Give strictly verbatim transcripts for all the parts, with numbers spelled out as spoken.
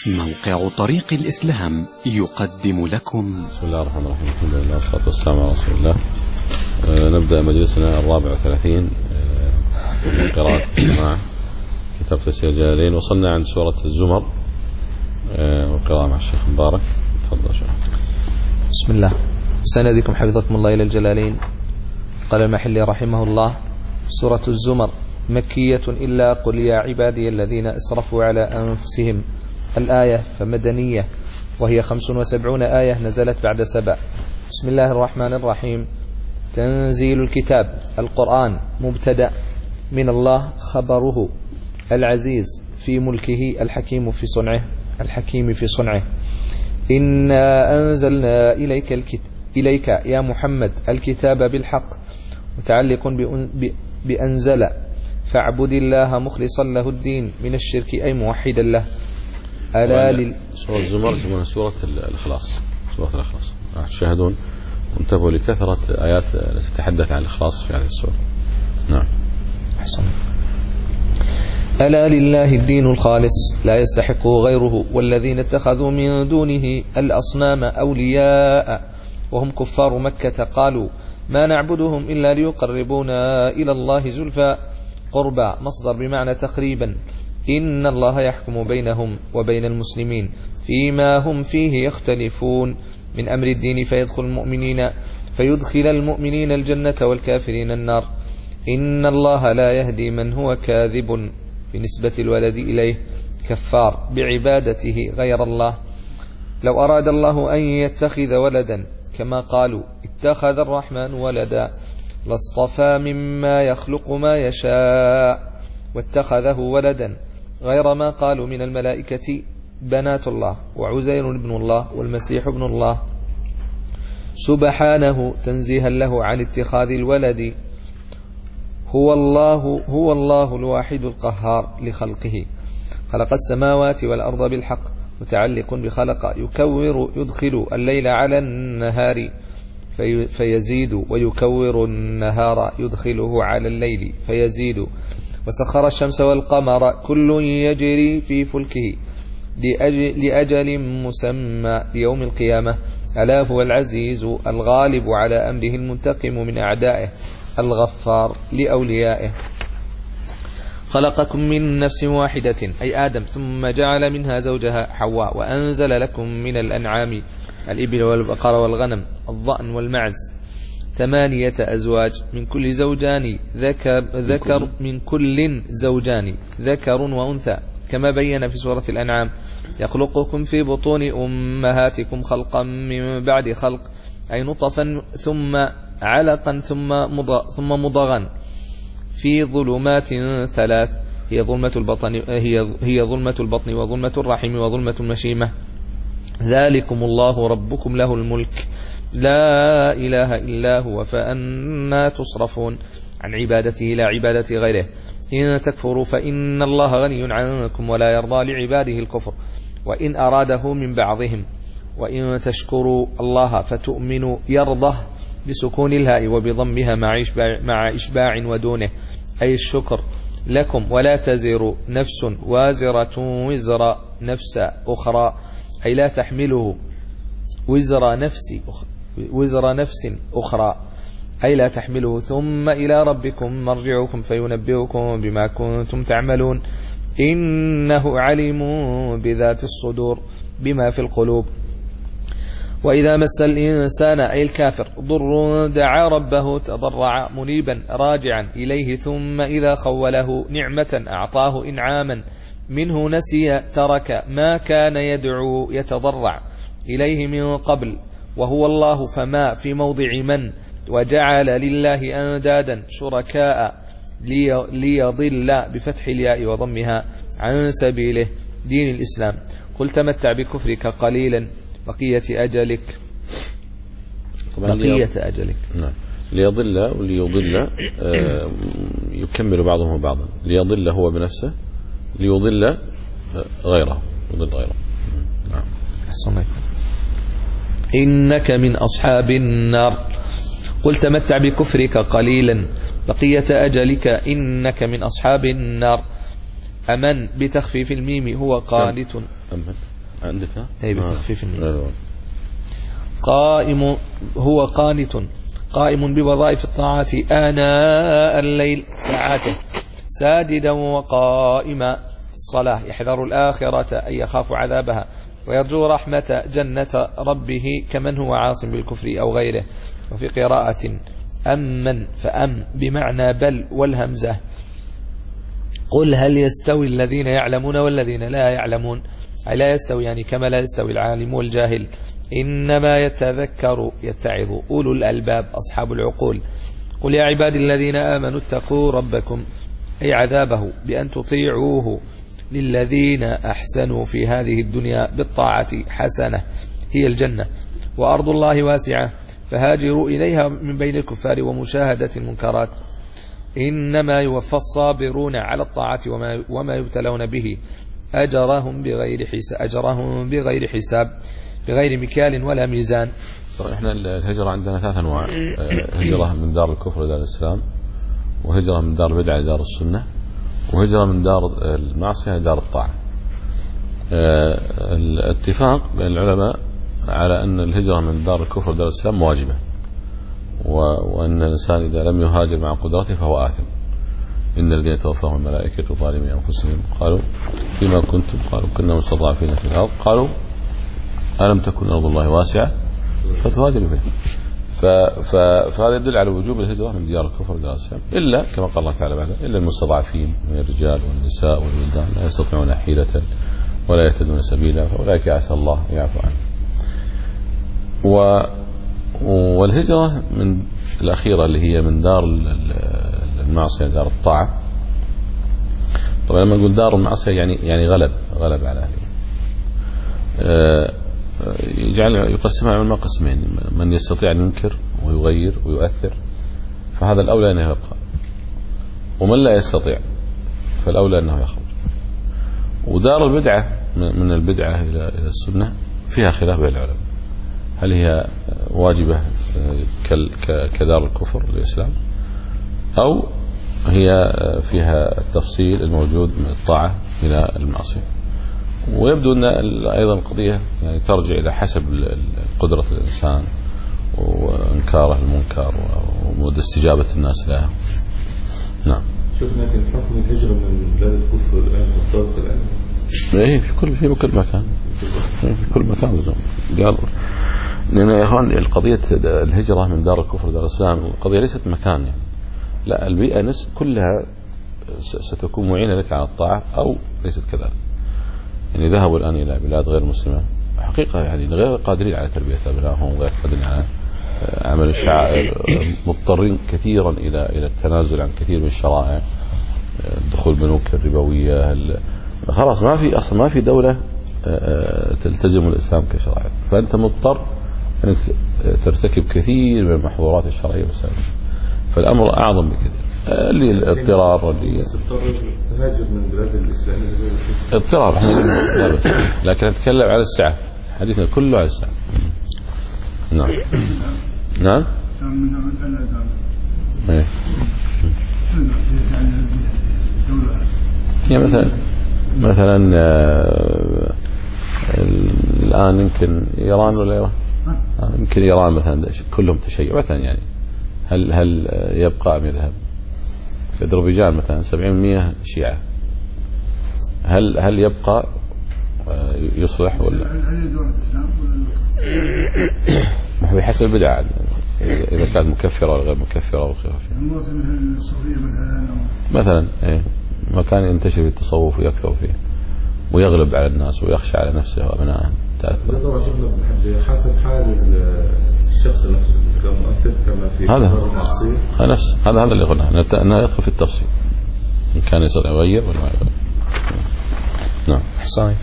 موقع طريق الإسلام يقدم لكم. بسم الله الرحمن الرحيم. الحمد لله والصلاة والسلام على رسول الله. آه نبدأ مجلسنا الرابع والثلاثين آه من قراءة السماع كتاب تفسير الجلالين. وصلنا عند سورة الزمر آه والقراءة مع الشيخ مبارك. تفضل شيخ. بسم الله. سندكم حفظكم الله إلى الجلالين. قال المحلي رحمه الله: سورة الزمر مكية إلا قل يا عبادي الذين أسرفوا على أنفسهم. الآية فمدنية، وهي خمس وسبعون آية نزلت بعد سبع. بسم الله الرحمن الرحيم. تنزيل الكتاب القرآن مبتدأ، من الله خبره، العزيز في ملكه، الحكيم في صنعه الحكيم في صنعه. إنا أنزلنا إليك الكتاب إليك يا محمد الكتاب بالحق، متعلق بأنزل، فاعبد الله مخلصا له الدين من الشرك أي موحدا له. ألا لل... سورة الزمر اسمها سورة الإخلاص. سورة الإخلاص تشاهدون وانتبهوا لكثرة آيات تتحدث عن الإخلاص في هذه السورة. نعم. حسن. ألا لله الدين الخالص لا يستحق غيره، والذين اتخذوا من دونه الأصنام أولياء وهم كفار مكة قالوا ما نعبدهم إلا ليقربونا إلى الله زلفى. قربى مصدر بمعنى تقريبا. إن الله يحكم بينهم وبين المسلمين فيما هم فيه يختلفون من أمر الدين، فيدخل المؤمنين فيدخل المؤمنين الجنة والكافرين النار. إن الله لا يهدي من هو كاذب في نسبة الولد إليه كفار بعبادته غير الله. لو أراد الله أن يتخذ ولدا كما قالوا اتخذ الرحمن ولدا لاصطفى مما يخلق ما يشاء واتخذه ولدا، غير ما قالوا من الملائكة بنات الله وعزير ابن الله والمسيح ابن الله، سبحانه تنزيها له عن اتخاذ الولد. هو الله هو الله الواحد القهار لخلقه، خلق السماوات والأرض بالحق، متعلق بخلق، يكور يدخل الليل على النهار في فيزيد، ويكور النهار يدخله على الليل فيزيد. وسخر الشمس والقمر كل يجري في فلكه لأجل, لأجل مسمى ليوم القيامة. ألا هو العزيز الغالب على أمره، المنتقم من أعدائه، الغفار لأوليائه. خلقكم من نفس واحدة أي آدم، ثم جعل منها زوجها حواء، وأنزل لكم من الأنعام الإبل والبقر والغنم الضأن والمعز، ثمانية أزواج من كل زوجان ذكر, ذكر من كل زوجان ذكر وأنثى، كما بين في سورة الأنعام. يخلقكم في بطون أمهاتكم خلقا من بعد خلق، أي نطفا ثم علقا ثم مضغ ثم مضغا في ظلمات ثلاث، هي ظلمة البطن هي هي ظلمة البطن وظلمة الرحم وظلمة المشيمة. ذلكم الله ربكم له الملك لا إله إلا هو فأنا تصرفون عن عبادته لا عبادة غيره. إن تكفروا فإن الله غني عنكم ولا يرضى لعباده الكفر وإن أراده من بعضهم، وإن تشكروا الله فتؤمنوا يرضه بسكون الهاء وبضمها مع إشباع, مع إشباع ودونه، أي الشكر لكم. ولا تزر نفس وازرة وزر نفس أخرى، أي لا تحمله وزر نفس وزر نفس أخرى، أي لا تحمله. ثم إلى ربكم مرجعكم فينبئكم بما كنتم تعملون، إنه عليم بذات الصدور بما في القلوب. وإذا مس الإنسان أي الكافر ضر دعا ربه تضرع منيبا راجعا إليه، ثم إذا خوله نعمة أعطاه إنعاما منه نسي ترك ما كان يدعو يتضرع إليه من قبل وهو الله، فما في موضع من، وجعل لله أندادا شركاء ليضل بفتح الياء وضمها عن سبيله دين الإسلام. قل تمتع بكفرك قليلا بقية أجلك بقية أجلك. نعم. ليضل وليضل آه يكمل بعضهم بعضا. ليضل هو بنفسه، ليضل غيره يضل غيره. نعم. أحسن. إنك من أصحاب النار. قل تمتع بكفرك قليلا بقية أجلك إنك من أصحاب النار. أمن بتخفيف الميم هو قانت. أمن عندك أي بتخفيف النون. قائم هو قانت قائم بوظائف الطاعات آناء الليل ساعاته ساجدا وقائما الصلاة يحذر الآخرة أي يخاف عذابها ويرجو رحمة جنة ربه كمن هو عاصم بالكفر أو غيره. وفي قراءة أمن فأم بمعنى بل والهمزة. قل هل يستوي الذين يعلمون والذين لا يعلمون أي لا يستوي يعني كما لا يستوي العالم والجاهل إنما يتذكر يتعظ أولو الألباب أصحاب العقول. قل يا عبادي الذين آمنوا اتقوا ربكم أي عذابه بأن تطيعوه للذين أحسنوا في هذه الدنيا بالطاعة حسنة هي الجنة وأرض الله واسعة فهاجروا إليها من بين الكفار ومشاهدة المنكرات. إنما يوفى الصابرون على الطاعة وما, وما يبتلون به أجرهم بغير حساب أجرهم بغير حساب بغير مكيال ولا ميزان. طبعا احنا الهجرة عندنا ثلاث أنواع، هجرة من دار الكفر إلى الإسلام، وهجرة من دار البدعة إلى دار السنة، وهجرة من دار المعصية إلى دار الطاعة. الاتفاق بين العلماء على أن الهجرة من دار الكفر إلى دار الإسلام واجبة، وأن الإنسان إذا لم يهاجر مع قدرته فهو آثم. إن الذين توفاهم الملائكة ظالمي أنفسهم قالوا فيما كنتم قالوا كنا مستضعفين في الأرض قالوا ألم تكن أرض الله واسعة فتهاجروا فيها. فهذا يدل على وجوب الهجرة من ديار الكفر إلى الإسلام، إلا كما قال الله تعالى بعد إلا المستضعفين من الرجال والنساء والولدان لا يستطيعون حيلة ولا يهتدون سبيلا فأولئك عسى الله يعفو عنهم. والهجرة من الأخيرة اللي هي من دار المعصية دار الطاعة. طبعا لما نقول دار المعصية يعني يعني غلب غلب على أهله. يجعل يقسمها على قسمين، من يستطيع أن ينكر ويغير ويؤثر فهذا الأولى أنه يبقى، ومن لا يستطيع فالأولى أنه يخرج. ودار البدعة من البدعة إلى السنة فيها خلاف بين العلماء، هل هي واجبة كدار الكفر للإسلام أو هي فيها التفصيل الموجود من الطاعة إلى المعصية. ويبدو أن أيضا القضية يعني ترجع إلى حسب قدرة الإنسان وإنكاره المنكر ومدى استجابة الناس لها. نعم. شوفنا لكن حكم الهجرة من بلاد الكفر الآن مرتبط الآن. إيه في كل في كل مكان في كل مكان قال لأن يا إخوان القضية الهجرة من دار الكفر دار الإسلام القضية ليست مكان يعني. لا البيئة نفس كلها ستكون معينة لك على الطاعة أو ليست كذلك. يعني ذهبوا الآن إلى بلاد غير مسلمة حقيقة يعني غير قادرين على تربية أبنائهم، غير قادرين على عمل الشعائر، مضطرين كثيرا إلى إلى التنازل عن كثير من الشرائع، دخول بنوك الربوية، خلاص ما في أصلا ما في دولة تلتزم الإسلام كشرائع، فأنت مضطر أنك ترتكب كثير من المحظورات الشرعية والسلامية. فالأمر أعظم بكثير. اللي الاضطرار اللي تضطر تهاجر من بلاد الإسلام اضطرار لكن نتكلم على السعة، حديثنا كله على السعة. نعم نعم ايه يعني مثلا مثلا الآن يمكن إيران ولا إيران يمكن إيران مثلا كلهم تشيع مثلا، يعني هل هل يبقى أم يذهب؟ في أذربيجان مثلا سبعين بالمئة شيعة، هل هل يبقى يصلح ولا؟ ما هو بحسب البدعة إذا كانت مكفرة ولا غير مكفرة أو خلافه. مثل الصوفية مثلا مثلا إيه مكان ينتشر في التصوف ويكثر فيه ويغلب على الناس ويخشى على نفسه وأبنائه. هذا طبعا شفنا حسب حال الشخص نفسه كان مؤثر كما في هذا هذا نفس هذا هذا اللي قلنا أنه يدخل في التفصيل إن كان يستطيع يغير ولا ما يغير. نعم. أحسنك.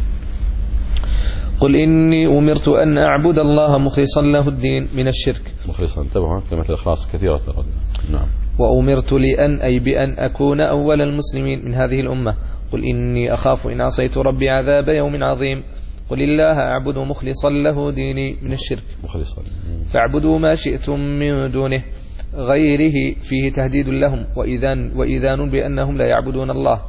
قل إني أمرت أن أعبد الله مخلصا له الدين من الشرك. مخلصا انتبهوا كلمة الإخلاص كثيرة. نعم. وأمرت لأن أي بأن أكون أول المسلمين من هذه الأمة. قل إني أخاف إن عصيت ربي عذاب يوم عظيم. قل الله أعبد مخلصا له ديني من الشرك. مخلصا. فاعبدوا ما شئتم من دونه غيره فيه تهديد لهم وإذان, وإذان بأنهم لا يعبدون الله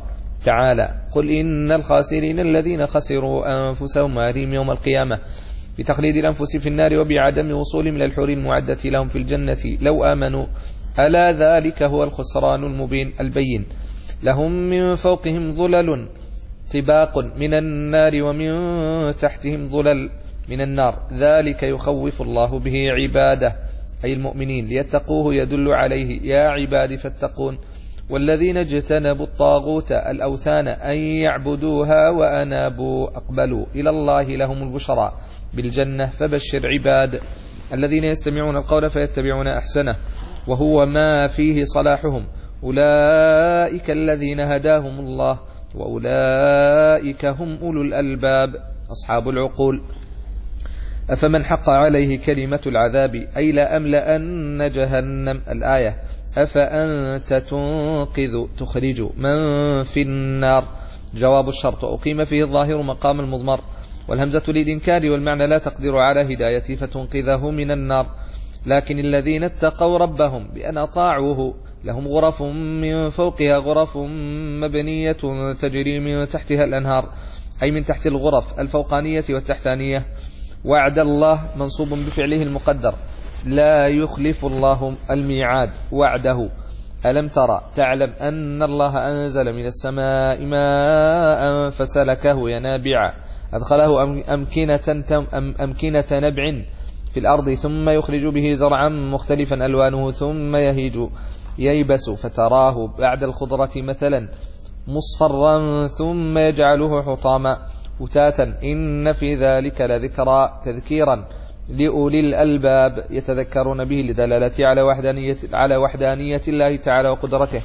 تعالى: قل إن الخاسرين الذين خسروا أنفسهم وأهليهم يوم القيامة، بتخليد الأنفس في النار وبعدم وصولهم إلى الحور المعدة لهم في الجنة لو آمنوا، ألا ذلك هو الخسران المبين البين. لهم من فوقهم ظلل طباق من النار ومن تحتهم ظلل من النار، ذلك يخوف الله به عباده أي المؤمنين ليتقوه، يدل عليه: يا عباد فاتقون. والذين اجتنبوا الطاغوت الأوثان أن يعبدوها وأنابوا أقبلوا إلى الله لهم البشرى بالجنة، فبشر عباد الذين يستمعون القول فيتبعون أحسنه وهو ما فيه صلاحهم، أولئك الذين هداهم الله وأولئك هم أولو الألباب أصحاب العقول. أفمن حق عليه كلمة العذاب أي لأملأن جهنم الآية، أفأنت تنقذ تخرج من في النار. جواب الشرط أقيم فيه الظاهر مقام المضمر، والهمزة للإنكار والمعنى لا تقدر على هدايته فتنقذه من النار. لكن الذين اتقوا ربهم بأن أطاعوه لهم غرف من فوقها غرف مبنية تجري من تحتها الأنهار، أي من تحت الغرف الفوقانية والتحتانية. وعد الله منصوب بفعله المقدر، لا يخلف الله الميعاد وعده. ألم ترى تعلم أن الله أنزل من السماء ماء فسلكه ينابيع، أدخله أمكنة, أمكنة نبع في الأرض ثم يخرج به زرعا مختلفا ألوانه ثم يهيج ييبس فتراه بعد الخضرة مثلا مصفرا ثم يجعله حطاما فتاتا، إن في ذلك لذكرى تذكيرا لأولي الألباب يتذكرون به لدلالته على وحدانية, على وحدانية الله تعالى وقدرته.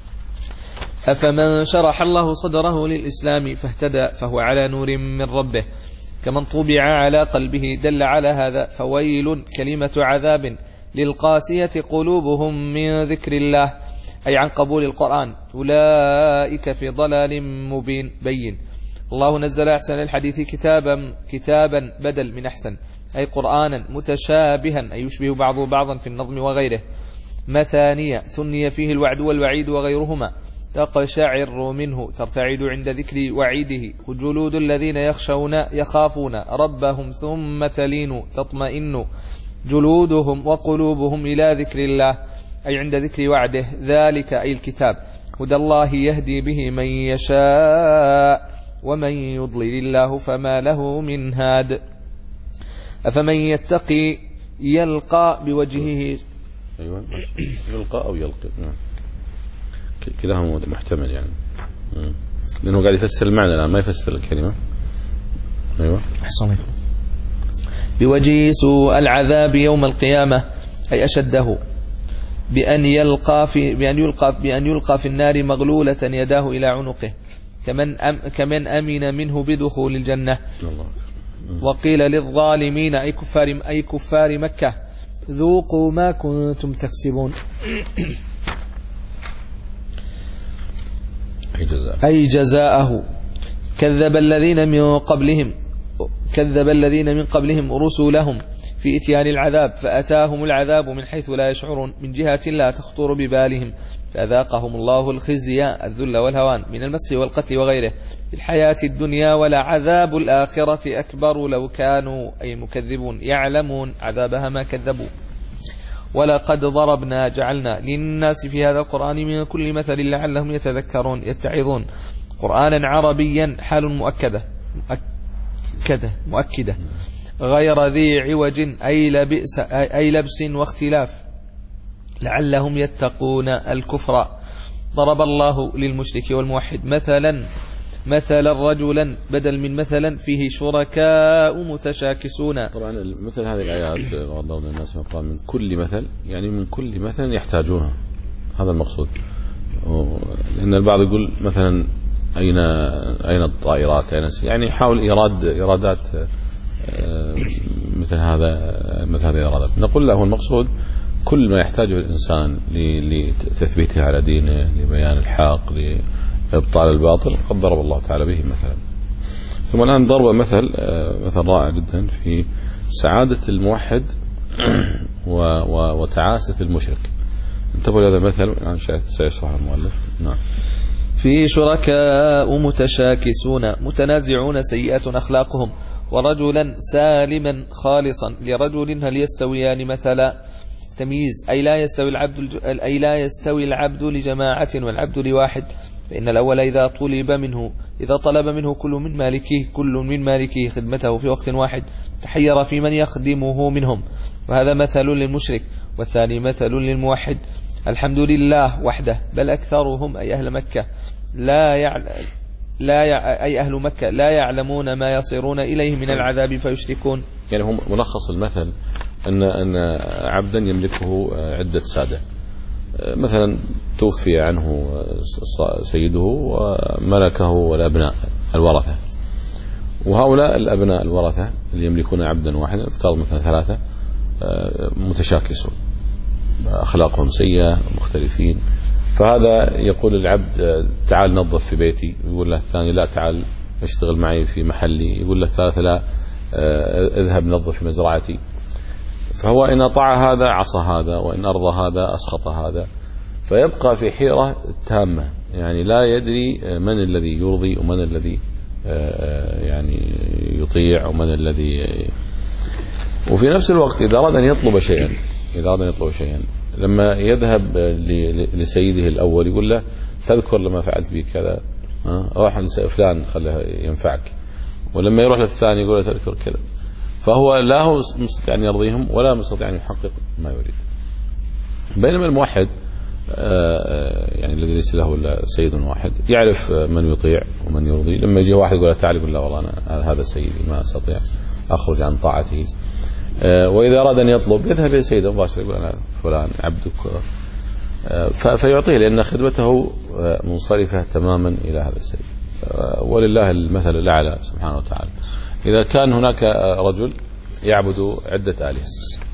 أفمن شرح الله صدره للإسلام فاهتدى فهو على نور من ربه، كمن طبع على قلبه دل على هذا. فويل كلمة عذاب للقاسية قلوبهم من ذكر الله أي عن قبول القرآن، أولئك في ضلال مبين بين. الله نزل أحسن الحديث كتابا كتابا بدل من أحسن أي قرآنا متشابها أي يشبه بعضه بعضا في النظم وغيره. مثانية ثني فيه الوعد والوعيد وغيرهما، تقشعر منه ترتعد عند ذكر وعيده، جلود الذين يخشون يخافون ربهم ثم تلين تطمئن جلودهم وقلوبهم إلى ذكر الله أي عند ذكر وعده. ذلك أي الكتاب هدى الله يهدي به من يشاء ومن يضلل الله فما له من هاد. أفمن يتقي يلقى بوجهه أيوة يلقى أو يلقي، كلاهما محتمل يعني، لأنه قاعد يفسر المعنى الآن ما يفسر الكلمة. أيوة أحسن. بوجهه سوء العذاب يوم القيامة أي أشده، بأن يلقى في بأن يلقى بأن يلقى في النار مغلولة يداه إلى عنقه، كمن أم كمن أمن منه بدخول الجنة. وقيل للظالمين أي كفار أي كفار مكة ذوقوا ما كنتم تكسبون أي جزاء أي جزاءه. كذب الذين من قبلهم كذب الذين من قبلهم رسلهم في إتيان العذاب فأتاهم العذاب من حيث لا يشعرون من جهة لا تخطر ببالهم، فأذاقهم الله الخزي الذل والهوان من المسخ والقتل وغيره في الحياة الدنيا، ولعذاب الآخرة أكبر لو كانوا أي مكذبون يعلمون عذابها ما كذبوا. ولقد ضربنا جعلنا للناس في هذا القرآن من كل مثل لعلهم يتذكرون يتعظون. قرآنا عربيا حال مؤكدة مؤكدة مؤكدة غير ذي عوج أي لبئس أي لبس واختلاف لعلهم يتقون الكفر. ضرب الله للمشرك والموحد مثلا مثلا رجلا بدل من مثلا فيه شركاء متشاكسون. طبعا مثل هذه الآيات وضعنا الناس مقام من كل مثل يعني من كل مثل يحتاجونها، هذا المقصود. لأن البعض يقول مثلا أين أين الطائرات أين يعني يحاول إيراد إيرادات مثل هذا مثل هذه الإيرادات. نقول له المقصود كل ما يحتاجه الإنسان لتثبيته على دينه لبيان الحق لإبطال الباطل قد ضرب الله تعالى به مثلا. ثم الآن ضرب مثل مثل رائع جدا في سعادة الموحد وتعاسة المشرك. انتبهوا لهذا المثل الآن سيشرح المؤلف. نعم. فيه شركاء متشاكسون متنازعون سيئات أخلاقهم، ورجلا سالما خالصا لرجل هل يستويان مثلا؟ تمييز أي لا يستوي العبد أي لا يستوي العبد لجماعة والعبد لواحد، فإن الأول إذا طلب منه إذا طلب منه كل من مالكه كل من مالكه خدمته في وقت واحد تحير في من يخدمه منهم، وهذا مثل للمشرك. والثاني مثل للموحد. الحمد لله وحده، بل أكثرهم أي أهل مكة لا يعلم لا يع... أي أهل مكة لا يعلمون ما يصيرون إليه من العذاب فيشركون. يعني هم ملخص المثل أن أن عبدا يملكه عدة سادة، مثلا توفي عنه سيده وملكه الأبناء الورثة، وهؤلاء الأبناء الورثة اللي يملكون عبدا واحدا افترض مثلا ثلاثة متشاكسون أخلاقهم سيئة مختلفين، فهذا يقول العبد تعال نظف في بيتي، يقول له الثاني لا تعال اشتغل معي في محلي، يقول له الثالث لا اذهب نظف في مزرعتي. فهو إن أطاع هذا عصى هذا، وإن أرضى هذا أسخط هذا، فيبقى في حيرة تامة، يعني لا يدري من الذي يرضي ومن الذي يعني يطيع ومن الذي. وفي نفس الوقت إذا أراد أن يطلب شيئا إذا أراد أن يطلب شيئا لما يذهب لسيده الأول يقول له تذكر لما فعلت بي كذا، روح لفلان خله ينفعك، ولما يروح للثاني يقول له تذكر كذا، فهو لا هو مستطيع أن يرضيهم ولا مستطيع أن يحقق ما يريد. بينما الموحد يعني الذي ليس له إلا سيد واحد يعرف من يطيع ومن يرضي، لما يجي واحد يقول له تعال يقول له والله أنا هذا سيدي ما أستطيع أخرج عن طاعته. وإذا أراد أن يطلب يذهب إلى سيده مباشرة يقول أنا فلان عبدك، فيعطيه لأن خدمته منصرفة تماما إلى هذا السيد. ولله المثل الأعلى سبحانه وتعالى. إذا كان هناك رجل يعبد عدة آلهة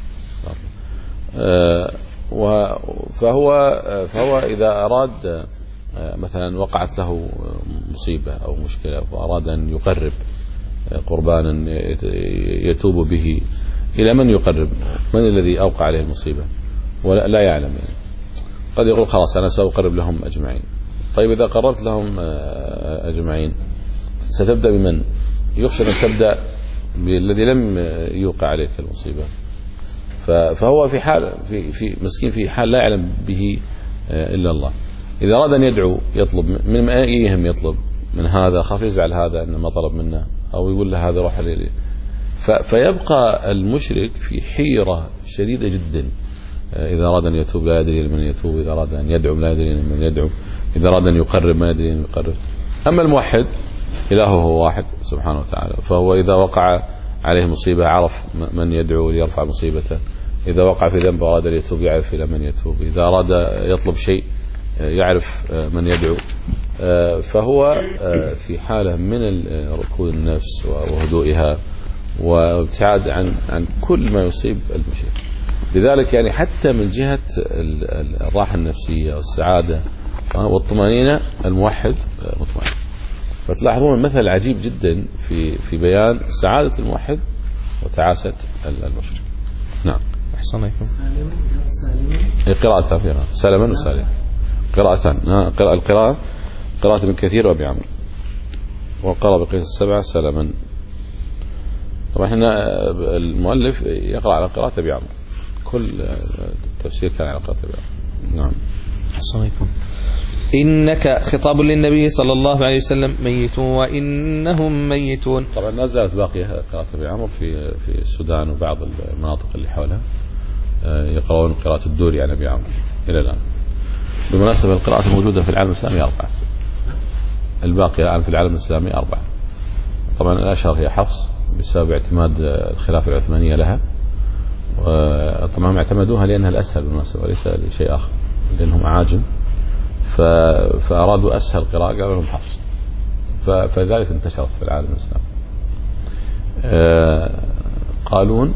فهو فهو إذا أراد مثلا وقعت له مصيبة أو مشكلة وأراد أن يقرب قربانا يتوب به، إلى من يقرب؟ من الذي أوقع عليه المصيبة ولا لا يعلم؟ يعني قد يقول خلاص أنا سأقرب لهم أجمعين. طيب إذا قربت لهم أجمعين ستبدأ بمن؟ يخشى أن تبدأ بالذي لم يوقع عليك المصيبة، فهو في حال في في مسكين في حال لا يعلم به إلا الله. إذا أراد أن يدعو يطلب من أيهم يطلب؟ من هذا خاف يزعل هذا أن ما طلب منه، أو يقول له هذا روح لي. فيبقى المشرك في حيرة شديدة جدا، إذا أراد أن يتوب لا يدري من يتوب، إذا أراد أن يدعو لا يدري من يدعو، إذا أراد أن يقرب ما يدري من يقرب. أما الموحد إلهه واحد سبحانه وتعالى، فهو إذا وقع عليه مصيبة عرف من يدعو ليرفع مصيبته، إذا وقع في ذنب أراد أن يتوب يعرف إلى من يتوب، إذا أراد يطلب شيء يعرف من يدعو. فهو في حالة من ركود النفس وهدوئها وابتعاد عن عن كل ما يصيب المشرك. لذلك يعني حتى من جهة الراحة النفسية والسعادة والطمأنينة الموحد مطمئن. فتلاحظون المثل عجيب جدا في في بيان سعادة الموحد وتعاسة المشرك. نعم. أحسن عليكم. قراءة فيها سلما وسالما، قراءتان. القراءة قراءة ابن كثير وأبي عمرو، وقرأ بقية السبعة سلما. طبعا هنا المؤلف يقرأ على قراءة أبي عمرو، كل تفسير كان على قراءة أبي عمرو. نعم. أحسن عليكم. إنك خطاب للنبي صلى الله عليه وسلم ميت وإنهم ميتون. طبعا ما زالت باقية قراءة أبي عمرو في في السودان وبعض المناطق اللي حولها يقرؤون قراءة الدوري عن أبي عمرو إلى الآن. بالمناسبة القراءة الموجودة في العالم الإسلامي أربعة، الباقية الآن في العالم الإسلامي أربعة. طبعا الأشهر هي حفص بسبب اعتماد الخلافة العثمانية لها، وطبعا هم اعتمدوها لأنها الأسهل بالمناسبة وليس لشيء آخر، لأنهم أعاجم فأرادوا أسهل قراءة قالوا لهم حفص، فلذلك انتشرت في العالم الإسلامي. قالون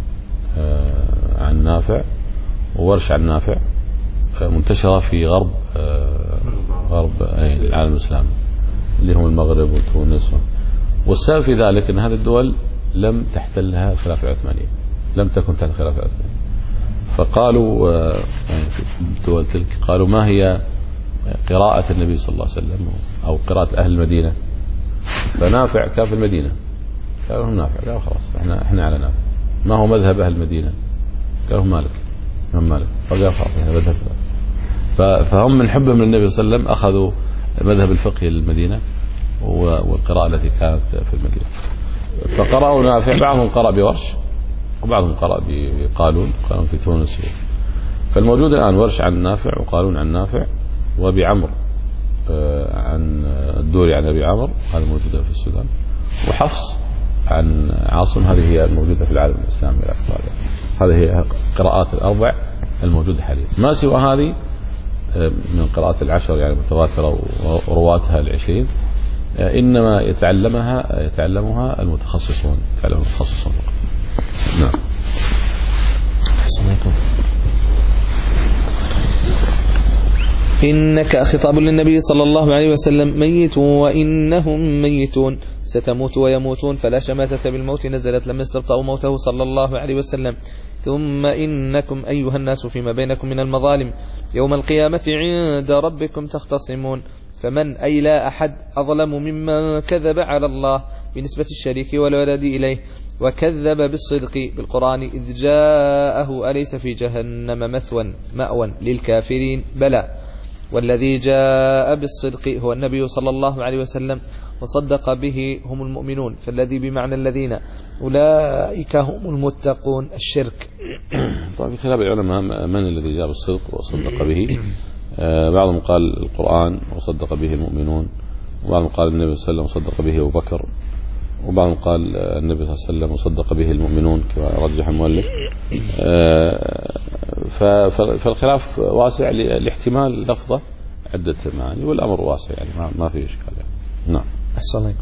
عن نافع وورش عن نافع منتشرة في غرب غرب العالم الإسلامي اللي هم المغرب وتونس. والسبب في ذلك أن هذه الدول لم تحتلها الخلافة العثمانية، لم تكن تحت الخلافة العثمانية. فقالوا في الدول تلك قالوا ما هي قراءة النبي صلى الله عليه وسلم أو قراءة أهل المدينة. فنافع كان في المدينة، قالوا هم نافع، قالوا خلاص احنا احنا على نافع. ما هو مذهب أهل المدينة؟ قالوا مالك، هم مالك، قالوا خلاص احنا مذهب. فهم من حبهم للنبي صلى الله عليه وسلم أخذوا مذهب الفقه للمدينة والقراءة التي كانت في المدينة. فقرأوا نافع، بعضهم قرأ بورش وبعضهم قرأ بقالون، قالون في تونس. فالموجود الآن ورش عن نافع وقالون عن نافع وبعمر عن الدوري عن أبي عمرو، هذا موجودة في السودان، وحفص عن عاصم، هذه هي الموجودة في العالم الإسلامي الأكبر. هذه هي قراءات الأربع الموجودة حاليا. ما سوى هذه من قراءات العشر يعني متواترة ورواتها العشرين إنما يتعلمها يتعلمها المتخصصون، يتعلم المتخصصون فقط. نعم. عليكم. إنك خطاب للنبي صلى الله عليه وسلم ميت وإنهم ميتون، ستموت ويموتون، فلا شماتة بالموت نزلت لم يستبطأوا موته صلى الله عليه وسلم. ثم إنكم أيها الناس فيما بينكم من المظالم يوم القيامة عند ربكم تختصمون، فمن أي لا أحد أظلم ممن كذب على الله بنسبة الشريك والولد إليه وكذب بالصدق بالقرآن إذ جاءه أليس في جهنم مثوى مأوى للكافرين بلى، والذي جاء بالصدق هو النبي صلى الله عليه وسلم وصدق به هم المؤمنون، فالذي بمعنى الذين أولئك هم المتقون. الشرك. طيب خلاف العلماء من الذي جاء بالصدق وصدق به؟ بعضهم قال القرآن وصدق به المؤمنون، وبعضهم قال النبي صلى الله عليه وسلم وصدق به أبو بكر، وبعضهم قال النبي صلى الله عليه وسلم وصدق به المؤمنون كما رجح المؤلف. فالخلاف واسع لاحتمال لفظة عدة معاني، والأمر واسع يعني ما في إشكال يعني. نعم. أحسن الله.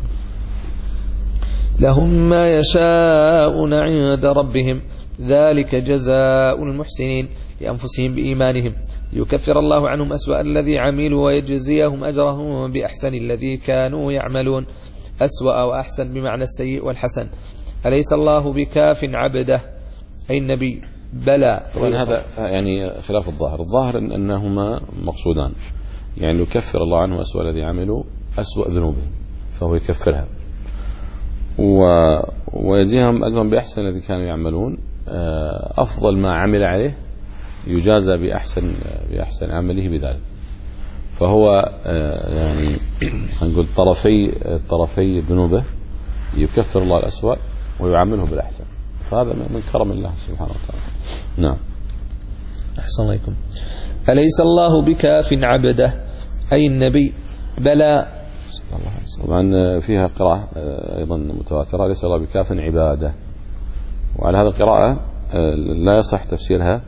لهم ما يشاءون عند ربهم ذلك جزاء المحسنين لأنفسهم بإيمانهم ليكفر الله عنهم أسوأ الذي عملوا ويجزيهم أجرهم بأحسن الذي كانوا يعملون. أسوأ وأحسن بمعنى السيء والحسن. أليس الله بكاف عبده أي النبي؟ بلى. هذا يعني خلاف الظاهر. الظاهر إن أنهما مقصودان، يعني يكفر الله عنهم أسوأ الذي عملوا أسوأ ذنوبهم فهو يكفرها، و... ويجزيهم أجرهم بأحسن الذي كانوا يعملون. أفضل ما عمل عليه يجازى بأحسن بأحسن عمله بذلك. فهو يعني نقول طرفي طرفي ذنوبه يكفر الله الأسوأ ويعمله بالأحسن، فهذا من كرم الله سبحانه وتعالى. نعم. أحسن عليكم. أليس الله بكاف عبده أي النبي؟ بلى. طبعا فيها قراءة أيضا متواترة ليس الله بكاف عباده، وعلى هذه القراءة لا يصح تفسيرها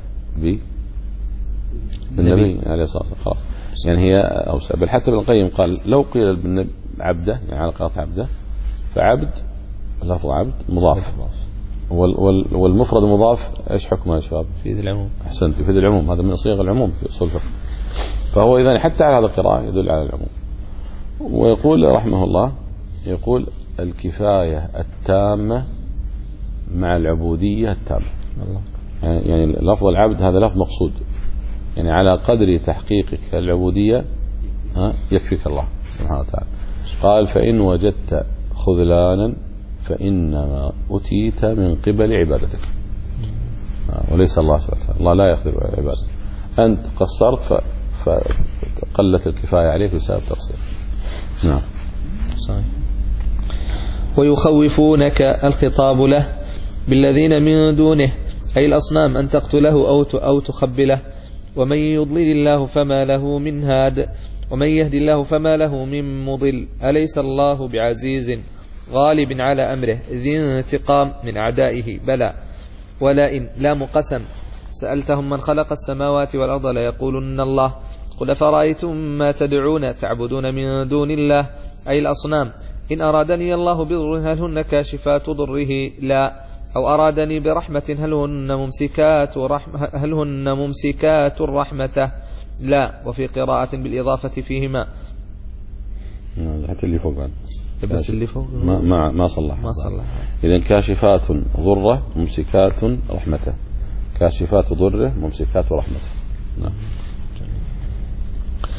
بالنبي عليه الصلاة والسلام خلاص، يعني هي أوسع. بل حتى ابن القيم قال لو قيل بالنبي عبده يعني على قراءة عبده فعبد لفظ عبد مضاف، والمفرد مضاف ايش حكمه يا شباب؟ يفيد العموم. احسنت، يفيد العموم، هذا من صيغ العموم في اصول الفقه. فهو اذا حتى على هذا القراءة يدل على العموم. ويقول رحمه الله يقول الكفاية التامة مع العبودية التامة. يعني لفظ العبد هذا لفظ مقصود، يعني على قدر تحقيقك العبودية يكفيك الله سبحانه وتعالى. قال فإن وجدت خذلانا فإنما أتيت من قبل عبادتك، وليس الله سبحانه وتعالى. الله لا يقدر على عبادتك، أنت قصرت فقلت الكفاية عليك بسبب تقصير. نعم. صحيح. ويخوفونك الخطاب له بالذين من دونه أي الأصنام أن تقتله أو أو تخبله، ومن يضلل الله فما له من هاد ومن يهدي الله فما له من مضل. أليس الله بعزيز غالب على أمره ذي انتقام من أعدائه؟ بلى. ولئن لام قسم سألتهم من خلق السماوات والأرض ليقولن الله قل أفرأيتم ما تدعون تعبدون من دون الله أي الأصنام إن أرادني الله بضر هل هن كاشفات ضره؟ لا. أو أرادني برحمة هل هن ممسكات رحمة هل هن ممسكات رحمته؟ لا. وفي قراءة بالإضافة فيهما. حتى اللي فوق بس اللي فوق ما ما ما صلح ما صلح. إذا كاشفات ضره ممسكات رحمته، كاشفات ضره ممسكات رحمته. نعم.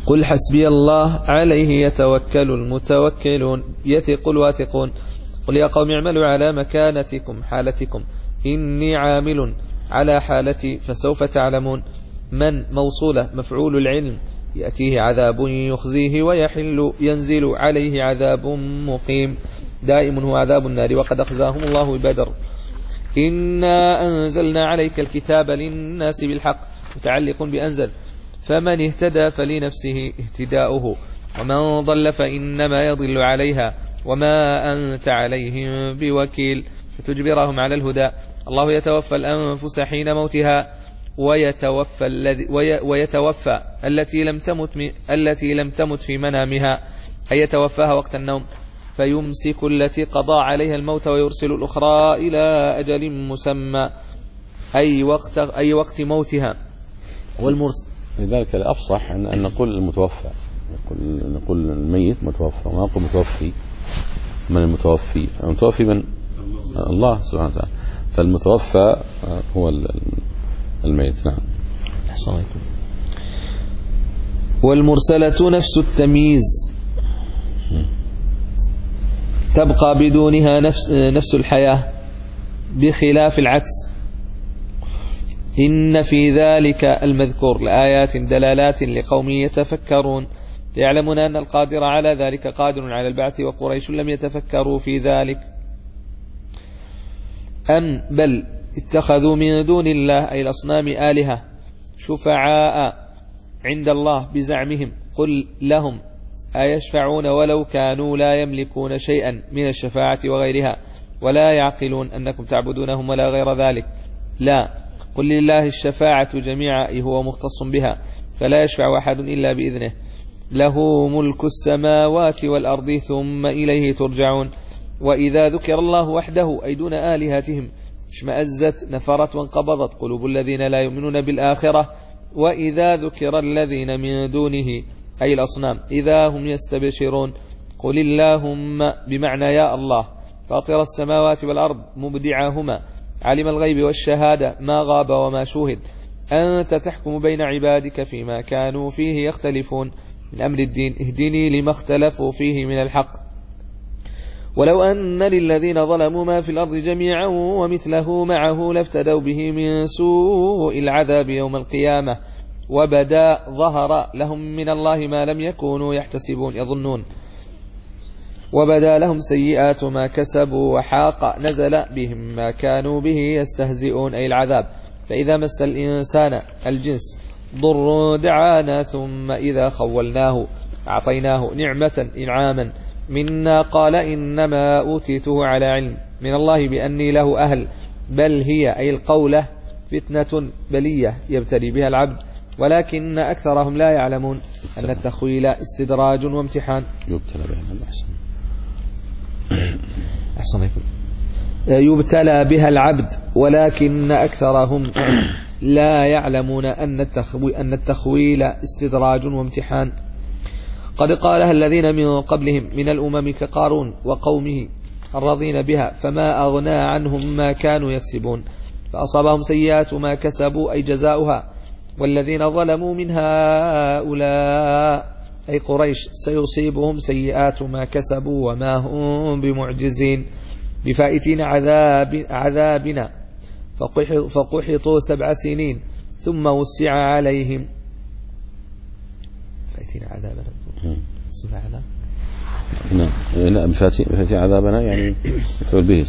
قل حسبي الله عليه يتوكل المتوكلون يثق الواثقون قل يا قوم اعملوا على مكانتكم حالتكم إني عامل على حالتي فسوف تعلمون. من موصولة مفعول العلم يأتيه عذاب يخزيه ويحل ينزل عليه عذاب مقيم دائم هو عذاب النار وقد أخزاهم الله ببدر. إنا أنزلنا عليك الكتاب للناس بالحق متعلق بأنزل فمن اهتدى فلنفسه اهتداؤه ومن ضل فإنما يضل عليها وما أنت عليهم بوكيل فتجبرهم على الهدى. الله يتوفى الأنفس حين موتها ويتوفى الذي ويتوفى التي لم تمت التي لم تمت في منامها أي يتوفاها وقت النوم فيمسك التي قضى عليها الموت ويرسل الأخرى إلى أجل مسمى أي وقت أي وقت موتها. والمرسل لذلك الأفصح أن نقول المتوفى نقول الميت متوفى وما نقول متوفي. من المتوفي؟ المتوفي من الله سبحانه وتعالى فالمتوفى هو الميت. نعم. والمرسلة نفس التمييز تبقى بدونها نفس, نفس الحياة بخلاف العكس. إن في ذلك المذكور لآيات دلالات لقوم يتفكرون يعلمون أن القادر على ذلك قادر على البعث وقريش لم يتفكروا في ذلك. أم بل اتخذوا من دون الله أي الأصنام آلهة شفعاء عند الله بزعمهم قل لهم أيشفعون ولو كانوا لا يملكون شيئا من الشفاعة وغيرها ولا يعقلون أنكم تعبدونهم ولا غير ذلك. لا قل لله الشفاعة جميعا هو مختص بها فلا يشفع أحد إلا بإذنه له ملك السماوات والأرض ثم إليه ترجعون. وإذا ذكر الله وحده أي دون آلهتهم اشمأزت نفرت وانقبضت قلوب الذين لا يؤمنون بالآخرة وإذا ذكر الذين من دونه أي الأصنام إذا هم يستبشرون. قل اللهم بمعنى يا الله فاطر السماوات والأرض مبدعهما علم الغيب والشهادة ما غاب وما شوهد أنت تحكم بين عبادك فيما كانوا فيه يختلفون من أمر الدين اهدني لما اختلفوا فيه من الحق. ولو أن للذين ظلموا ما في الأرض جميعا ومثله معه لافتدوا به من سوء العذاب يوم القيامة وبدا ظهر لهم من الله ما لم يكونوا يحتسبون يظنون وبدا لهم سيئات ما كسبوا وحاق نزل بهم ما كانوا به يستهزئون أي العذاب. فإذا مس الإنسان الجنس ضر دعانا ثم إذا خولناه أعطيناه نعمة إنعاما منا قال إنما أوتيته على علم من الله بأني له أهل بل هي أي القولة فتنة بلية يبتلي بها العبد ولكن أكثرهم لا يعلمون أن التخويل استدراج وامتحان. يبتلى بها الأحسن أحسن يبتلى بها العبد ولكن أكثرهم لا يعلمون أن أن التخويل استدراج وامتحان. قد قالها الذين من قبلهم من الأمم كقارون وقومه الراضين بها فما أغنى عنهم ما كانوا يكسبون فأصابهم سيئات ما كسبوا أي جزاؤها. والذين ظلموا من هؤلاء أي قريش سيصيبهم سيئات ما كسبوا وما هم بمعجزين بفائتين عذاب عذابنا فقحطوا سبع سنين ثم وسع عليهم فائتين عذابنا اسم عذاب لا بفائتين عذابنا يعني مفعول به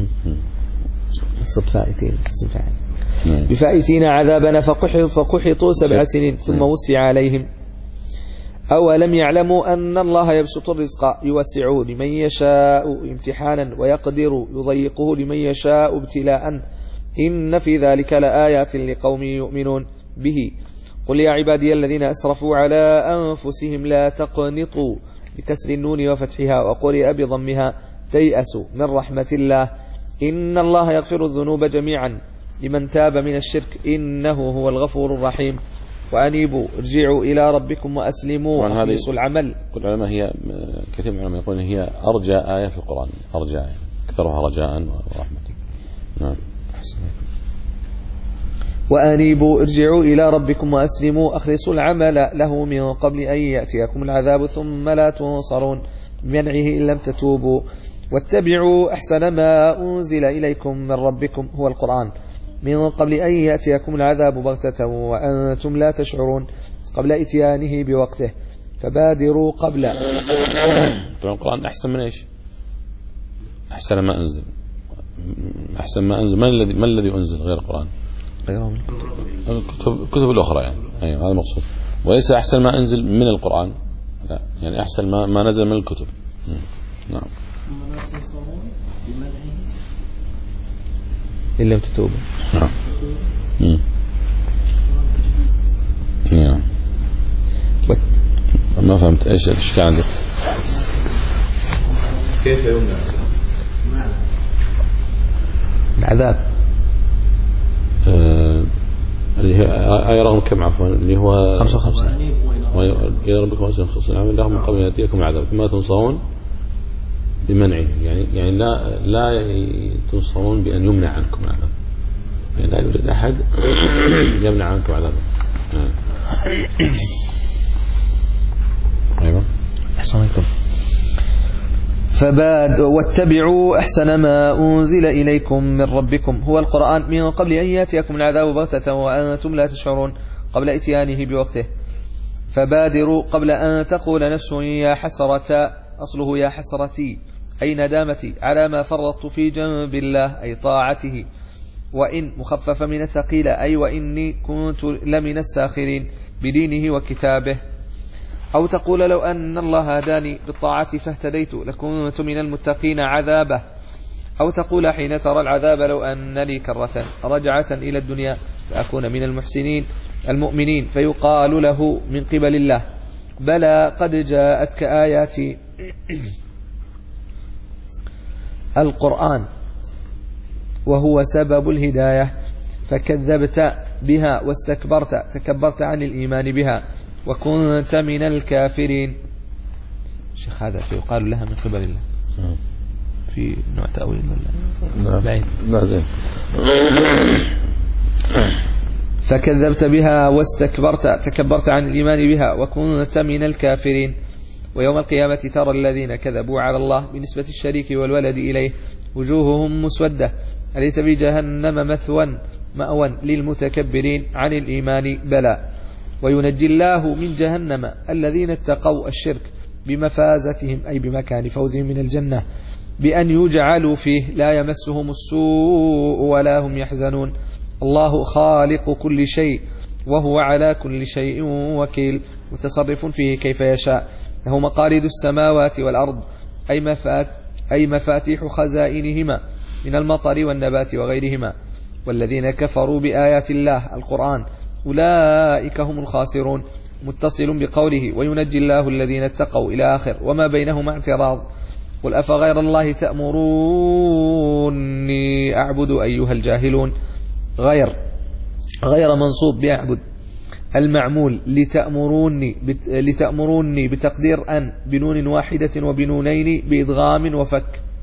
صد فائتين اسم فاعل بفائتين عذابنا فقحطوا سبع سنين ثم وسع عليهم. أولم يعلموا أن الله يبسط الرزق يوسعه لمن يشاء امتحانا ويقدر يضيقه لمن يشاء ابتلاء إن في ذلك لآيات لقوم يؤمنون به. قل يا عبادي الذين أسرفوا على أنفسهم لا تقنطوا بكسر النون وفتحها وقرئ بضمها تيأسوا من رحمة الله إن الله يغفر الذنوب جميعا لمن تاب من الشرك إنه هو الغفور الرحيم. وأنيبوا ارجعوا إلى ربكم وأسلموا وأخلصوا العمل. كل العلماء هي كثير من العلماء يقولون هي أرجى آية في القرآن أرجى آية أكثرها رجاء ورحمة. نعم. وأنيبوا ارجعوا إلى ربكم وأسلموا أخلصوا العمل له من قبل أن يأتيكم العذاب ثم لا تنصرون بمنعه إن لم تتوبوا واتبعوا أحسن ما أنزل إليكم من ربكم هو القرآن من قبل أن يأتيكم العذاب بغتة وأنتم لا تشعرون قبل إتيانه بوقته فبادروا قبل. طبعا القرآن أحسن من إيش؟ أحسن ما أنزل. أحسن ما أنزل ما الذي ما الذي أنزل غير القرآن؟ غيرهم الكتب الكتب الأخرى يعني. أيوة هذا المقصود. وليس أحسن ما أنزل من القرآن. لا يعني أحسن ما ما نزل من الكتب. نعم. إن لم تتوبوا. نعم. نعم. ما فهمت ايش الاشكال عندك؟ كيف يمنع العذاب؟ آه اللي هي آية رقم كم عفوا اللي هو خمسة وخمسين. يا ربكم أجل خصوصا العمل لهم من قبل يأتيكم العذاب ثم تنصرون بمنعه يعني يعني لا لا تنصرون بأن يمنع عنكم العذاب يعني لا يوجد أحد يمنع عنكم العذاب. أيوة. أحسن عليكم. فباد واتبعوا أحسن ما أنزل إليكم من ربكم هو القرآن من قبل أن يأتيكم العذاب بغتة وأنتم لا تشعرون قبل إتيانه بوقته فبادروا قبل أن تقول نفس يا حسرة أصله يا حسرتي أي ندامتي على ما فرطت في جنب الله أي طاعته وإن مخفف من الثقيلة أي وإني كنت لمن الساخرين بدينه وكتابه أو تقول لو أن الله هداني بالطاعة فاهتديت لكنت من المتقين عذابه أو تقول حين ترى العذاب لو أن لي كرة رجعة إلى الدنيا فأكون من المحسنين المؤمنين فيقال له من قبل الله بلى قد جاءتك آياتي القرآن وهو سبب الهداية فكذبت بها واستكبرت تكبرت عن الإيمان بها وكنت من الكافرين. شيخ هذا فيقال لها من قبل الله في نوع تأويل ولا بعيد؟ لا زين. فكذبت بها واستكبرت تكبرت عن الإيمان بها وكنت من الكافرين. ويوم القيامة ترى الذين كذبوا على الله بنسبة الشريك والولد إليه وجوههم مسودة أليس بجهنم مثوى مأوى للمتكبرين عن الإيمان بلى. وينجي الله من جهنم الذين اتقوا الشرك بمفازتهم أي بمكان فوزهم من الجنة بأن يجعلوا فيه لا يمسهم السوء ولا هم يحزنون الله خالق كل شيء وهو على كل شيء وكيل متصرف فيه كيف يشاء له مقاليد السماوات والأرض أي, مفات أي مفاتيح خزائنهما من المطر والنبات وغيرهما. والذين كفروا بآيات الله القرآن أولئك هم الخاسرون متصل بقوله وينجي الله الذين اتقوا إلى آخر وما بينهما اعتراض. قل أفغير الله تأمروني أعبد أيها الجاهلون غير غير منصوب بأعبد المعمول لتأمروني لتأمروني بتقدير أن بنون واحدة وبنونين بإدغام وفك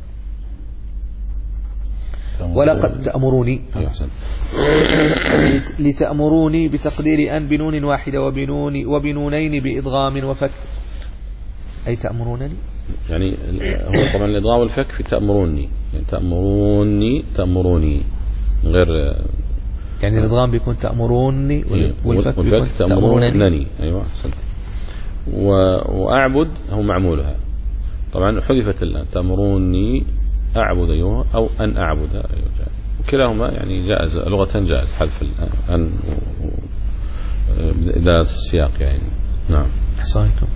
ولقد تأمروني لتأمروني بتقدير أن بنون واحدة وبنون وبنونين بإدغام وفك أي تأمرونني يعني هو طبعا الإدغام والفك في تأمروني يعني تأمروني تأمروني غير يعني الإدغام بيكون تأمروني والفك بيكون تأمرونني. أيوة أحسنت. وأعبد هو معمولها طبعا حذفت اللام تأمروني أعبد أيها أو أن أعبد أيها كلاهما يعني جائز لغة جائز حذف أن إدارة السياق يعني. نعم. أحسنكم.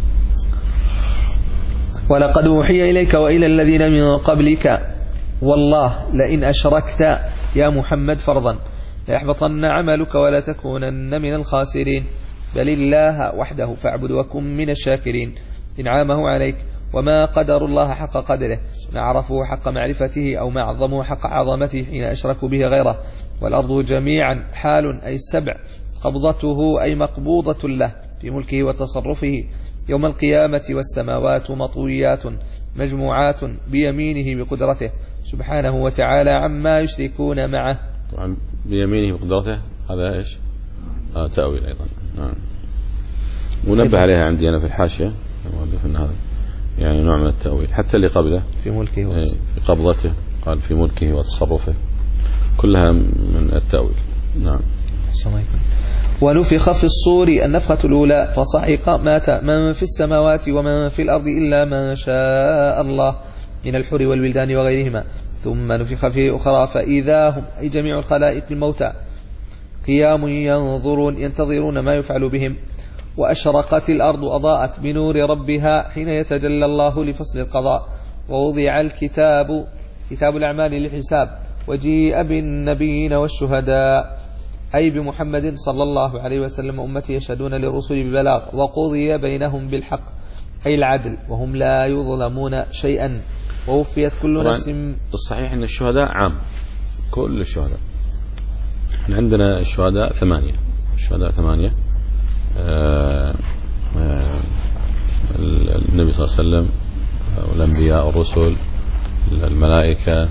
ولقد أوحي إليك وإلى الذين من قبلك والله لئن أشركت يا محمد فرضا ليحبطن عملك ولا تكونن من الخاسرين بل الله وحده فاعبد وكن من الشاكرين إنعامه عليك وما قدر الله حق قدره ما عرفوا حق معرفته أو ما عظموا حق عظمته حين أشركوا به غيره والأرض جميعا حال أي السبع قبضته أي مقبوضة له في ملكه وتصرفه يوم القيامة والسماوات مطويات مجموعات بيمينه بقدرته سبحانه وتعالى عما يشركون معه. طبعا بيمينه بقدرته هذا إيش آه تأويل أيضا. نعم. ونبه عليها عندي أنا في الحاشية المؤلف أن هذا يعني نوع من التأويل. حتى اللي قبله في ملكه إيه في قبضته قال في ملكه وتصرفه كلها من التأويل. نعم. ونفخ في الصور النفخة الأولى فصعق مات من في السماوات ومن في الأرض إلا من شاء الله من الحر والولدان وغيرهما ثم نفخ في أخرى فإذا هم أي جميع الخلائق الموتى قيام ينظرون ينتظرون ما يفعل بهم وأشرقت الأرض أضاءت بنور ربها حين يتجلى الله لفصل القضاء ووضع الكتاب كتاب الأعمال للحساب وجيء بالنبيين والشهداء أي بمحمد صلى الله عليه وسلم أمتي يشهدون للرسل ببلاغ وقضي بينهم بالحق أي العدل وهم لا يظلمون شيئا ووفيت كل نفس. الصحيح أن الشهداء عام كل الشهداء. احنا عندنا الشهداء ثمانية الشهداء ثمانية آآ آآ النبي صلى الله عليه وسلم والأنبياء والرسل الملائكة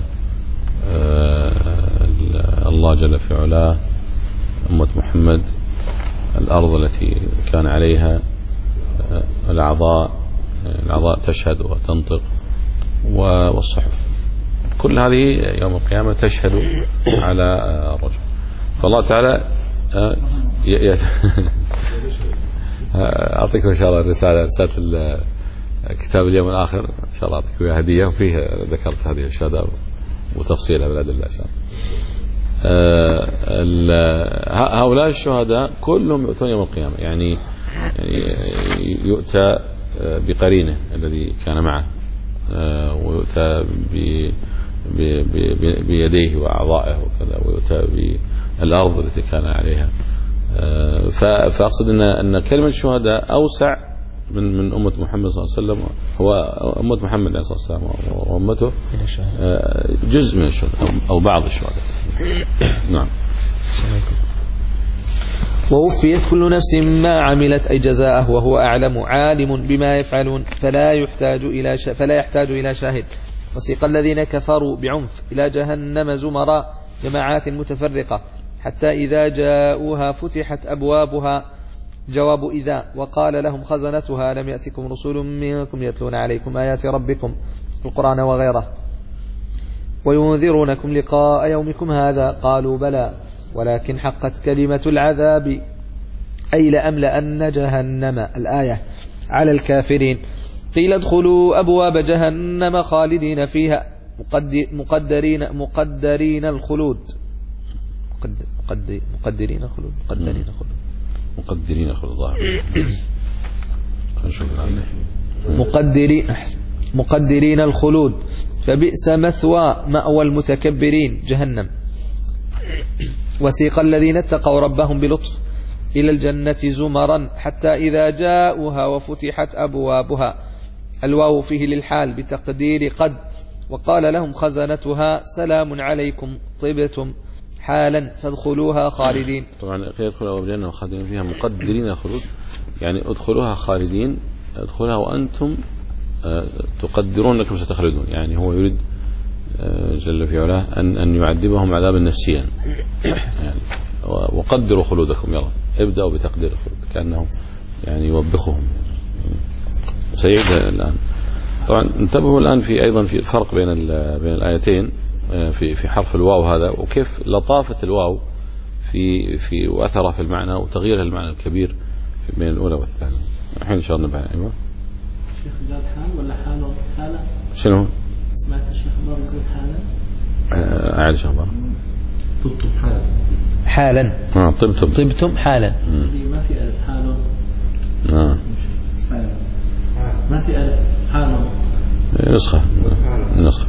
الله جل في علاه أمة محمد الأرض التي كان عليها الأعضاء الأعضاء تشهد وتنطق والصحف كل هذه يوم القيامة تشهد على الرجل. فالله تعالى أعطيكم إن شاء الله الرسالة رسالة كتاب اليوم الآخر إن شاء الله أعطيكم إياها هدية وفيها ذكرت هذه الشهادة وتفصيلها بالأدلة إن شاء الله. هؤلاء الشهداء كلهم يؤتون يوم القيامة يعني يعني يؤتى بقرينه الذي كان معه ويؤتى بيديه وأعضائه وكذا ويؤتى بالأرض التي كان عليها. فأقصد أن أن كلمة الشهداء أوسع من من أمة محمد صلى الله عليه وسلم. هو أمة محمد صلى الله عليه وسلم وأمته جزء من الشهداء أو بعض الشهداء. نعم. ووفيت كل نفس ما عملت أي جزاءه وهو أعلم عالم بما يفعلون فلا يحتاج إلى فلا يحتاج إلى شاهد. وسيق الذين كفروا بعنف إلى جهنم زمرا جماعات متفرقة حتى إذا جاءوها فتحت أبوابها جواب إذا وقال لهم خزنتها لم يأتكم رسول منكم يتلون عليكم آيات ربكم القرآن وغيره وينذرونكم لقاء يومكم هذا قالوا بلى ولكن حقت كلمة العذاب أي لأملأن جهنم الآية على الكافرين. قيل ادخلوا أبواب جهنم خالدين فيها مقدرين مقدرين الخلود مقدر مقدرين الخلود مقدرين الخلود مقدرين الخلود ظاهر مقدرين مقدرين الخلود فبئس مثوى مأوى المتكبرين جهنم. وسيق الذين اتقوا ربهم بلطف إلى الجنة زمرا حتى إذا جاءوها وفتحت أبوابها الواو فيه للحال بتقدير قد وقال لهم خزنتها سلام عليكم طبتم حالا فادخلوها خالدين. طبعا يدخلوا أبواب الجنة وخالدين فيها مقدرين الخلود يعني ادخلوها خالدين ادخلوها وأنتم تقدرون أنكم ستخلدون يعني هو يريد جل في علاه أن أن يعذبهم عذابا نفسيا يعني وقدروا خلودكم يلا ابدأوا بتقدير الخلود كأنه يعني يوبخهم سيعيد الآن. طبعا انتبهوا الآن في أيضا في الفرق بين بين الآيتين في في حرف الواو هذا وكيف لطافة الواو في في وأثره في المعنى وتغيير المعنى الكبير بين الأولى والثانية. الحين إن شاء الله نبه. أيوة الشيخ قال حال ولا حال حالة شنو؟ سمعت الشيخ بار يقول حالا أعلى شيخ بار طبتم حالا حالا آه طبتم طبتم حالا ما في ألف حال آه ما في ألف حال نسخة نسخة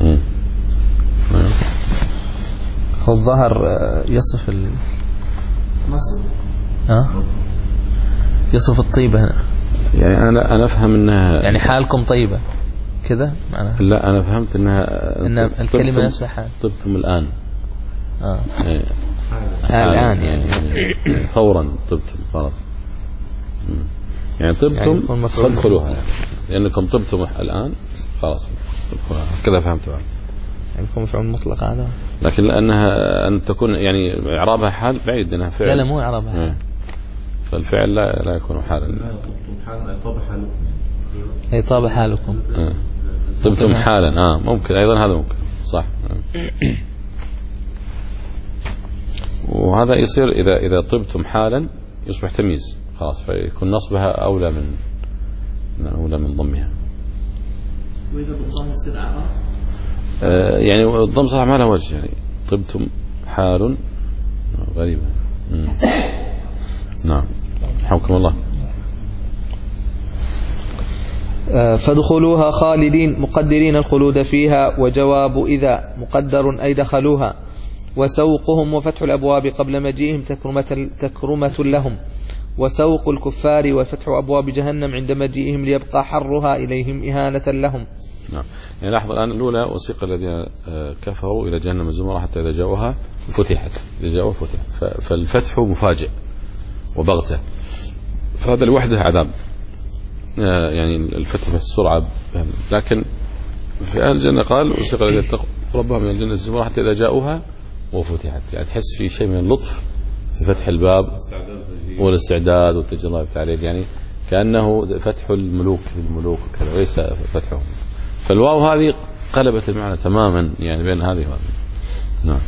هو الظهر يصف ال نصب اه يصف الطيبة هنا يعني أنا أنا أفهم إنها يعني حالكم طيبة كذا معناها. لا أنا فهمت إنها إن الكلمة نفسها حال طبتم الآن آه. إيه. الآن يعني. يعني فورا طبتم خلاص يعني طبتم فادخلوها يعني. لأنكم طبتم الآن خلاص كذا فهمت بعد. يكون مفعول مطلق هذا، لكن لأنها أن تكون يعني إعرابها حال بعيد أنها فعل. لا لا مو إعرابها حال. فالفعل لا لا يكون حالا. أي طاب حالكم. آه. طبتم حالا. آه ممكن أيضا هذا ممكن صح. وهذا يصير إذا إذا طبتم حالا يصبح تمييز خلاص، فيكون نصبها أولى من أولى من ضمها. وإذا بالضم يصير أعراف. آه يعني الضم صح ما له وجه، يعني طبتم حال غريبة. مم. نعم حكم الله. فادخلوها خالدين مقدرين الخلود فيها، وجواب إذا مقدر أي دخلوها، وسوقهم وفتح الأبواب قبل مجيئهم تكرمة, تكرمة لهم، وسوق الكفار وفتح أبواب جهنم عند مجيئهم ليبقى حرها إليهم إهانة لهم. نعم يعني لاحظ الآن الأولى وسيق الذين كفروا إلى جهنم الزمرة حتى إذا جاءوها فتحت، إذا جاءوها فتحت، فالفتح مفاجئ وبغتة، فهذا لوحده عذاب يعني الفتح بالسرعة. لكن في أهل الجنة قال وسيق الذين اتقوا ربهم من الجنة الزمرة حتى إذا جاءوها وفتحت، يعني تحس في شيء من اللطف في فتح الباب والاستعداد والتجربة بالتعليق، يعني كأنه فتح الملوك للملوك وكذا وليس فتحهم. فالواو هذه قلبت المعنى تماما يعني بين هذه وهذه. نعم.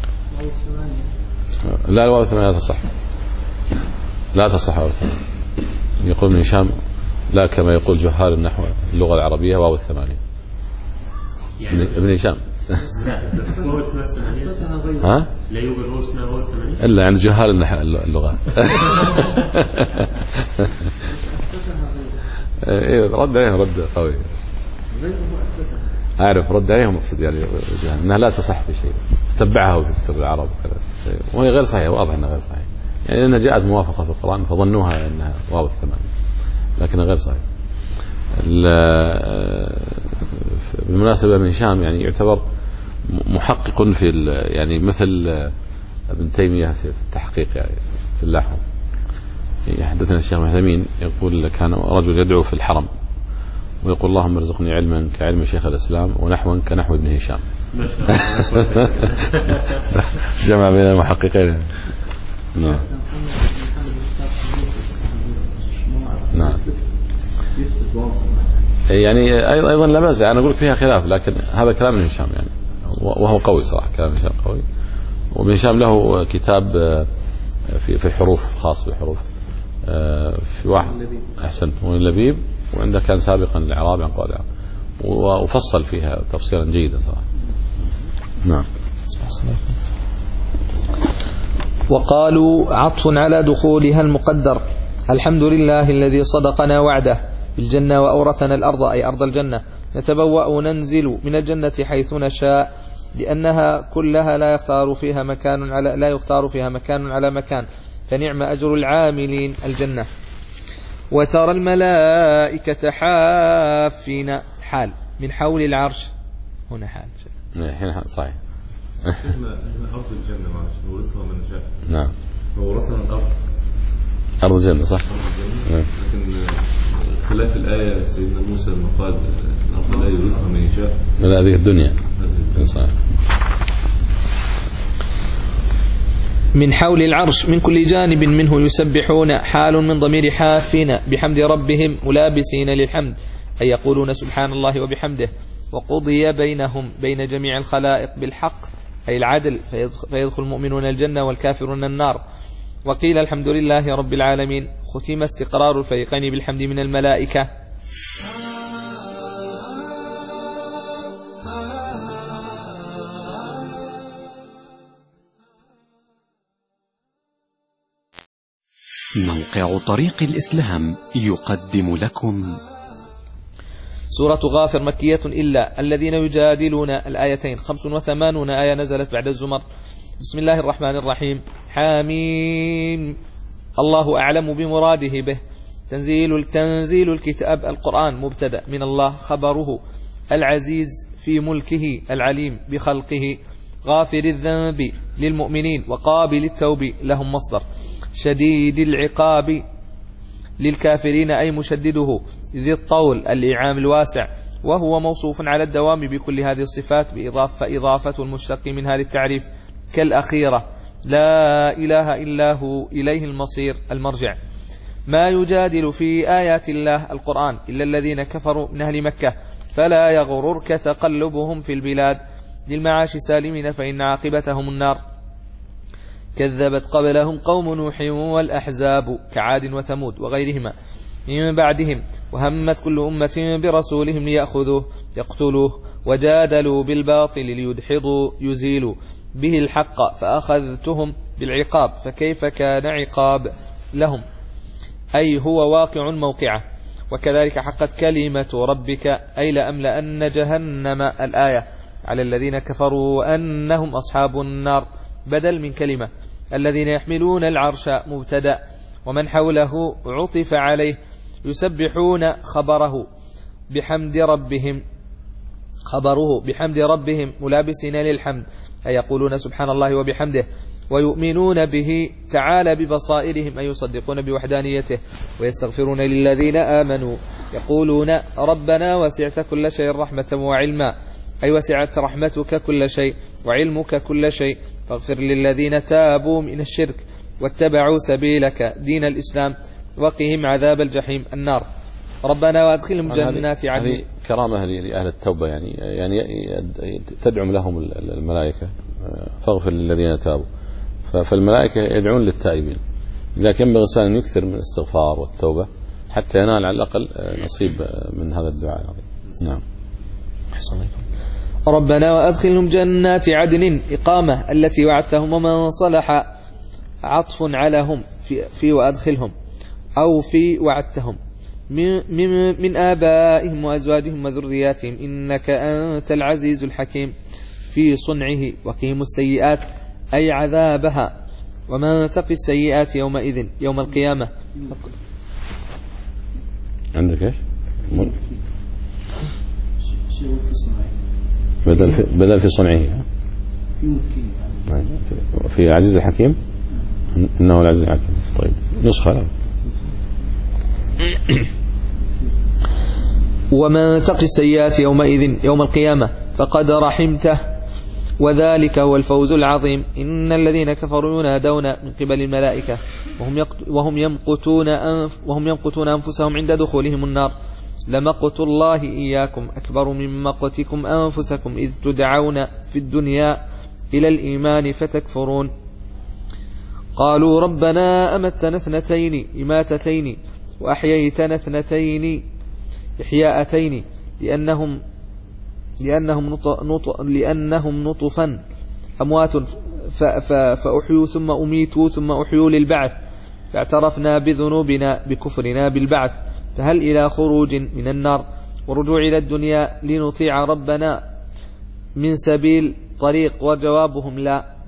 لا الواو الثمانية لا تصح، لا تصح الواو الثمانية. يقول ابن هشام لا كما يقول جهال النحو اللغة العربية واو الثمانية. ابن هشام ها؟ لا يوجد واو اسمها واو الثمانية إلا عند جهال النحو اللغة. إيه رد عليهم رد قوي. أعرف رد عليهم أقصد يعني أنها لا تصح في شيء، تبعها في كتب العرب وكذا، وهي غير صحيحة، واضح أنها غير صحيحة، يعني أنها جاءت موافقة في القرآن فظنوها أنها واو الثمانية لكنها غير صحيحة. بالمناسبة ابن هشام يعني يعتبر محقق في يعني مثل ابن تيمية في التحقيق يعني في اللحظة. يحدثنا الشيخ محمد يقول كان رجل يدعو في الحرم ويقول اللهم ارزقني علما كعلم شيخ الإسلام ونحوا كنحو ابن هشام. جمع بين المحققين. نعم نعم يعني أيضا لا بأس، أنا أقول فيها خلاف لكن هذا كلام ابن هشام يعني وهو قوي صراحة، كلام ابن هشام قوي. وابن هشام له كتاب في في الحروف خاص بالحروف في واحد أحسن هو اللبيب، وعنده كان سابقا الإعراب عن قولها وفصل فيها تفصيلا جيدا صراحة. نعم. وقالوا عطف على دخولها المقدر الحمد لله الذي صدقنا وعده بالجنة وأورثنا الأرض أي أرض الجنة، نتبوأ وننزل من الجنة حيث نشاء لأنها كلها لا يختار فيها مكان على لا يختار فيها مكان على مكان، فنعم أجر العاملين الجنة. وترى الملائكة حافين حال من حول العرش، هنا حال هنا صحيح. هنا أرض الجنة معلش نورثها من شاء. نعم. ورثنا الأرض. أرض الجنة صح. أرض الجنة. لكن خلاف الآية سيدنا موسى لما قال الأرض لا يورثها من يشاء. من هذه الدنيا. صحيح. من حول العرش من كل جانب منه يسبحون، حال من ضمير حافين بحمد ربهم ملابسين للحمد أي يقولون سبحان الله وبحمده. وقضي بينهم بين جميع الخلائق بالحق أي العدل، فيدخل المؤمنون الجنة والكافرون النار. وقيل الحمد لله رب العالمين، ختم استقرار الفريقين بالحمد من الملائكة. موقع طريق الإسلام يقدم لكم سورة غافر مكية إلا الذين يجادلون الآيتين خمس وثمانون آية نزلت بعد الزمر. بسم الله الرحمن الرحيم. حاميم الله أعلم بمراده به. تنزيل تنزيل الكتاب القرآن مبتدأ من الله خبره العزيز في ملكه العليم بخلقه غافر الذنب للمؤمنين وقابل التوب لهم مصدر شديد العقاب للكافرين أي مشدده ذي الطول الإعام الواسع وهو موصوف على الدوام بكل هذه الصفات بإضافة فإضافة المشتق منها للتعريف كالأخيرة لا إله إلا هو إليه المصير المرجع. ما يجادل في آيات الله القرآن إلا الذين كفروا من أهل مكة فلا يغررك تقلبهم في البلاد للمعاش سالمين فإن عاقبتهم النار. كذبت قبلهم قوم نوح والأحزاب كعاد وثمود وغيرهما من بعدهم وهمت كل أمة برسولهم ليأخذوه يقتلوه وجادلوا بالباطل ليدحضوا يزيلوا به الحق فأخذتهم بالعقاب فكيف كان عقاب لهم أي هو واقع موقعه. وكذلك حقت كلمة ربك أي لأملأن جهنم الآية على الذين كفروا وأنهم أصحاب النار بدل من كلمة. الذين يحملون العرش مبتدأ ومن حوله عطف عليه يسبحون خبره بحمد ربهم خبره بحمد ربهم ملابسين للحمد أي يقولون سبحان الله وبحمده ويؤمنون به تعالى ببصائرهم أي يصدقون بوحدانيته ويستغفرون للذين آمنوا يقولون ربنا وسعت كل شيء رحمة وعلما أي وسعت رحمتك كل شيء وعلمك كل شيء فاغفر للذين تابوا من الشرك واتبعوا سبيلك دين الإسلام وقهم عذاب الجحيم النار. ربنا وادخلهم جنات عدن. هذه كرامة لأهل التوبة يعني يعني تدعم لهم الملائكة فاغفر للذين تابوا فالملائكة يدعون للتائبين لكن ينبغي الإنسان أن يكثر من الاستغفار والتوبة حتى ينال على الأقل نصيب من هذا الدعاء العظيم. نعم. ربنا وأدخلهم جنات عدن إقامة التي وعدتهم ومن صلح عطف على هم في, في وأدخلهم أو في وعدتهم من, من, من آبائهم وأزواجهم وذرياتهم إنك أنت العزيز الحكيم في صنعه وقيم السيئات أي عذابها ومن تقي السيئات يومئذ يوم القيامة. عندك إيش بدل في بدل في صنعه في عزيز الحكيم إنه العزيز الحكيم. طيب نسخة ومن تقي السيئات يومئذ يوم القيامة فقد رحمته وذلك هو الفوز العظيم. إن الذين كفروا ينادون من قبل الملائكة وهم وهم يمقتون أنف وهم يمقتون أنفسهم عند دخولهم النار لمقت الله إياكم أكبر من مقتكم أنفسكم إذ تدعون في الدنيا إلى الإيمان فتكفرون. قالوا ربنا أمتنا اثنتين إماتتين وأحييتنا اثنتين إحياءتين لأنهم لأنهم نط نط لأنهم نطفا أموات فأحيوا ثم أميتوا ثم أحيوا للبعث فاعترفنا بذنوبنا بكفرنا بالبعث فهل إلى خروج من النار ورجوع إلى الدنيا لنطيع ربنا من سبيل طريق وجوابهم لا.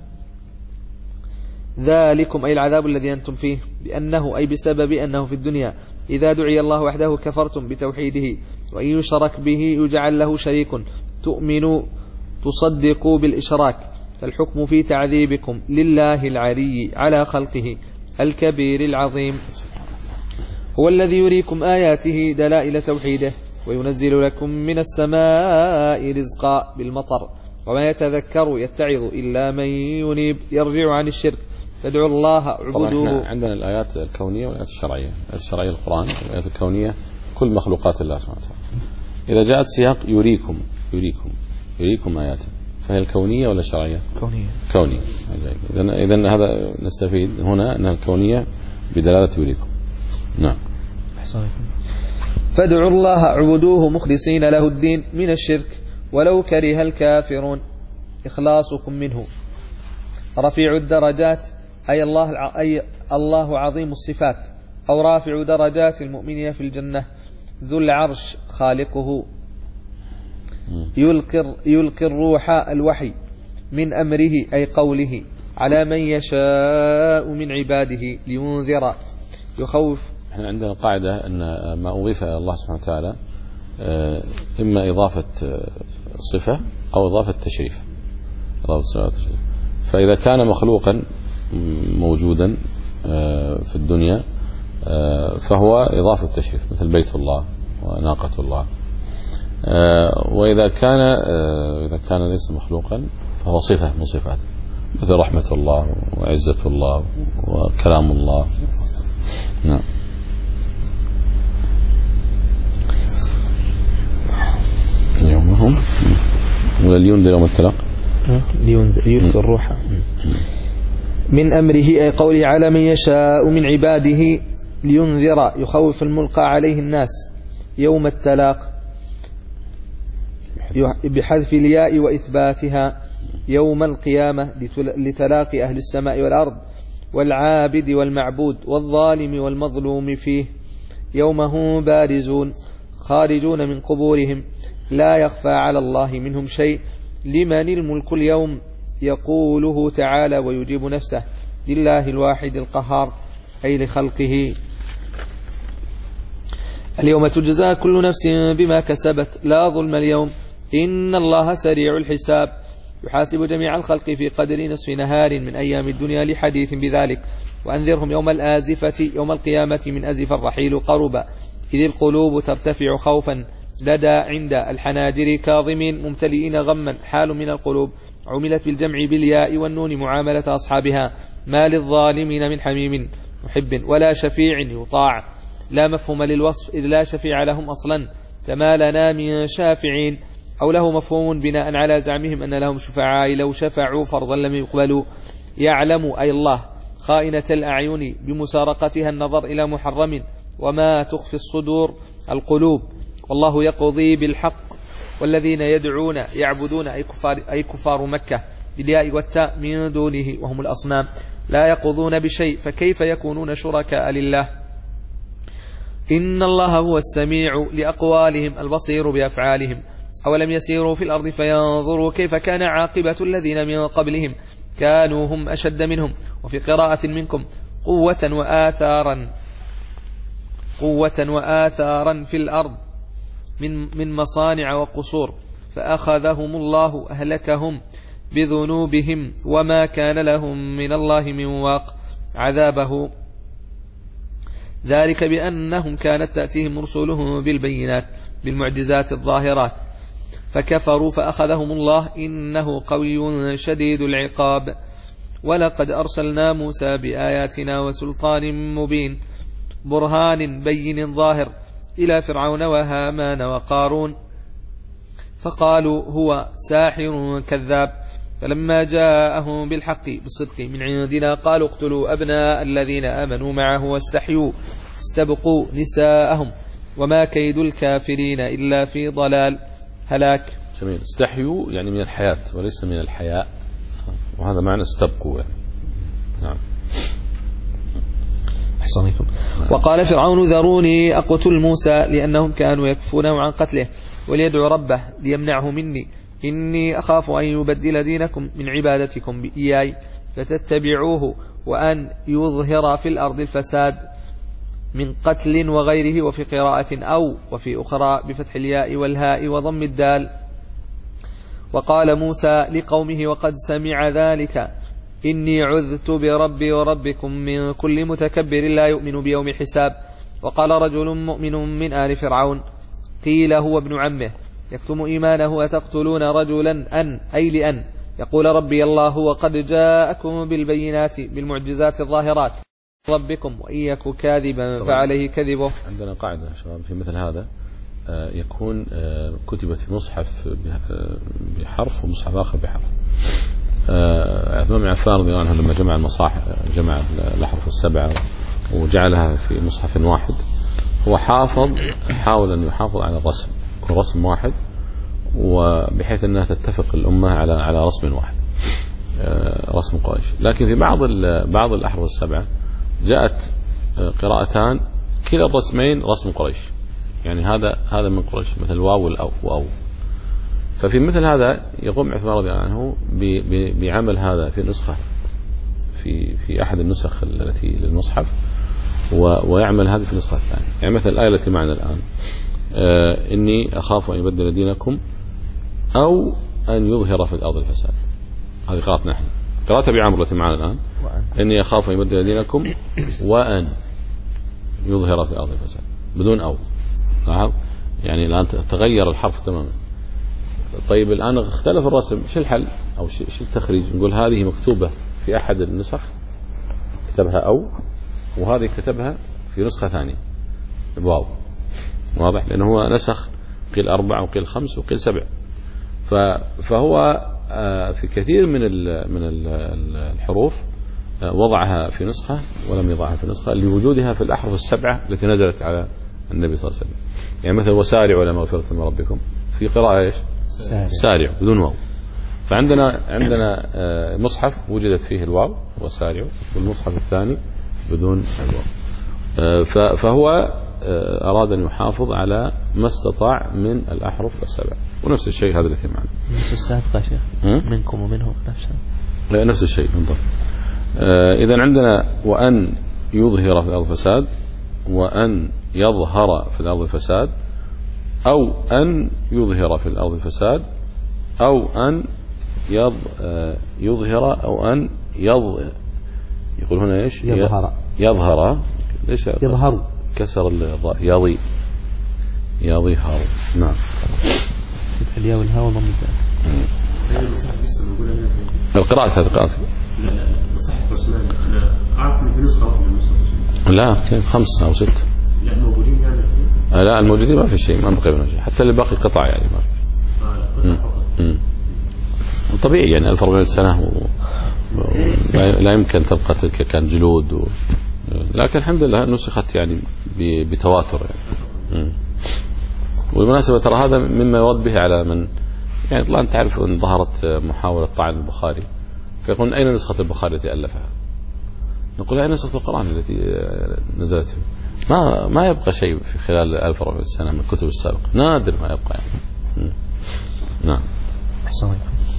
ذلكم أي العذاب الذي أنتم فيه بأنه أي بسبب أنه في الدنيا إذا دعي الله وحده كفرتم بتوحيده وإن يشرك به يجعل له شريك تؤمنوا تصدقوا بالإشراك فالحكم في تعذيبكم لله العلي على خلقه الكبير العظيم. هو الذي يريكم آياته دلائل توحيده وينزل لكم من السماء رزقا بالمطر وما يتذكر يتعظ إلا من ينيب يرجع عن الشرك فادعوا الله اعبدوه. عندنا الآيات الكونية والآيات الشرعية. الآيات الشرعية القرآن والآيات الكونية كل مخلوقات الله سبحانه وتعالى. إذا جاءت سياق يريكم يريكم يريكم آياته فهي الكونية ولا الشرعية؟ كونية. كونية. إذن إذن هذا نستفيد هنا أنها الكونية بدلالة يريكم. نعم. فادعوا الله اعبدوه مخلصين له الدين من الشرك ولو كره الكافرون إخلاصكم منه. رفيع الدرجات أي الله أي الله عظيم الصفات أو رافع درجات المؤمنين في الجنة ذو العرش خالقه يلقي يلقي الروح الوحي من أمره أي قوله على من يشاء من عباده لينذر يخوف. احنا عندنا قاعدة أن ما أضيف إلى الله سبحانه وتعالى إما إضافة صفة أو إضافة تشريف. فإذا كان مخلوقا موجودا في الدنيا فهو إضافة تشريف مثل بيت الله وناقة الله. وإذا كان إذا كان ليس مخلوقا فهو صفة من صفاته، مثل رحمة الله وعزة الله وكلام الله. نعم. يومهم ولينذر يوم التلاق، لينذر الروح من أمره، أي قوله على من يشاء من عباده لينذر يخوف الملقى عليه الناس يوم التلاق بحذف الياء وإثباتها يوم القيامة لتلاقي أهل السماء والأرض والعابد والمعبود والظالم والمظلوم فيه. يوم هم بارزون خارجون من قبورهم لا يخفى على الله منهم شيء. لمن الملك اليوم يقوله تعالى ويجيب نفسه لله الواحد القهار، أي لخلقه. اليوم تجزى كل نفس بما كسبت لا ظلم اليوم إن الله سريع الحساب. يحاسب جميع الخلق في قدر نصف نهار من أيام الدنيا لحديث بذلك. وأنذرهم يوم الآزفة يوم القيامة من أزف الرحيل قربا، إذ القلوب ترتفع خوفا لدى عند الحناجر كاظمين ممتلئين غما، حال من القلوب عملت بالجمع بالياء والنون معاملة أصحابها. ما للظالمين من حميم محب ولا شفيع يطاع، لا مفهوم للوصف إذ لا شفيع لهم أصلا، فما لنا من شافعين. أو له مفهوم بناء على زعمهم أن لهم شفعاء لو شفعوا فرضا لم يقبلوا. يعلم أي الله خائنة الأعين بمسارقتها النظر إلى محرم، وما تخفي الصدور القلوب، والله يقضي بالحق. والذين يدعون يعبدون أي كفار, أي كفار مكة بالياء والتاء من دونه وهم الأصنام لا يقضون بشيء، فكيف يكونون شركاء لله؟ إن الله هو السميع لأقوالهم البصير بأفعالهم. أولم يسيروا في الأرض فينظروا كيف كان عاقبة الذين من قبلهم كانوا هم أشد منهم، وفي قراءة منكم قوة وآثارا قوة وآثارا في الأرض من من مصانع وقصور، فأخذهم الله أهلكهم بذنوبهم وما كان لهم من الله من واق عذابه. ذلك بأنهم كانت تأتيهم رسولهم بالبينات بالمعجزات الظاهرات فكفروا فأخذهم الله إنه قوي شديد العقاب. ولقد أرسلنا موسى بآياتنا وسلطان مبين برهان بين ظاهر إلى فرعون وهامان وقارون فقالوا هو ساحر كذاب، فلما جاءهم بالحق بالصدق من عندنا قالوا اقتلوا أبناء الذين آمنوا معه واستحيوا استبقوا نساءهم وما كيد الكافرين إلا في ضلال هلاك. جميل. استحيوا يعني من الحياة وليس من الحياء، وهذا معنى استبقوا يعني. نعم. أحسنكم. وقال فرعون ذروني أقتل موسى لأنهم كانوا يكفونه عن قتله وليدعو ربه ليمنعه مني إني أخاف أن يبدل دينكم من عبادتكم بإياي فتتبعوه وأن يظهر في الأرض الفساد من قتل وغيره، وفي قراءة أو وفي أخرى بفتح الياء والهاء وضم الدال. وقال موسى لقومه وقد سمع ذلك إني عذت بربي وربكم من كل متكبر لا يؤمن بيوم حساب. وقال رجل مؤمن من آل فرعون قيل هو ابن عمه يكتم إيمانه أتقتلون رجلا أن أي لأن يقول ربي الله وقد جاءكم بالبينات بالمعجزات الظاهرات ربكم وإن يك كاذبا فعليه كذبه. عندنا قاعدة شباب في مثل هذا يكون كتبت في مصحف بحرف ومصحف آخر بحرف. عثمان بن عفان رضي الله عنه لما جمع المصاحف جمع الأحرف السبعة وجعلها في مصحف واحد، هو حافظ حاول أن يحافظ على الرسم، يكون رسم واحد وبحيث أنها تتفق الأمة على على رسم واحد رسم قريش. لكن في بعض بعض الأحرف السبعة جاءت قراءتان كلا الرسمين رسم قريش، يعني هذا هذا من قريش مثل واو والأو وأو. ففي مثل هذا يقوم عثمان رضي الله عنه بعمل هذا في نسخة في في أحد النسخ التي للمصحف ويعمل هذه في النسخة الثانية. يعني مثل الآية التي معنا الآن آه إني أخاف أن يبدل دينكم أو أن يظهر في الأرض الفساد، هذه قراءتنا نحن. قراءة بعمر التي معنا الآن إني أخاف أن يبدل دينكم وأن يظهر في الأرض الفساد بدون أو. يعني الآن تغير الحرف تماما. طيب الآن اختلف الرسم، شو الحل أو شو التخريج؟ نقول هذه مكتوبة في أحد النسخ كتبها أو، وهذه كتبها في نسخة ثانية واو، واضح؟ لأنه هو نسخ قيل أربع وقيل خمس وقيل سبع، فهو في كثير من من الحروف وضعها في نسخة ولم يضعها في نسخة لوجودها في الأحرف السبعة التي نزلت على النبي صلى الله عليه وسلم. يعني مثل وسارعوا إلى مغفرة من ربكم في قراءة ايش؟ سارع بدون واو. فعندنا عندنا مصحف وجدت فيه الواو وسارع، والمصحف الثاني بدون الواو. فهو أراد أن يحافظ على ما استطاع من الأحرف السبع، ونفس الشيء هذا الذي معنا نفس السابقة شيخ منكم ومنهم نفسه لا نفس الشيء انظر. إذا عندنا وأن يظهر في الأرض فساد، وأن يظهر في الأرض فساد، أو أن يظهر في الأرض فساد، أو أن يظ يظهر أو أن يظ يقول هنا إيش؟ يظهر يظهر ليش يظهر كسر الراء يضي يظهر. نعم فتح الياء والهاء وضم الدال. القراءة هذه قراءة لا لا مصحف عثماني أنا أعرف إن في نسخة واحدة من نسخة. لا كيف خمسة أو ستة؟ لا موجودين يعني. لا الموجودين ما في شيء، ما بقي منه شيء، حتى اللي باقي قطع يعني ما في. آه لا قطع فقط. طبيعي يعني ألف وأربعمائة سنة و... لا يمكن تبقى تلك كان جلود و... لكن الحمد لله نسخت يعني بتواتر يعني. والمناسبة ترى هذا مما يرد به على من يعني طبعا تعرف أن ظهرت محاولة طعن البخاري، فيقول أين نسخة البخاري التي ألفها؟ نقول أين نسخة القرآن التي نزلت؟ ما ما يبقى شيء في خلال ألف وأربعمائة سنة من الكتب السابقة، نادر ما يبقى يعني. نعم. أحسن.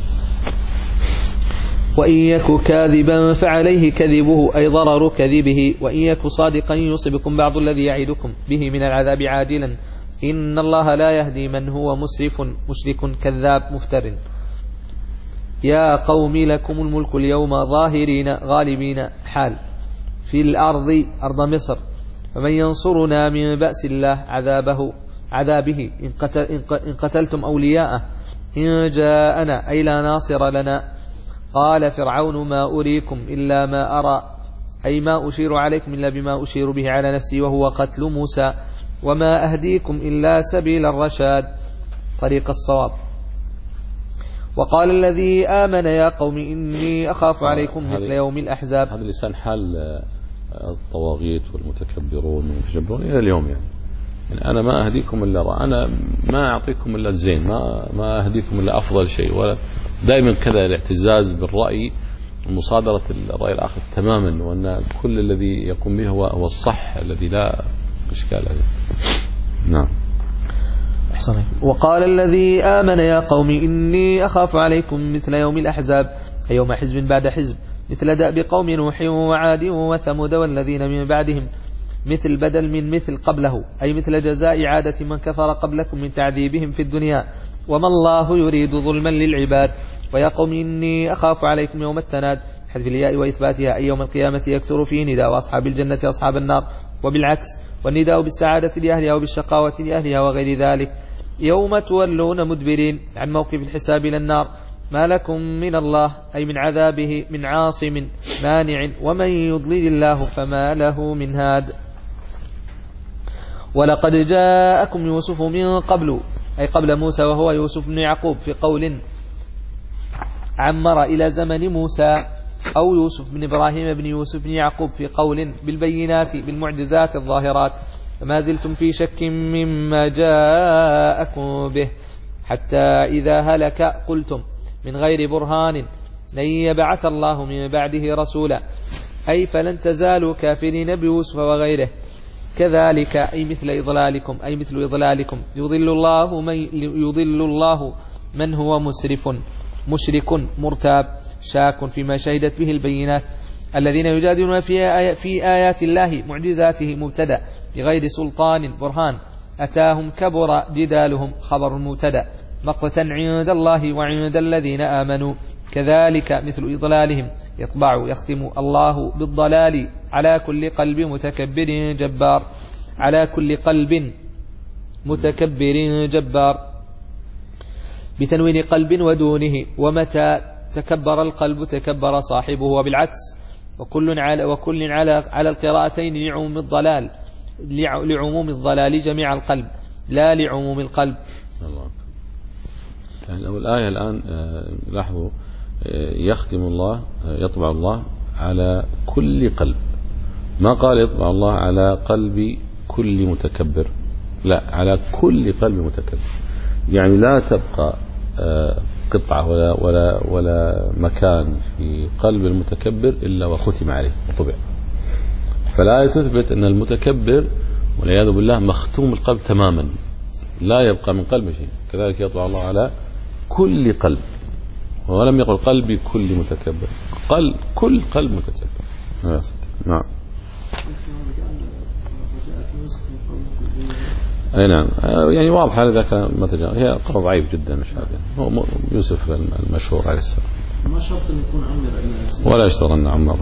وإن يك كاذبا فعليه كذبه أي ضرر كذبه، وإن يك صادقا يصبكم بعض الذي يعدكم به من العذاب عاجلا، إن الله لا يهدي من هو مسرف مشرك كذاب مفتر. يا قوم لكم الملك اليوم ظاهرين غالبين حال في الأرض أرض مصر، فمن ينصرنا من بأس الله عذابه عذابه إن, قتل إن قتلتم أولياءه إن جاءنا أي لا ناصر لنا. قال فرعون ما أريكم إلا ما أرى أي ما أشير عليكم إلا بما أشير به على نفسي وهو قتل موسى، وما أهديكم إلا سبيل الرشاد طريق الصواب. وقال الذي آمن يا قوم إني أخاف عليكم مثل يوم الأحزاب. هذا لسان حال الطواغيت والمتكبرون والمتجبرون إلى اليوم يعني. يعني أنا ما أهديكم إلا رأى، أنا ما أعطيكم إلا الزين، ما ما أهديكم إلا أفضل شيء، ولا دائما كذا الاعتزاز بالرأي ومصادرة الرأي الآخر تماما، وأن كل الذي يقوم به هو هو الصح الذي لا إشكال عليه. نعم. أحسن. وقال الذي آمن يا قوم إني أخاف عليكم مثل يوم الأحزاب أي يوم حزب بعد حزب، مثل دأب قوم نوح وعاد وثمود والذين من بعدهم، مثل بدل من مثل قبله أي مثل جزاء عادة من كفر قبلكم من تعذيبهم في الدنيا، وما الله يريد ظلما للعباد. ويا قوم إني أخاف عليكم يوم التناد حذف الياء وإثباتها أي يوم القيامة يكثر فيه نداء أصحاب الجنة أصحاب النار، وبالعكس والنداء بالسعادة لأهلها وبالشقاوة لأهلها وغير ذلك. يوم تولون مدبرين عن موقف الحساب إلى النار، ما لكم من الله أي من عذابه من عاصم مانع، ومن يضلل الله فما له من هاد. ولقد جاءكم يوسف من قبل أي قبل موسى وهو يوسف بن يعقوب في قول عمر إلى زمن موسى، أو يوسف بن إبراهيم بن يوسف بن يعقوب في قول بالبينات بالمعجزات الظاهرات، فما زلتم في شك مما جاءكم به حتى إذا هلك قلتم من غير برهان لن يبعث الله من بعده رسولا، أي فلن تزالوا كافرين بيوسف وغيره. كذلك أي مثل إضلالكم أي مثل إضلالكم يضل الله من يضل الله من هو مسرف مشرك مرتاب شاك فيما شهدت به البينات، الذين يجادلون في آي في آيات الله معجزاته مبتدأ بغير سلطان برهان أتاهم كبر جدالهم خبر مبتدأ مقتا عند الله وعند الذين آمنوا. كذلك مثل إضلالهم يطبع يختم الله بالضلال على كل قلب متكبر جبار، على كل قلب متكبر جبار بتنوين قلب ودونه. ومتى تكبر القلب تكبر صاحبه، وبالعكس وكل على وكل على على القراءتين لعموم الضلال لعموم الضلال جميع القلب لا لعموم القلب. الله. يعني الآية الآن لاحظوا يختم الله يطبع الله على كل قلب، ما قال يطبع الله على قلب كل متكبر، لا، على كل قلب متكبر. يعني لا تبقى قطعة ولا ولا ولا مكان في قلب المتكبر إلا وختم عليه وطبع. فالآية تثبت أن المتكبر والعياذ بالله مختوم القلب تماما، لا يبقى من قلب شيء. كذلك يطبع الله على كل قلب، ولم يقل قلبي كل متكبر، قل كل قلب متكبر. نعم. اي نعم، يعني واضح هذا ذاك ما تجاوز، هي قول ضعيف جدا مش هذا. هو يوسف المشهور عليه السلام ما شرط ان يكون عمر ولا يشترط ان عمر.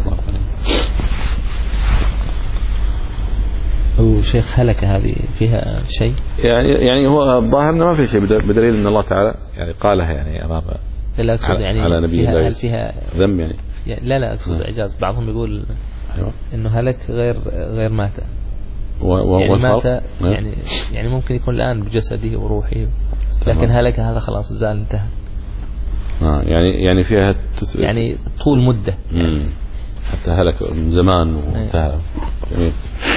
أو شيخ هلك هذه فيها شيء؟ يعني يعني هو ظاهرنا ما في شيء، بدليل ان الله تعالى يعني قالها يعني امام لا أقصد يعني على نبي الله. هل فيها ذم يعني؟ لا لا أقصد نعم. إعجاز. بعضهم يقول أيوة. إنه هلك غير غير مات، و يعني مات نعم. يعني يعني ممكن يكون الآن بجسده وروحه، لكن هلك هذا خلاص زال انتهى. آه يعني يعني فيها تثبت يعني طول مدة يعني. حتى هلك من زمان وانتهى. جميل.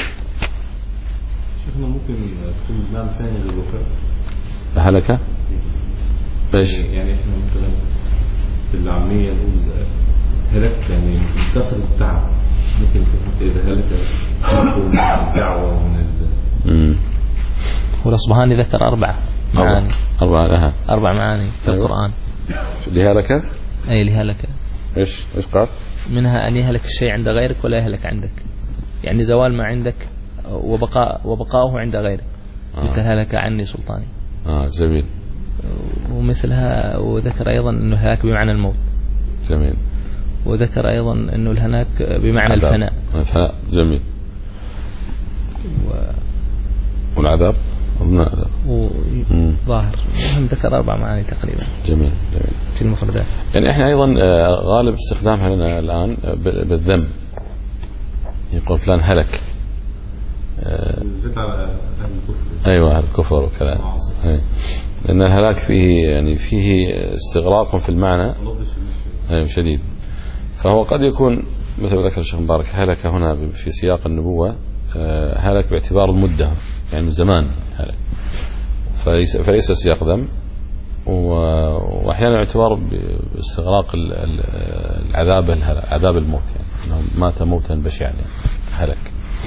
شيخنا ممكن تكون معنى ثاني للوفاء. هلك ايش؟ يعني احنا مثلا في العامية نقول هلك يعني من كثرة التعب، ممكن يكون حتى إذا هلك من الدعوة ومن ال والأصبهاني ذكر أربعة معاني. أربعة لها أربع معاني في أيوة. القرآن. لهلك؟ أي لهلك. إيش إيش قال؟ منها أن يهلك الشيء عند غيرك ولا يهلك عندك، يعني زوال ما عندك وبقاء وبقاؤه عند غيرك. آه. مثل هلك عني سلطاني. آه جميل. ومثلها وذكر أيضا أنه هلاك بمعنى الموت. جميل. وذكر أيضا أنه الهلاك بمعنى عذاب. الفناء. الفناء جميل. و... والعذاب أظن عذاب. ظاهر هم ذكر أربع معاني تقريبا. جميل جميل. في المفردات. يعني إحنا أيضا غالب استخدامها لنا الآن بالذم، يقول فلان هلك. بالذات على أهل الكفر. أيوة أهل الكفر وكذا. لأن الهلاك فيه يعني فيه استغراق في المعنى. أيوة شديد. فهو قد يكون مثل ذكر الشيخ مبارك هلك هنا في سياق النبوة هلك باعتبار المدة، يعني من زمان هلك، فليس فليس سياق ذم، وأحيانا اعتبار باستغراق العذاب عذاب الموت، يعني أنه مات موتا بشعا يعني هلك.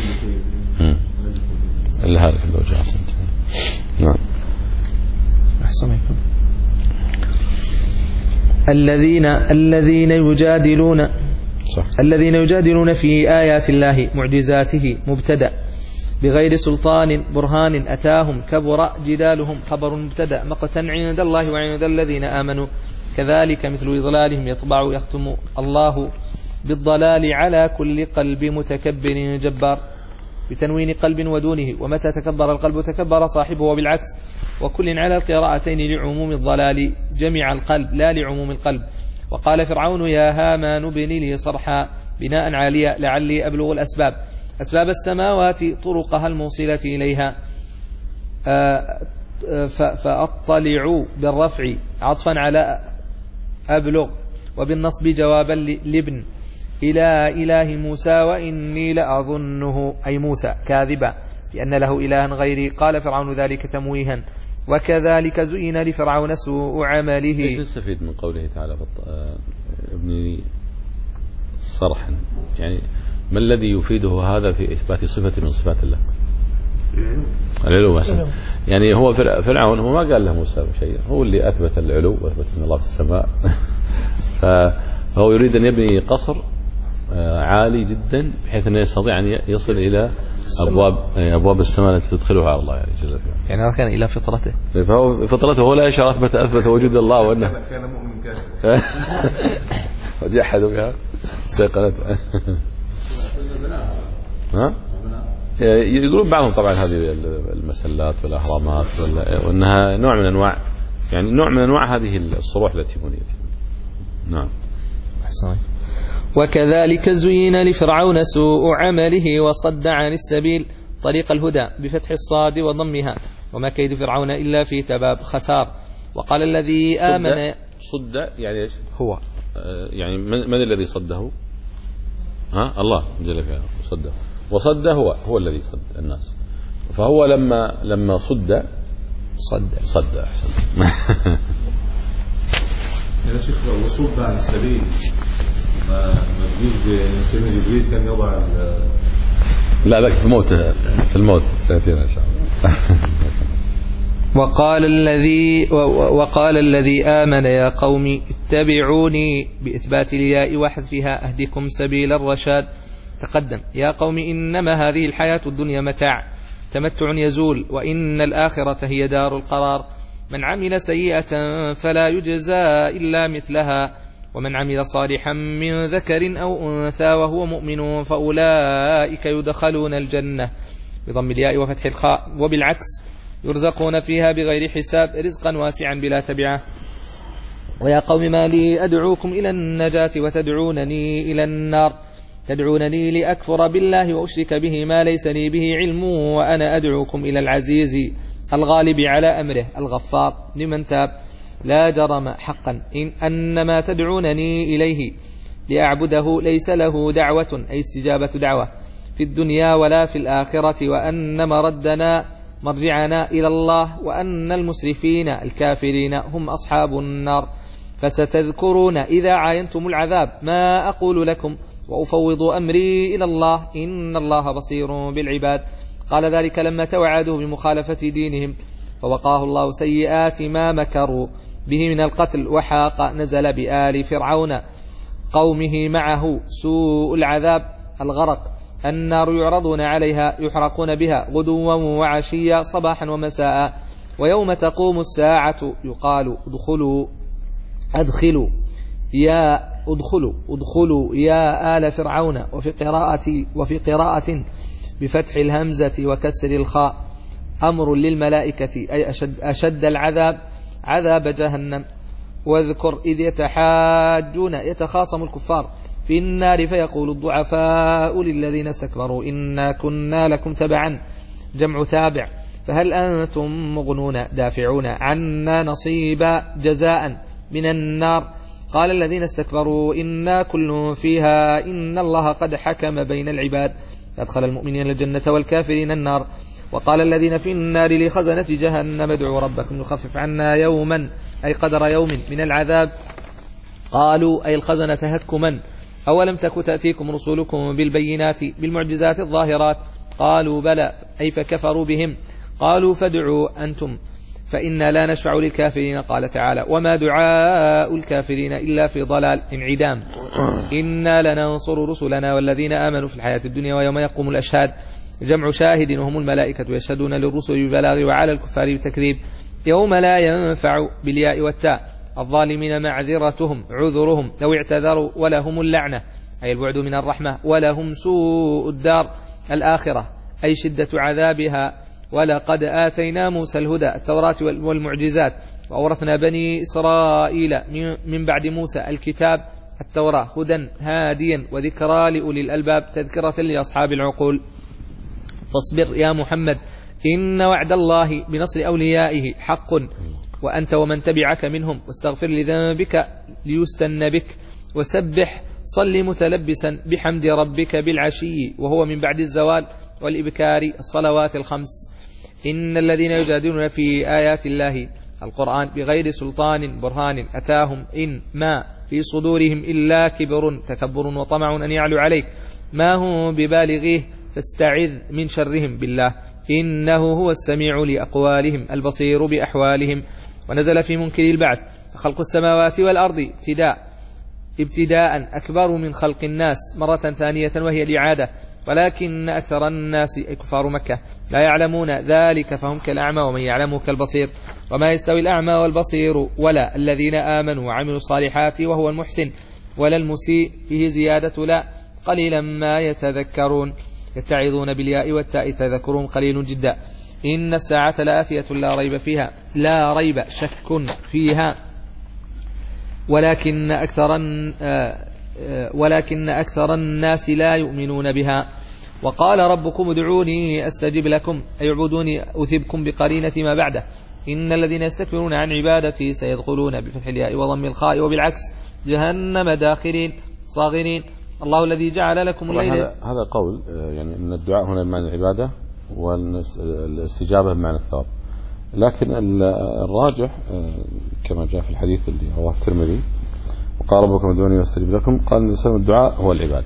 الهلك لو جاء سنت. نعم. أحسن يكون. الذين الذين يجادلون صح. الذين يجادلون في آيات الله معجزاته مبتدأ بغير سلطان برهان أتاهم كبر جدالهم خبر مبتدأ مقتا عند الله وعند الذين آمنوا كذلك مثل إضلالهم يطبع يختم الله بالضلال على كل قلب متكبر جبار بتنوين قلب ودونه. ومتى تكبر القلب تكبر صاحبه، وبالعكس وكل على القراءتين لعموم الضلال جميع القلب لا لعموم القلب. وقال فرعون يا هامان ابن لي صرحا بناء عاليا لعلي أبلغ الأسباب أسباب السماوات طرقها الموصلة إليها فأطلعوا بالرفع عطفا على أبلغ، وبالنصب جوابا لابن إلى إله موسى وإني لأظنه أي موسى كاذبا لأن له إلها غيري. قال فرعون ذلك تمويها وكذلك زين لفرعون سوء عمله. ايش نستفيد من قوله تعالى ابني صرحا؟ يعني ما الذي يفيده هذا في إثبات صفة من صفات الله؟ العلو مثلا. يعني هو فرعون هو ما قال له موسى شيء، هو اللي أثبت العلو وأثبت أن الله في السماء. فهو يريد أن يبني قصر عالي جدا بحيث أنه يستطيع أن يصل إلى أبواب أبواب السماء التي تدخلها على الله يعني جل وعلا. يعني أركان إلى فطرته. فهو فطرته هو لا يشعر أثبت أثبت وجود الله وأنه كان مؤمن كافر. وجحدوا بها استيقنت. ها؟ يقولون بعضهم طبعا هذه المسلات والأهرامات وأنها نوع من أنواع يعني نوع من أنواع هذه الصروح التي بنيت. نعم. وكذلك زين لفرعون سوء عمله وصد عن السبيل طريق الهدى بفتح الصاد وضمها وما كيد فرعون إلا في تباب خسار. وقال الذي آمن صد يعني ايش هو يعني من الذي صده؟ ها الله جل وعلا صده وصد هو هو الذي صد الناس. فهو لما لما صد صد صد أحسن. يا شيخ الوصول عن السبيل ما تجيب سيدنا جبريل كان يضع لا ذاك في موته في الموت سنتين إن شاء الله. وقال الذي وقال الذي آمن يا قوم اتبعوني بإثبات الياء وحذفها أهدكم سبيل الرشاد. تقدم يا قوم إنما هذه الحياة الدنيا متاع تمتع يزول وإن الآخرة هي دار القرار. من عمل سيئة فلا يجزى إلا مثلها ومن عمل صالحا من ذكر أو أنثى وهو مؤمن فأولئك يدخلون الجنة بضم الياء وفتح الخاء وبالعكس يرزقون فيها بغير حساب رزقا واسعا بلا تبعة. ويا قوم ما لي أدعوكم إلى النجاة وتدعونني إلى النار تدعونني لأكفر بالله وأشرك به ما ليس لي به علم وأنا أدعوكم إلى العزيز الغالب على أمره الغفار لمن تاب. لا جرم حقا إن أنما تدعونني إليه لأعبده ليس له دعوة أي استجابة دعوة في الدنيا ولا في الآخرة وأن مردنا مرجعنا إلى الله وأن المسرفين الكافرين هم أصحاب النار. فستذكرون إذا عاينتم العذاب ما أقول لكم وأفوض أمري إلى الله إن الله بصير بالعباد. قال ذلك لما توعدوا بمخالفة دينهم فوقاه الله سيئات ما مكروا به من القتل وحاق نزل بآل فرعون قومه معه سوء العذاب الغرق. النار يعرضون عليها يحرقون بها غدوا وعشيا صباحا ومساء ويوم تقوم الساعة يقال ادخلوا أدخلوا يا ادخلوا ادخلوا يا آل فرعون وفي قراءة وفي قراءة بفتح الهمزة وكسر الخاء أمر للملائكة أي أشد, أشد العذاب عذاب جهنم. واذكر إذ يتحاجون يتخاصم الكفار في النار فيقول الضعفاء للذين استكبروا إنا كنا لكم تبعا جمع تابع فهل أنتم مغنون دافعون عنا نصيبا جزاء من النار. قال الذين استكبروا إنا كل فيها إن الله قد حكم بين العباد أدخل المؤمنين الجنة والكافرين النار. وقال الذين في النار لخزنة جهنم ادعوا ربكم يخفف عنا يوما أي قدر يوم من العذاب. قالوا أي الخزنة هتكما أولم تك تأتيكم رسولكم بالبينات بالمعجزات الظاهرات قالوا بلى أي فكفروا بهم. قالوا فادعوا أنتم فإنا لا نشفع للكافرين. قال تعالى وما دعاء الكافرين إلا في ضلال انعدام. إنا لننصر رسلنا والذين آمنوا في الحياة الدنيا ويوم يقوم الأشهاد جمع شاهد وهم الملائكة يشهدون للرسل ببلاغ وعلى الكفار بتكذيب. يوم لا ينفع بالياء والتاء الظالمين معذرتهم عذرهم لو اعتذروا ولهم اللعنة أي البعد من الرحمة ولهم سوء الدار الآخرة أي شدة عذابها. ولقد آتينا موسى الهدى التوراة والمعجزات وأورثنا بني إسرائيل من بعد موسى الكتاب التوراة هدى هاديا وذكرى لأولي الألباب تذكرة لأصحاب العقول. فاصبر يا محمد إن وعد الله بنصر أوليائه حق وأنت ومن تبعك منهم واستغفر لذنبك ليستن بك وسبح صل متلبسا بحمد ربك بالعشي وهو من بعد الزوال والإبكار الصلوات الخمس. إن الذين يجادلون في آيات الله القرآن بغير سلطان برهان أتاهم إن ما في صدورهم إلا كبر تكبر وطمع أن يعلو عليك ما هم ببالغيه فاستعذ من شرهم بالله إنه هو السميع لأقوالهم البصير بأحوالهم. ونزل في منكر البعث فخلق السماوات والأرض ابتداء ابتداء أكبر من خلق الناس مرة ثانية وهي الإعادة ولكن أكثر الناس أي كفار مكة لا يعلمون ذلك فهم كالأعمى ومن يعلم كالبصير وما يستوي الأعمى والبصير ولا الذين آمنوا وعملوا الصالحات وهو المحسن ولا المسيء فيه زيادة لا قليلا ما يتذكرون. يتعظون بالياء والتاء تذكرهم قليل جدا. إن الساعة لآتية لا ريب فيها لا ريب شك فيها ولكن أكثر ولكن أكثر الناس لا يؤمنون بها. وقال ربكم ادعوني أستجب لكم أي اعبدوني أثبكم بقرينة ما بعده. إن الذين يستكبرون عن عبادتي سيدخلون بفتح الياء وضم الخاء وبالعكس جهنم داخرين صاغرين. الله الذي جعل لكم الليل. هذا هذا قول يعني ان الدعاء هنا بمعنى العباده والاستجابه بمعنى الثواب، لكن الراجح كما جاء في الحديث اللي رواه الترمذي وقال ربكم ادعوني استجب لكم، قال الانسان الدعاء هو العباده.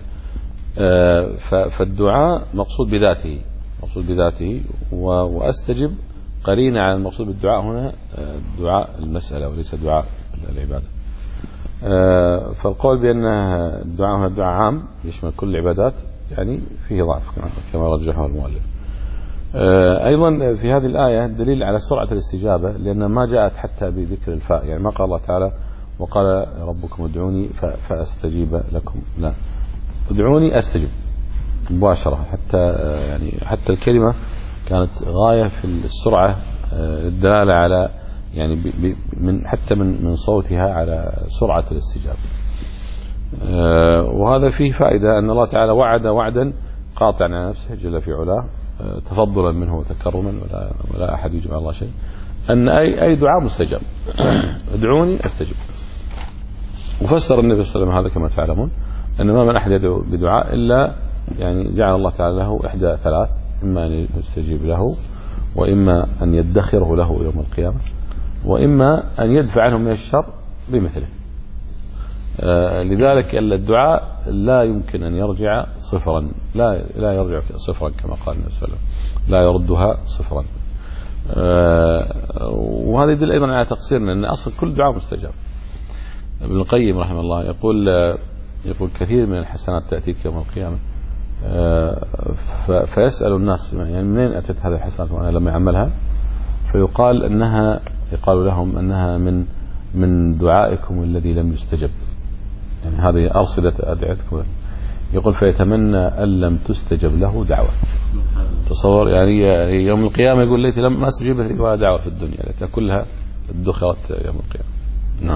فالدعاء مقصود بذاته مقصود بذاته واستجب قرينه على المقصود بالدعاء هنا دعاء المساله وليس دعاء العباده. فالقول بأن الدعاء هنا دعاء عام يشمل كل العبادات يعني فيه ضعف كما رجحه المؤلف. أيضا في هذه الآية دليل على سرعة الاستجابة، لأن ما جاءت حتى بذكر الفاء، يعني ما قال الله تعالى وقال ربكم ادعوني فأستجيب لكم، لا، ادعوني أستجب مباشرة، حتى يعني حتى الكلمة كانت غاية في السرعة، الدلالة على يعني من حتى من من صوتها على سرعة الاستجابة. أه وهذا فيه فائدة أن الله تعالى وعد وعدا قاطعا على نفسه جل في علاه، أه تفضلا منه وتكرما، ولا ولا أحد يجمع الله شيء، أن أي أي دعاء مستجاب. ادعوني أستجب. وفسر النبي صلى الله عليه وسلم هذا كما تعلمون أن ما من أحد يدعو بدعاء إلا يعني جعل الله تعالى له إحدى ثلاث، إما أن يستجيب له، وإما أن يدخره له يوم القيامة، وإما أن يدفع عنه من الشر بمثله. آه لذلك الدعاء لا يمكن أن يرجع صفرا، لا لا يرجع صفرا كما قال النبي صلى الله عليه وسلم، لا يردها صفرا. آه وهذا يدل أيضا على تقصيرنا أن أصل كل دعاء مستجاب. ابن القيم رحمه الله يقول يقول كثير من الحسنات تأتيك يوم القيامة، آه فيسأل الناس يعني منين أتت هذه الحسنات وأنا لم أعملها، فيقال أنها يقال لهم أنها من من دعائكم الذي لم يستجب، يعني هذه أرصدة أدعيتكم. يقول فيتمنى أن لم تستجب له دعوة. تصور يعني يوم القيامة يقول ليت لم ما استجيبت لي ولا دعوة في الدنيا، لكن كلها ادخرت يوم القيامة. نعم.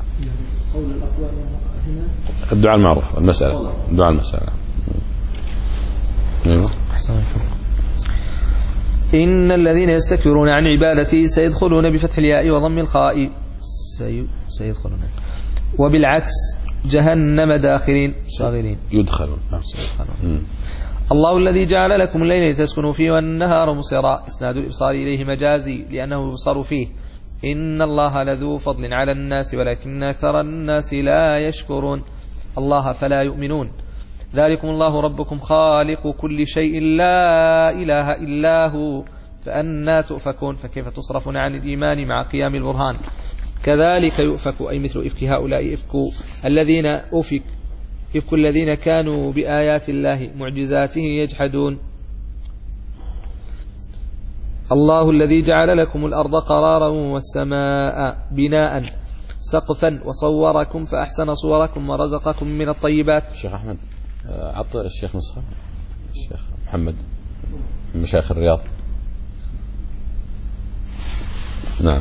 الدعاء المعروف المسألة، الدعاء المسألة. أيوه. إن الذين يستكبرون عن عبادتي سيدخلون بفتح الياء وضم الخاء سي... سيدخلون وبالعكس جهنم داخرين صاغرين يدخلون. الله الذي جعل لكم الليل لتسكنوا فيه والنهار مبصرا. إسناد الإبصار إليه مجازي لأنه يبصر فيه. إن الله لذو فضل على الناس ولكن أكثر الناس لا يشكرون الله فلا يؤمنون. ذلكم الله ربكم خالق كل شيء لا إله إلا هو فأنا تؤفكون. فكيف تصرفون عن الإيمان مع قيام البرهان؟ كذلك يؤفك أي مثل إفك هؤلاء إفك الذين أفك إفك الذين كانوا بآيات الله معجزاته يجحدون. الله الذي جعل لكم الأرض قرارا والسماء بناء سقفا وصوركم فأحسن صوركم ورزقكم من الطيبات. الشيخ أحمد عطى الشيخ نصر الشيخ محمد من مشايخ الرياض. نعم.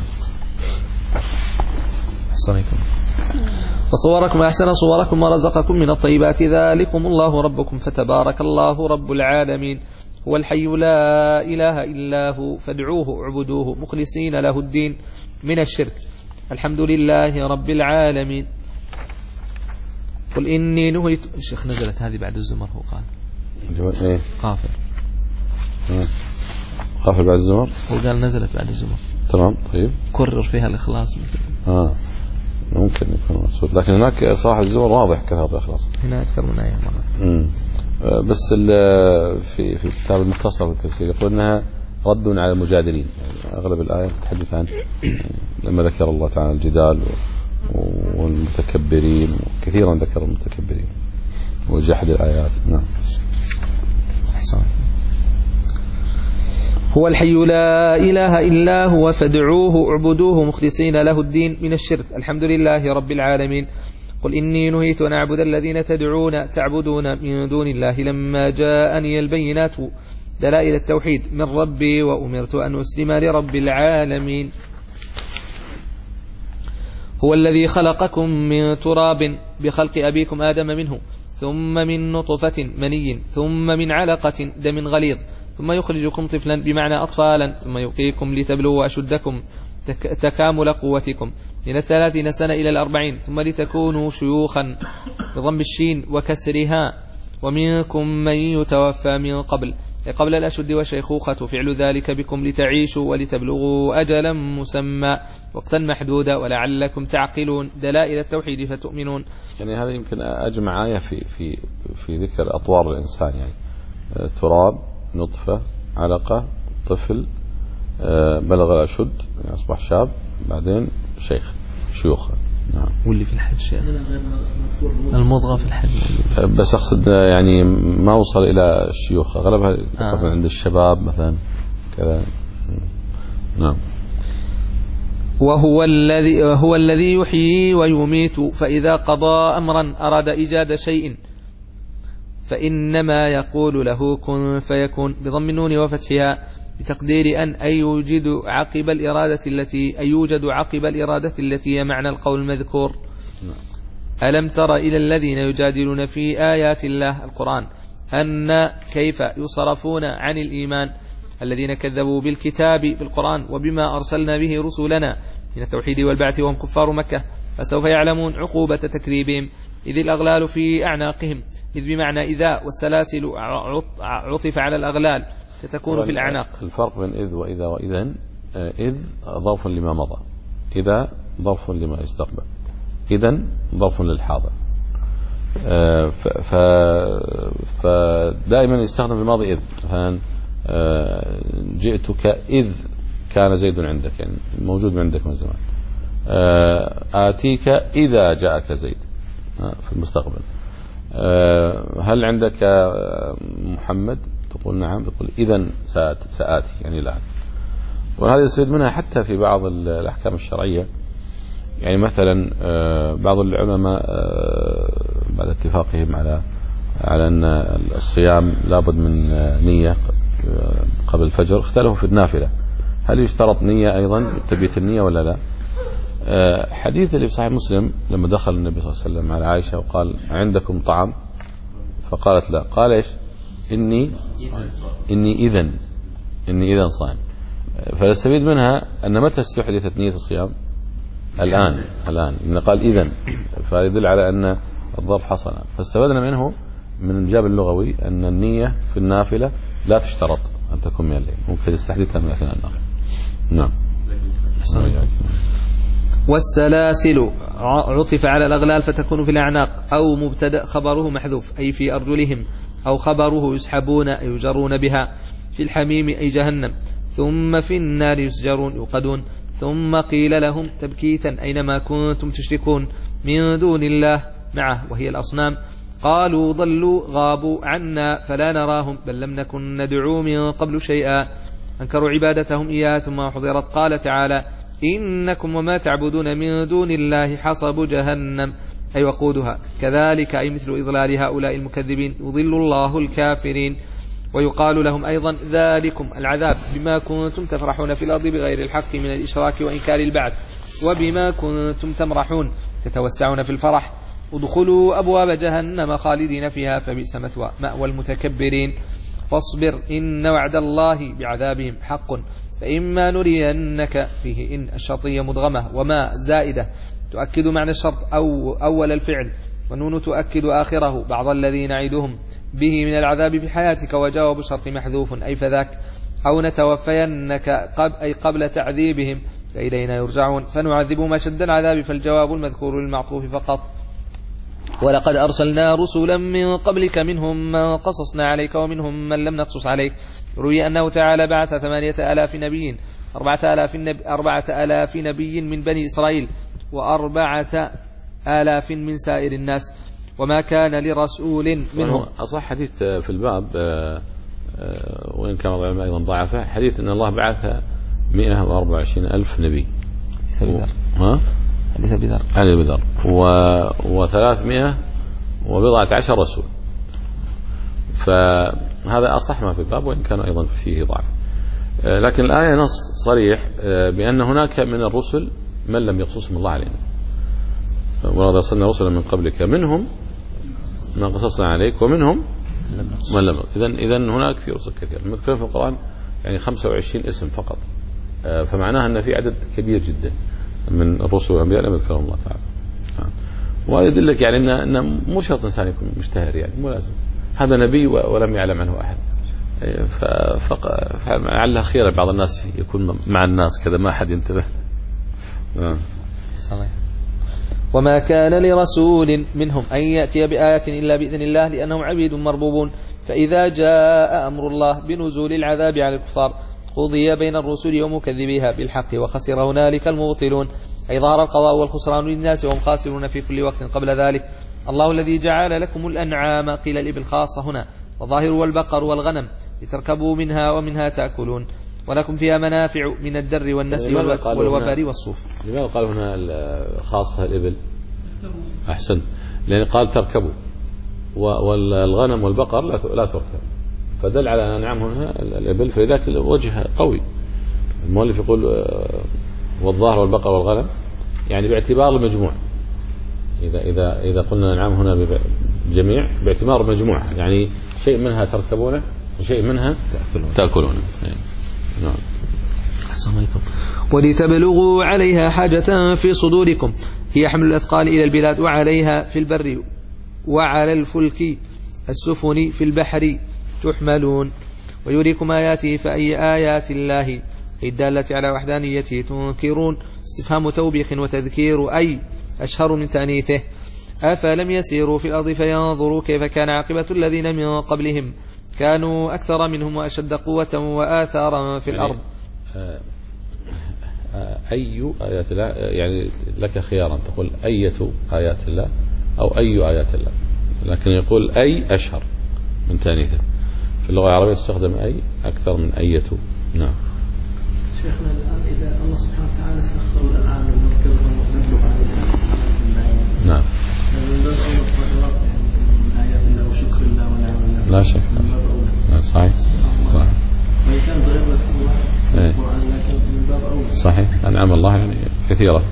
أحسنكم. وصوركم أحسن صوركم ورزقكم من الطيبات. ذلكم الله ربكم فتبارك الله رب العالمين. هو الحي لا إله إلا هو فادعوه اعبدوه مخلصين له الدين من الشرك. الحمد لله رب العالمين. قل إني نهيت. الشيخ نزلت هذه بعد الزمر هو قال ايه قافل قافل بعد الزمر هو قال نزلت بعد الزمر. تمام. طيب كرر فيها الإخلاص اه ممكن يكون مقصود، لكن هناك صاحب الزمر واضح كذا بالإخلاص هنا أكثر من آية مرة. بس في في كتاب المختصر في التفسير يقول انها رد على المجادلين، يعني اغلب الايه تتحدث عن لما ذكر الله تعالى الجدال والمتكبرين، كثيرا ذكر المتكبرين وجحد الايات. نعم. احسن. هو الحي لا اله الا هو فادعوه اعبدوه مخلصين له الدين من الشرك. الحمد لله رب العالمين. قل إني نهيت أن أعبد الذين تدعون تعبدون من دون الله لما جاءني البينات دلائل التوحيد من ربي وأمرت أن أسلم لرب العالمين. هو الذي خلقكم من تراب بخلق أبيكم آدم منه ثم من نطفة مني ثم من علقة دم غليظ ثم يخرجكم طفلا بمعنى أطفالا ثم يقيكم لتبلغوا أشدكم تكامل قوتكم من الثلاثين سنة إلى الأربعين ثم لتكونوا شيوخا بضم الشين وكسرها ومنكم من يتوفى من قبل قبل الأشد والشيخوخة فعل ذلك بكم لتعيشوا ولتبلغوا أجلا مسمى وقتا محدودا ولعلكم تعقلون دلائل التوحيد فتؤمنون. يعني هذا يمكن أجمع آية في في في ذكر أطوار الإنسان، يعني تراب، نطفة، علقة، طفل، بلغ الأشد يعني أصبح شاب، بعدين شيخ شيوخ. نعم. واللي في الحج المضغة في الحج بس أقصد يعني ما وصل إلى الشيوخ، أغلبها آه. عند الشباب مثلا كذا. نعم. وهو الذي هو الذي يحيي ويميت فإذا قضى أمرا أراد إيجاد شيء فإنما يقول له كن فيكون بضم النون وفتحها بتقدير أن أي يوجد عقب الإرادة التي أي يوجد عقب الإرادة التي هي معنى القول المذكور. ألم تر إلى الذين يجادلون في آيات الله القرآن أن كيف يصرفون عن الإيمان الذين كذبوا بالكتاب بالقرآن وبما أرسلنا به رسولنا من التوحيد والبعث وهم كفار مكة فسوف يعلمون عقوبة تكذيبهم إذ الأغلال في أعناقهم إذ بمعنى إذا والسلاسل عطف على الأغلال ستكون في الأعناق. الفرق بين إذ وإذا وإذن، إذ ظرف لما مضى، إذا ظرف لما يستقبل، إذن ظرف للحاضر. فدائما يستخدم في الماضي إذ، جئتك إذ كان زيد عندك، يعني موجود عندك من زمان. آتيك إذا جاءك زيد في المستقبل. هل عندك محمد؟ تقول نعم، تقول إذن سآتي يعني الآن. وهذا يستفيد منها حتى في بعض الأحكام الشرعية. يعني مثلا بعض العلماء بعد اتفاقهم على على أن الصيام لابد من نية قبل الفجر اختلفوا في النافلة، هل يشترط نية أيضا تبيت النية ولا لا؟ حديث اللي في صحيح مسلم لما دخل النبي صلى الله عليه وسلم على عائشة وقال عندكم طعام فقالت لا، قال إيش؟ إني إني إذن إني إذن صائم. فنستفيد منها أن متى استحدثت نية الصيام؟ الآن الآن إن قال إذن، فيدل على أن الظرف حصل. فاستفدنا منه من الجاب اللغوي أن النية في النافلة لا تشترط أن تكون من الليل، ممكن تستحدثها من أثناء النهار. نعم. والسلاسل عطف على الأغلال فتكون في الأعناق، أو مبتدأ خبره محذوف أي في أرجلهم، أو خبره يسحبون أي يجرون بها، في الحميم أي جهنم، ثم في النار يسجرون يوقدون. ثم قيل لهم تبكيتا أينما كنتم تشركون من دون الله معه وهي الأصنام قالوا ضلوا غابوا عنا فلا نراهم بل لم نكن ندعو من قبل شيئا أنكروا عبادتهم إياها ثم حضرت. قال تعالى إنكم وما تعبدون من دون الله حصب جهنم أي وقودها كذلك أي مثل إضلال هؤلاء المكذبين يضل الله الكافرين. ويقال لهم أيضا ذلكم العذاب بما كنتم تفرحون في الأرض بغير الحق من الإشراك وإنكار البعث وبما كنتم تمرحون تتوسعون في الفرح. ادخلوا أبواب جهنم خالدين فيها فبئس مثوى مأوى المتكبرين. فاصبر إن وعد الله بعذابهم حق فإما نرينك فيه إن الشرطية مدغمة وما زائدة تؤكد معنى الشرط أو أول الفعل والنون تؤكد آخره بعض الذي نعدهم به من العذاب في حياتك وجواب الشرط محذوف أي فذاك أو نتوفينك قبل أي قبل تعذيبهم فإلينا يرجعون فنعذبهم أشد العذاب فالجواب المذكور للمعطوف فقط. ولقد أرسلنا رسلا من قبلك منهم من قصصنا عليك ومنهم من لم نقصص عليك. روي أنه تعالى بعث ثمانية آلاف نبي أربعة آلاف نبي, أربعة آلاف نبي من بني إسرائيل وأربعة آلاف من سائر الناس وما كان لرسول منهم. أصح حديث في الباب وإن كان العلماء أيضا ضعفه حديث أن الله بعث مئة وأربعة وعشرين ألف نبي و... ها؟ حديث أبي ذر حديث أبي ذر وثلاثمائة وبضعة عشر رسول. فهذا أصح ما في الباب، وإن كان أيضا فيه ضعف. لكن الآية نص صريح بأن هناك من الرسل من لم يقصصهم الله علينا، ولقد أرسلنا رسلا من قبلك منهم من قصصنا عليك ومنهم من لم. إذن إذن هناك في رسل كثير مذكور في القرآن يعني خمسة وعشرين اسم فقط، فمعناها أن في عدد كبير جدا من الرسل والأنبياء لم يذكرهم الله تعالى. وهذا يدلك يعني أن أن مو شرط الإنسان يكون مشتهر، يعني مو لازم هذا نبي ولم يعلم عنه أحد، فلعلها خير بعض الناس يكون مع الناس كذا ما أحد ينتبه. صحيح. وما كان لرسول منهم أن يأتي بآية إلا بإذن الله لأنهم عبيد مربوبون، فإذا جاء أمر الله بنزول العذاب على الكفار قضي بين الرسل ومكذبيها بالحق وخسر هنالك المبطلون، أي ظهر القضاء والخسران للناس وهم خاسرون في كل وقت قبل ذلك. الله الذي جعل لكم الأنعام، قيل الإبل خاصة هنا، وظاهر والبقر والغنم لتركبوا منها ومنها تأكلون، ولكم فيها منافع من الدر والنسل والوبر والصوف. لماذا قال هنا خاصة الإبل؟ أحسن، لأن قال تركبوا، والغنم والبقر لا تركب، فدل على أن الأنعام هنا الإبل، فلذلك وجه قوي. المؤلف يقول والظاهر والبقر والغنم يعني باعتبار المجموع، إذا إذا إذا قلنا الأنعام هنا بجميع باعتبار المجموع، يعني شيء منها تركبونه وشيء منها تأكلونه. نعم. ولتبلغوا عليها حاجة في صدوركم، هي حمل الأثقال إلى البلاد، وعليها في البر وعلى الفلك السفن في البحر تحملون، ويريكم آياته فأي آيات الله الدالة على وحدانيته تنكرون. استفهام توبيخ وتذكير، أي أشهر من تأنيثه. أفلم يسيروا في الأرض فينظروا كيف كان عاقبة الذين من قبلهم كانوا أكثر منهم وأشد قوة وآثارا في الأرض. أي آيات الله، يعني لك خيارا تقول أية آيات الله أو أي آيات الله، لكن يقول أي أشهر من تأنيثه. في اللغة العربية تستخدم أي أكثر من أية. نعم. شيخنا الآن إذا الله سبحانه وتعالى سخر الأنعام والمركب ونبلغ عليها نعم من باب أول الطائرات يعني من آيات الله وشكر الله ونعم الله. لا شك. لا صحيح. صحيح. وإن كان غير مذكور في القرآن لكن من باب أول. صحيح. أنعام الله يعني كثيرة.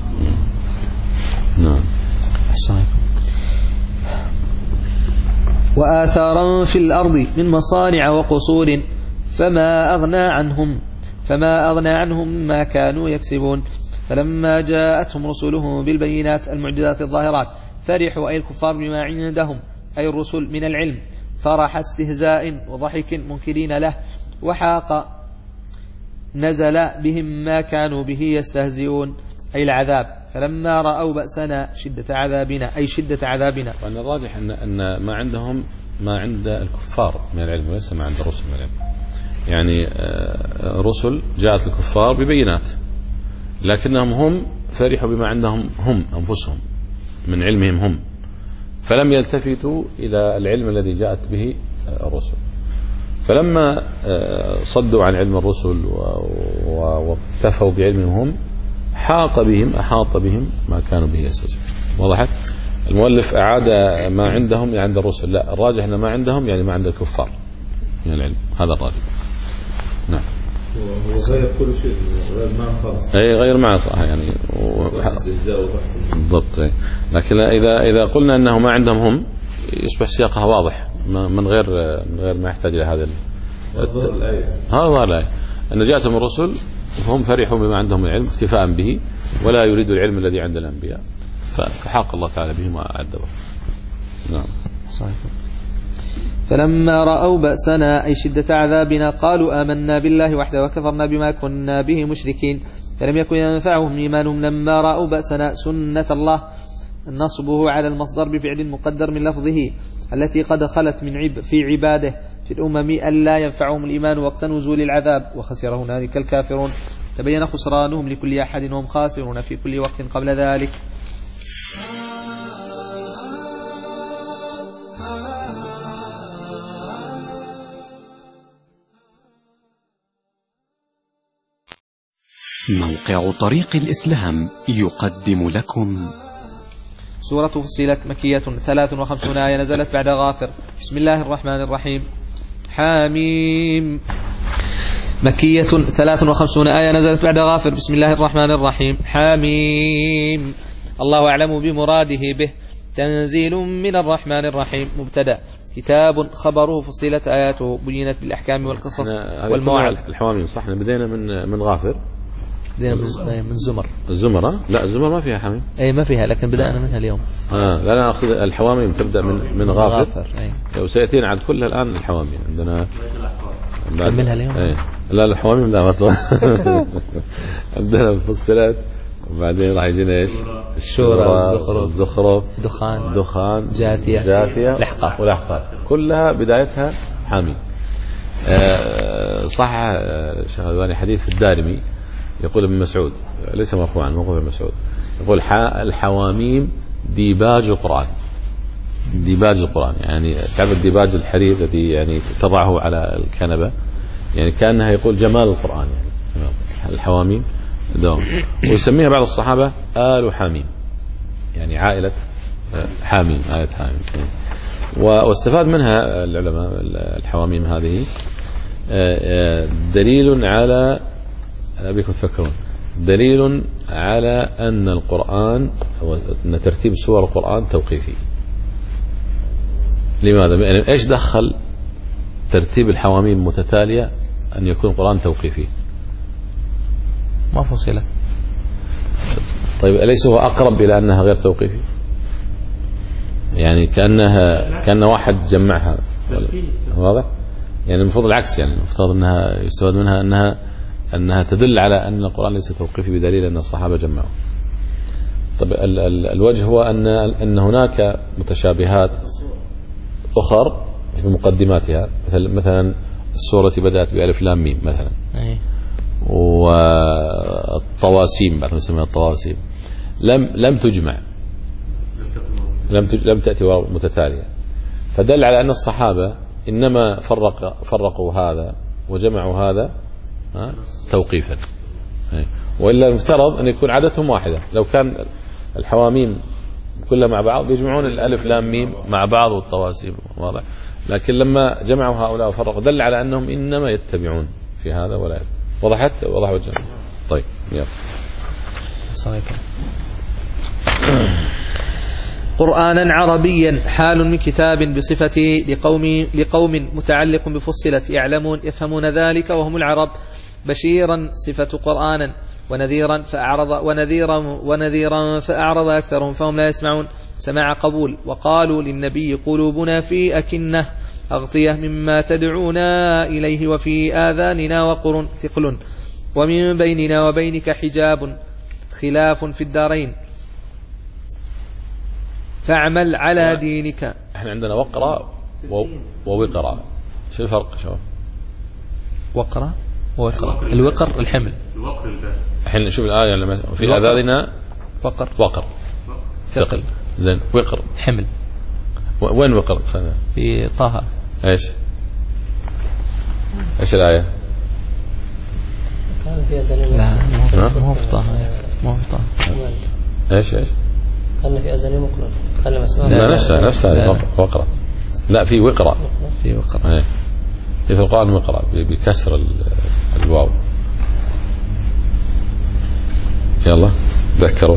نعم. صحيح. وآثارا في الأرض من مصانع وقصور فما أغنى عنهم فما أغنى عنهم ما كانوا يكسبون. فلما جاءتهم رسلهم بالبينات المعجزات الظاهرات فرحوا أي الكفار بما عندهم أي الرسل من العلم فرح استهزاء وضحك منكرين له، وحاق نزل بهم ما كانوا به يستهزئون أي العذاب. فلما رأوا بأسنا شدة عذابنا أي شدة عذابنا. وأن الراجح أن أن ما عندهم ما عند الكفار من العلم وليس ما عند الرسل من العلم. يعني رسل جاءت الكفار ببينات، لكنهم هم فرحوا بما عندهم هم أنفسهم من علمهم هم، فلم يلتفتوا إلى العلم الذي جاءت به الرسل. فلما صدوا عن علم الرسل واكتفوا بعلمهم هم حاق بهم أحاط بهم ما كانوا به يستهزئون. وضحت؟ المؤلف أعاد ما عندهم يعني عند الرسل، لا الراجح أن ما عندهم يعني ما عند الكفار من العلم، هذا الراجح. نعم. وغير كل شيء غير معنى خالص. أي غير معنى صح يعني. بالضبط. لكن إذا إذا قلنا أنه ما عندهم هم يصبح سياقها واضح من غير من غير ما يحتاج إلى هذا. هذا الآية. هذا الآية أن جاءتهم الرسل فهم فرحوا بما عندهم من العلم اكتفاء به ولا يريدوا العلم الذي عند الأنبياء، فحاق الله تعالى بهم وأعذبهم. نعم. صحيح. فلما رأوا بأسنا أي شدة عذابنا قالوا آمنا بالله وحده وكفرنا بما كنا به مشركين. فلم يكن ينفعهم إيمانهم لما رأوا بأسنا سنة الله نصبه على المصدر بفعل مقدر من لفظه التي قد خلت من عب في عباده في الأمم أن لا ينفعهم الإيمان وقت نزول العذاب، وخسر هنالك الكافرون. تبين خسرانهم لكل أحد وهم خاسرون في كل وقت قبل ذلك. موقع طريق الإسلام يقدم لكم سورة فصلت مكية ثلاث وخمسون آية نزلت بعد غافر. بسم الله الرحمن الرحيم. حاميم. مكية ثلاث وخمسون آية نزلت بعد غافر. بسم الله الرحمن الرحيم. حاميم. الله أعلم بمراده به. تنزيل من الرحمن الرحيم. مبتدأ. كتاب خبره فصلت آياته بينت بالأحكام والقصص والمواعظ. الحواميم صح. بدينا من من غافر. بدينا من زمر. الزمر لا الزمر ما فيها حميم. أي ما فيها لكن بدأنا منها اليوم. آه لا لا أقصد الحواميم تبدأ من من غافر. غافر. أي. وسيأتينا عاد كلها الآن الحواميم عندنا. منها اليوم. أي. لا الحواميم لا ما عندنا فصلت وبعدين راح يجينا ايش؟ الشورى الزخرف الزخرف دخان دخان جاثية جاثية لحقة ولحقة كلها بدايتها حاميم. آه صح. شيخ الألباني حديث الدارمي يقول ابن مسعود ليس مرفوعا موقوف ابن مسعود يقول الحواميم ديباج القرآن. ديباج القرآن يعني تعرف الديباج الحرير الذي يعني تضعه على الكنبة يعني كأنها يقول جمال القرآن يعني الحواميم دوم. ويسميها بعض الصحابة آل حاميم يعني عائلة حاميم عائلة حاميم. واستفاد منها العلماء الحواميم هذه دليل على بكم تفكرون دليل على أن القرآن أن ترتيب سور القرآن توقيفي. لماذا؟ يعني إيش دخل ترتيب الحواميم متتالية أن يكون القرآن توقيفي؟ ما فصلت. طيب أليس هو أقرب إلى أنها غير توقيفي؟ يعني كأنها كأن واحد جمعها واضح؟ يعني المفروض العكس يعني المفترض أنها يستفاد منها أنها أنها تدل على أن القرآن ليس توقيفي بدليل أن الصحابة جمعوا. طيب ال ال الوجه هو أن أن هناك متشابهات أخر في مقدماتها مثل مثلا السورة بدأت بألف لام ميم مثلا. أي. والطواسيم بعد ما نسميها الطواسيم لم لم تجمع لم لم تأتي متتالية فدل على أن الصحابة إنما فرق فرقوا هذا وجمعوا هذا توقيفا. وإلا المفترض أن يكون عددهم واحدة. لو كان الحواميم كلها مع بعض يجمعون الألف لام ميم مع بعض والطواسيم واضح. لكن لما جمعوا هؤلاء وفرقوا دل على أنهم إنما يتبعون في هذا ولا يتبعون. وضحت وضح وجهه. طيب يلا. قرآنا عربيا حال من كتاب بصفته لقوم لقوم متعلق بفصلت يعلمون يفهمون ذلك وهم العرب. بشيرا صفة قرآنا ونذيرا فأعرض ونذيرا ونذيرا فأعرض أكثرهم فهم لا يسمعون سماع قبول. وقالوا للنبي قلوبنا في أكنة أغطية مما تدعونا إليه وفي آذاننا وقر ثقل ومن بيننا وبينك حجاب خلاف في الدارين فاعمل على دينك. احنا عندنا وقرة ووقرة. شو الفرق شو؟ وقرة ووقرة. الوقر الحمل. الحين نشوف الآية لما في آذاننا وقر وقر ثقل. زين وقر حمل. وين وقر؟ في طه. ايش ايش الآية؟ كان في أذانهم لا مو في طه مو في طه. ايش ايش؟ كان في أذانهم وقرا. كان مسموع. لا نفسها نفسها وقرا. لا في وقرا. في وقرا. ايه في القرآن وقرا بكسر الواو. يلا ذكروا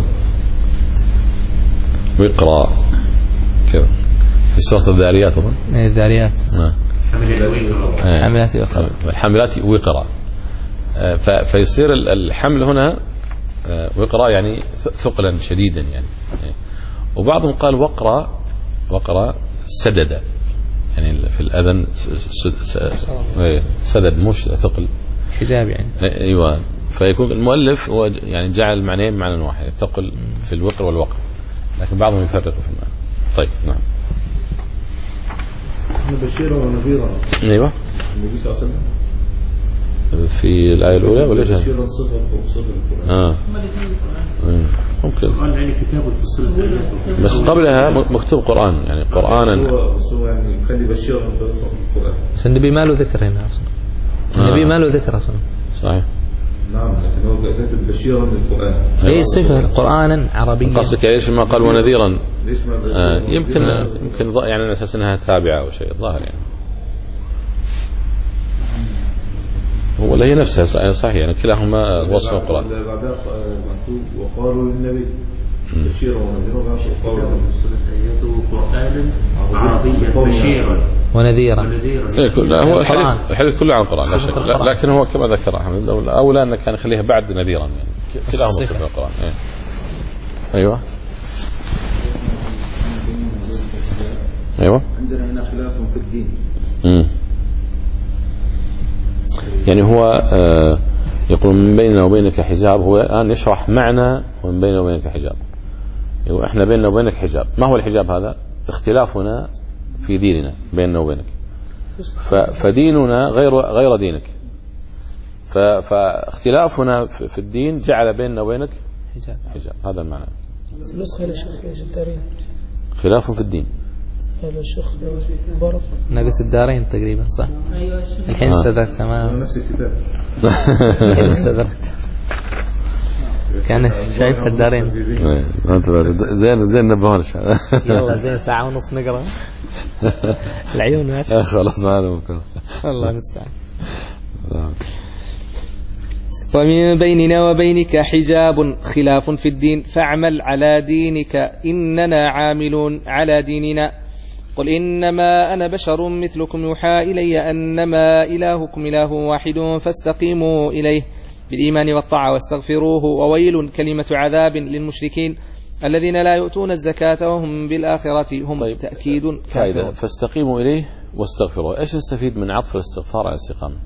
وقرا كذا في سورة الذاريات أظن. إيه الذاريات. آه. حملات وقرا. الحملات وقرا. فيصير الحمل هنا وقرا يعني ثقلا شديدا يعني. وبعضهم قال وقرا وقرا سدد يعني في الأذن سدد مش ثقل حجاب يعني. ايوه. فيكون المؤلف هو يعني جعل معنيين معنى واحد ثقل في الوقر والوقر لكن بعضهم يفرق في المعنى. طيب نعم. بشيرا ونذيرا. ايوه. النبي صلى الله عليه وسلم في الآية الأولى ولا جهة؟ بشيرا صفة وصفة القرآن. اه ممكن. يعني كتاب الفصل بس قبلها مكتوب قرآن يعني قرآنا. هو يعني يخلي بشيرا في القرآن. بس النبي ما له ذكر هنا أصلا. النبي ما له ذكر أصلا. صحيح. نعم لكن هو كاتب بشيرا للقرآن. أي صفة قرآنا عربيا. قصدك ليش ما قال ونذيرا؟ ليش ما آه يمكن يمكن يعني على أساس أنها تابعة أو شيء ظاهر يعني. هو هي نفسها صحيح يعني كلاهما وصف القرآن. بعدها مكتوب وقالوا للنبي بشيرا ونذيرا وقالوا قرآنا عربيا بشيرا ونذيرا. إيه لا هو الحديث الحديث كله عن القرآن لا شك، لكن هو كما ذكر أحمد أولى أن كان يخليها بعد نذيرا يعني كلاهما صفة القرآن. إيه. أيوة أيوة. عندنا هنا خلاف في الدين. امم يعني هو آه يقول من بيننا وبينك حجاب، هو الآن يشرح معنى ومن بيننا وبينك حجاب. يقول احنا بيننا وبينك حجاب. ما هو الحجاب هذا؟ اختلافنا في ديننا بيننا وبينك، فديننا غير غير دينك، فاختلافنا في الدين جعل بيننا وبينك حجاب. حجاب هذا المعنى. نسخة للشيخ ايش الدارين؟ خلاف في الدين. هذا الشيخ مبارك. أنا قلت الدارين تقريبا صح. أيوة الشيخ. الحين استدركت تمام. نفس الكتاب. الحين استدركت. كان شايف الدارين. زين زين نبهون يلا زين ساعة ونص نقرأ. العيون ماشي. خلاص ما أنا ممكن. الله المستعان. ومن بيننا وبينك حجاب خلاف في الدين فاعمل على دينك إننا عاملون على ديننا. قل إنما أنا بشر مثلكم يوحى إلي أنما إلهكم إله واحد فاستقيموا إليه بالإيمان والطاعة واستغفروه. وويل كلمة عذاب للمشركين الذين لا يؤتون الزكاة وهم بالآخرة هم. طيب تأكيد فائدة فاستقيموا إليه واستغفروه. إيش نستفيد من عطف الاستغفار على الاستقامة؟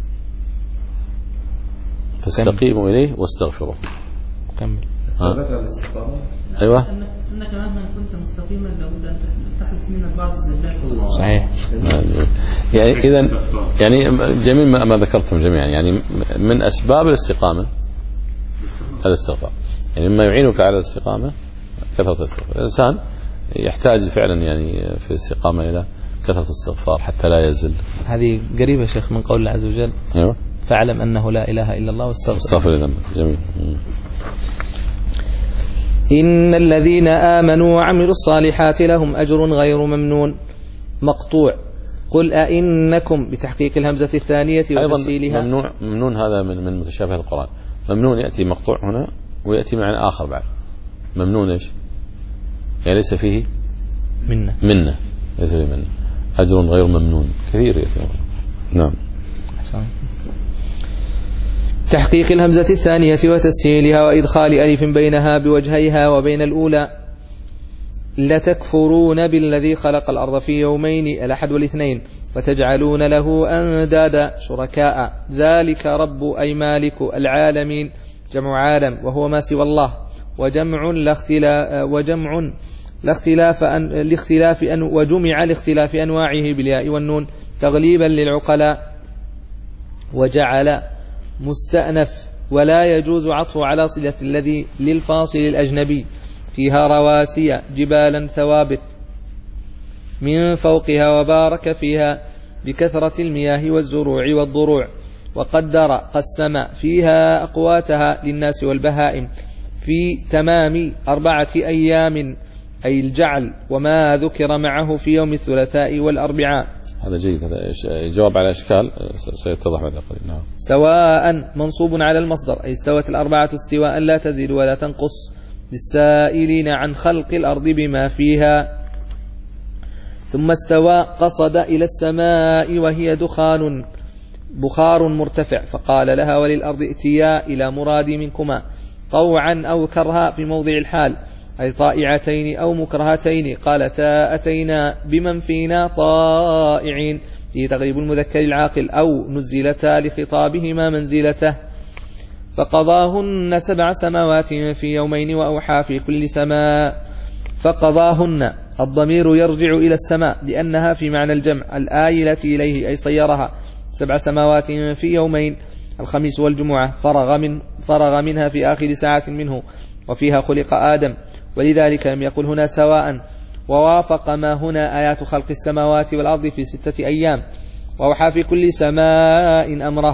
فاستقيموا إليه واستغفروه. كمل. أيوة. أنك مهما كنت مستقيما لابد أن تحدث منك بعض الزلات. صحيح. يعني إذا يعني جميل ما ذكرتم جميعا، يعني من أسباب الاستقامة الاستغفار، يعني مما يعينك على الاستقامة كثرة الاستغفار. الإنسان يحتاج فعلا يعني في الاستقامة إلى كثرة الاستغفار حتى لا يزل. هذه قريبة شيخ من قول الله عز وجل. أيوة. فاعلم أنه لا إله إلا الله واستغفر. استغفر ذنبك. جميل. إن الذين آمنوا وعملوا الصالحات لهم أجر غير ممنون. مقطوع. قل أئنكم بتحقيق الهمزة الثانية وتسهيلها. أيضا ممنوع ممنون هذا من من متشابه القرآن. ممنون يأتي مقطوع هنا ويأتي معنى آخر بعد. ممنون إيش؟ يعني ليس فيه منة. منة ليس فيه منة. أجر غير ممنون كثير يأتي. نعم. تحقيق الهمزة الثانية وتسهيلها وإدخال ألف بينها بوجهيها وبين الأولى. لتكفرون بالذي خلق الأرض في يومين الأحد والاثنين وتجعلون له أندادا شركاء ذلك رب أي مالك العالمين جمع عالم وهو ما سوى الله وجمع لاختلاف وجمع لاختلاف أن لاختلاف أن وجمع لاختلاف أنواعه بالياء والنون تغليبا للعقلاء. وجعل مستأنف ولا يجوز عطفه على صلة الذي للفاصل الأجنبي فيها رواسي جبالا ثوابت من فوقها وبارك فيها بكثرة المياه والزروع والضروع وقدر قسم فيها أقواتها للناس والبهائم في تمام أربعة أيام أي الجعل وما ذكر معه في يوم الثلاثاء والأربعاء. هذا جيد، هذا جواب على أشكال سيتضح بعد قليل. نعم. سواء منصوب على المصدر أي استوت الأربعة استواء لا تزيد ولا تنقص للسائلين عن خلق الأرض بما فيها. ثم استوى قصد إلى السماء وهي دخان بخار مرتفع فقال لها وللأرض ائتيا إلى مرادي منكما طوعا أو كرها في موضع الحال أي طائعتين أو مكرهتين قالتا أتينا بمن فينا طائعين في تغريب المذكر العاقل أو نزلتا لخطابهما منزلته. فقضاهن سبع سماوات في يومين وأوحى في كل سماء. فقضاهن الضمير يرجع إلى السماء لأنها في معنى الجمع الآيلة إليه أي صيرها سبع سماوات في يومين الخميس والجمعة فرغ, من فرغ منها في آخر ساعة منه وفيها خلق آدم ولذلك لم يقل هنا سواء. ووافق ما هنا آيات خلق السماوات والأرض في ستة أيام وأوحى في كل سماء أمرها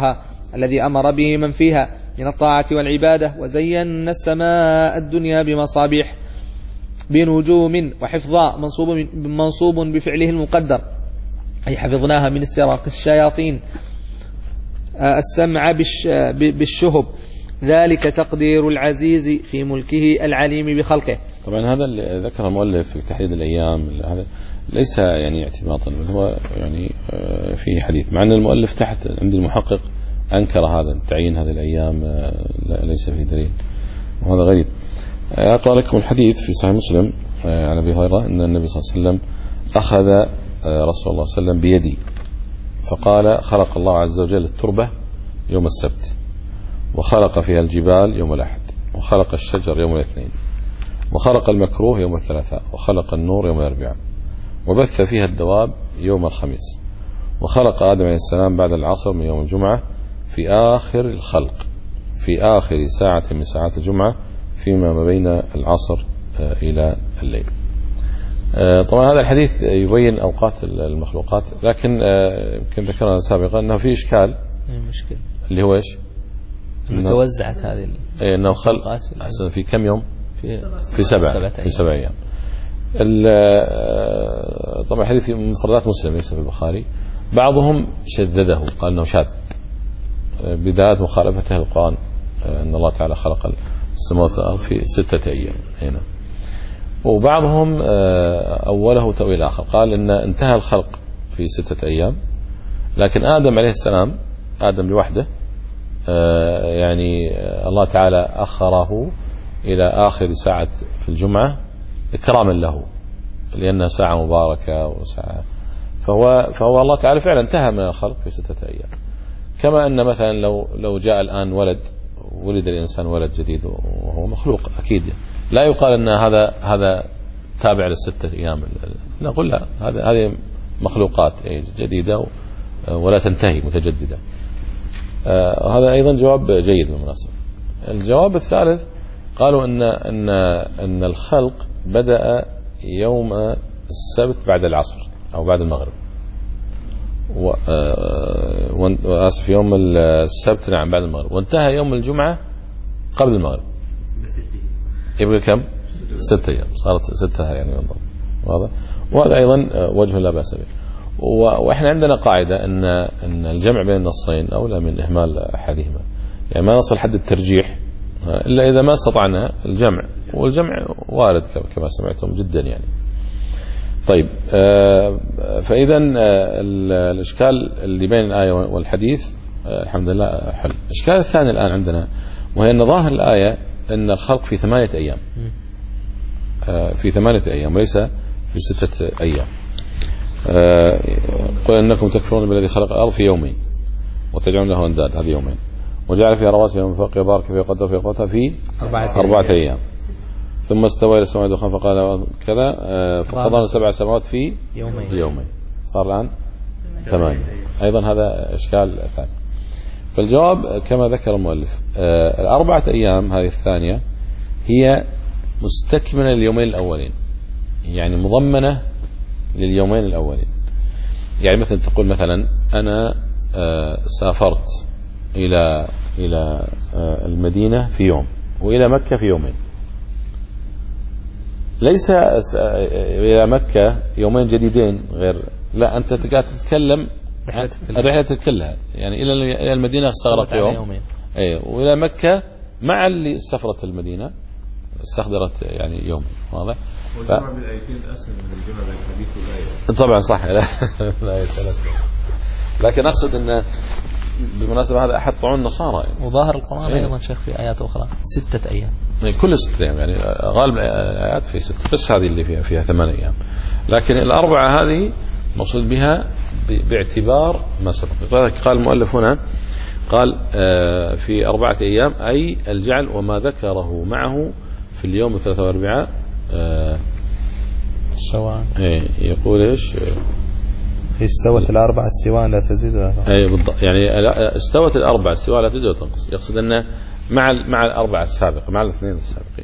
الذي أمر به من فيها من الطاعة والعبادة. وزينا السماء الدنيا بمصابيح بنجوم وحفظا منصوب, منصوب بفعله المقدر، أي حفظناها من استراق الشياطين السمع بالشهب، ذلك تقدير العزيز في ملكه العليم بخلقه. طبعا هذا اللي ذكر المؤلف في تحديد الأيام هذا ليس يعني اعتباطا، بل هو يعني في حديث، مع أن المؤلف تحت عند المحقق أنكر هذا تعيين هذه الأيام، ليس في دليل، وهذا غريب. أقرأ لكم الحديث في صحيح مسلم عن أبي هريرة أن النبي صلى الله عليه وسلم أخذ رسول الله صلى الله عليه وسلم بيدي فقال: خلق الله عز وجل التربة يوم السبت، وخلق فيها الجبال يوم الأحد، وخلق الشجر يوم الاثنين، وخلق المكروه يوم الثلاثاء، وخلق النور يوم الأربعاء، وبث فيها الدواب يوم الخميس، وخلق آدم عليه السلام بعد العصر من يوم الجمعة في آخر الخلق في آخر ساعة من ساعات الجمعة فيما ما بين العصر إلى الليل. طبعا هذا الحديث يبين أوقات المخلوقات، لكن يمكن ذكرنا سابقا أنه في إشكال مشكلة اللي هو إيش؟ إنه توزعت هذه إنه خلق أحسن في كم يوم؟ في, في سبعة في سبع أيام. طبعا الحديث من مفردات مسلم ليس في البخاري، بعضهم شدده قال أنه شاذ بداية مخالفته القرآن، أن الله تعالى خلق السماوات والأرض في ستة أيام هنا، وبعضهم أوله تأويل آخر قال إن انتهى الخلق في ستة أيام، لكن آدم عليه السلام آدم لوحده يعني الله تعالى أخره إلى آخر ساعة في الجمعة إكراما له، لأنها ساعة مباركة وساعة، فهو فهو الله تعالى فعلا انتهى من الخلق في ستة أيام. كما أن مثلا لو لو جاء الآن ولد ولد الإنسان ولد جديد وهو مخلوق أكيد لا يقال أن هذا هذا تابع للستة أيام، نقول لا، هذا هذه مخلوقات جديدة ولا تنتهي متجددة. آه هذا أيضا جواب جيد بالمناسبة. الجواب الثالث قالوا أن أن أن الخلق بدأ يوم السبت بعد العصر أو بعد المغرب، وآسف يوم السبت نعم بعد المغرب، وانتهى يوم الجمعة قبل المغرب، يبقى كم؟ ستة أيام، صارت ستة يعني بالضبط. واضح؟ وهذا أيضا وجه لا بأس به. وإحنا عندنا قاعدة أن أن الجمع بين النصين أولى من إهمال أحدهما، يعني ما نصل حد الترجيح إلا إذا ما استطعنا الجمع، والجمع وارد كما سمعتم جدا يعني. طيب فإذا الإشكال اللي بين الآية والحديث الحمد لله حل. الإشكال الثاني الآن عندنا وهي أن ظاهر الآية أن الخلق في ثمانية أيام، في ثمانية أيام وليس في ستة أيام. قل أنكم تكفرون بالذي خلق الأرض في يومين وتجعلون له أنداد، هذه يومين، وجعل فيها رواسي من فوقها وبارك فيها وقدر فيها قوتها في أربعة, أربعة أيام، ثم استوى إلى السماء دخان فقال كذا فقضى سبع سماوات في يومين, يومين. صار الآن ثمانية. أيضا هذا إشكال ثاني. فالجواب كما ذكر المؤلف الأربعة أيام هذه الثانية هي مستكملة لليومين الأولين، يعني مضمنة لليومين الأولين. يعني مثلا تقول مثلا أنا سافرت إلى إلى المدينة في يوم وإلى مكة في يومين، ليس إلى مكة يومين جديدين غير، لا أنت قاعد تتكلم الرحلة كلها، يعني إلى إلى المدينة استغرقت يوم، أي وإلى مكة مع اللي سافرت المدينة استخدرت يعني يوم. واضح؟ والجمع بالآيتين أسهل من الجمع بالحديث والآية. طبعا صح، لا الآية ثلاثة، لكن أقصد أن بالمناسبة هذا أحد طعون النصارى يعني. وظاهر القرآن أيضا أيوة. شيخ في آيات أخرى ستة أيام، يعني كل ستة أيام، يعني غالب الآيات في ستة، بس هذه اللي فيها فيها ثمان أيام، لكن الأربعة هذه مقصود بها باعتبار ما سبق. قال المؤلف هنا قال في أربعة أيام أي الجعل وما ذكره معه في اليوم الثلاثاء والأربعاء سواء. يقول إيش؟ استوت الأربعة استواء لا تزيد ولا تنقص. أي بالضبط، يعني استوت الأربعة استواء لا تزيد ولا تنقص، يقصد أنه مع مع الأربعة السابقة، مع الاثنين السابقين.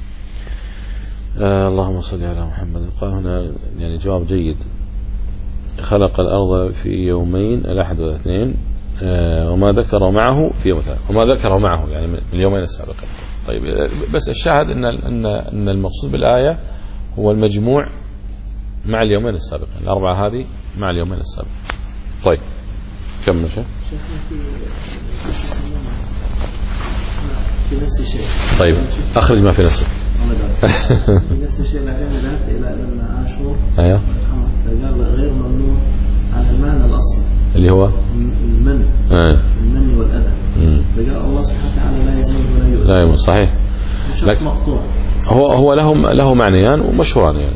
آه اللهم صل على محمد. قال هنا يعني جواب جيد، خلق الأرض في يومين الأحد والاثنين وما ذكر معه في يوم ثالث وما ذكر معه يعني من اليومين السابقين. طيب بس الشاهد ان ان ان المقصود بالايه هو المجموع مع اليومين السابقين، الاربعه هذه مع اليومين السابقين. طيب كمل شيخ. في نفس الشيء. طيب اخرج ما في نفسك. في نفس الشيء بعدين ذهبت الى ابن عاشور. ايوه. فقال غير ممنوع على المعنى الاصلي اللي هو المن آه. المن والاذى. فقال الله سبحانه وتعالى لا يمن ولا يؤذى. لا يمن صحيح. لكن مقطوع. هو هو لهم له معنيان ومشهوران يعني.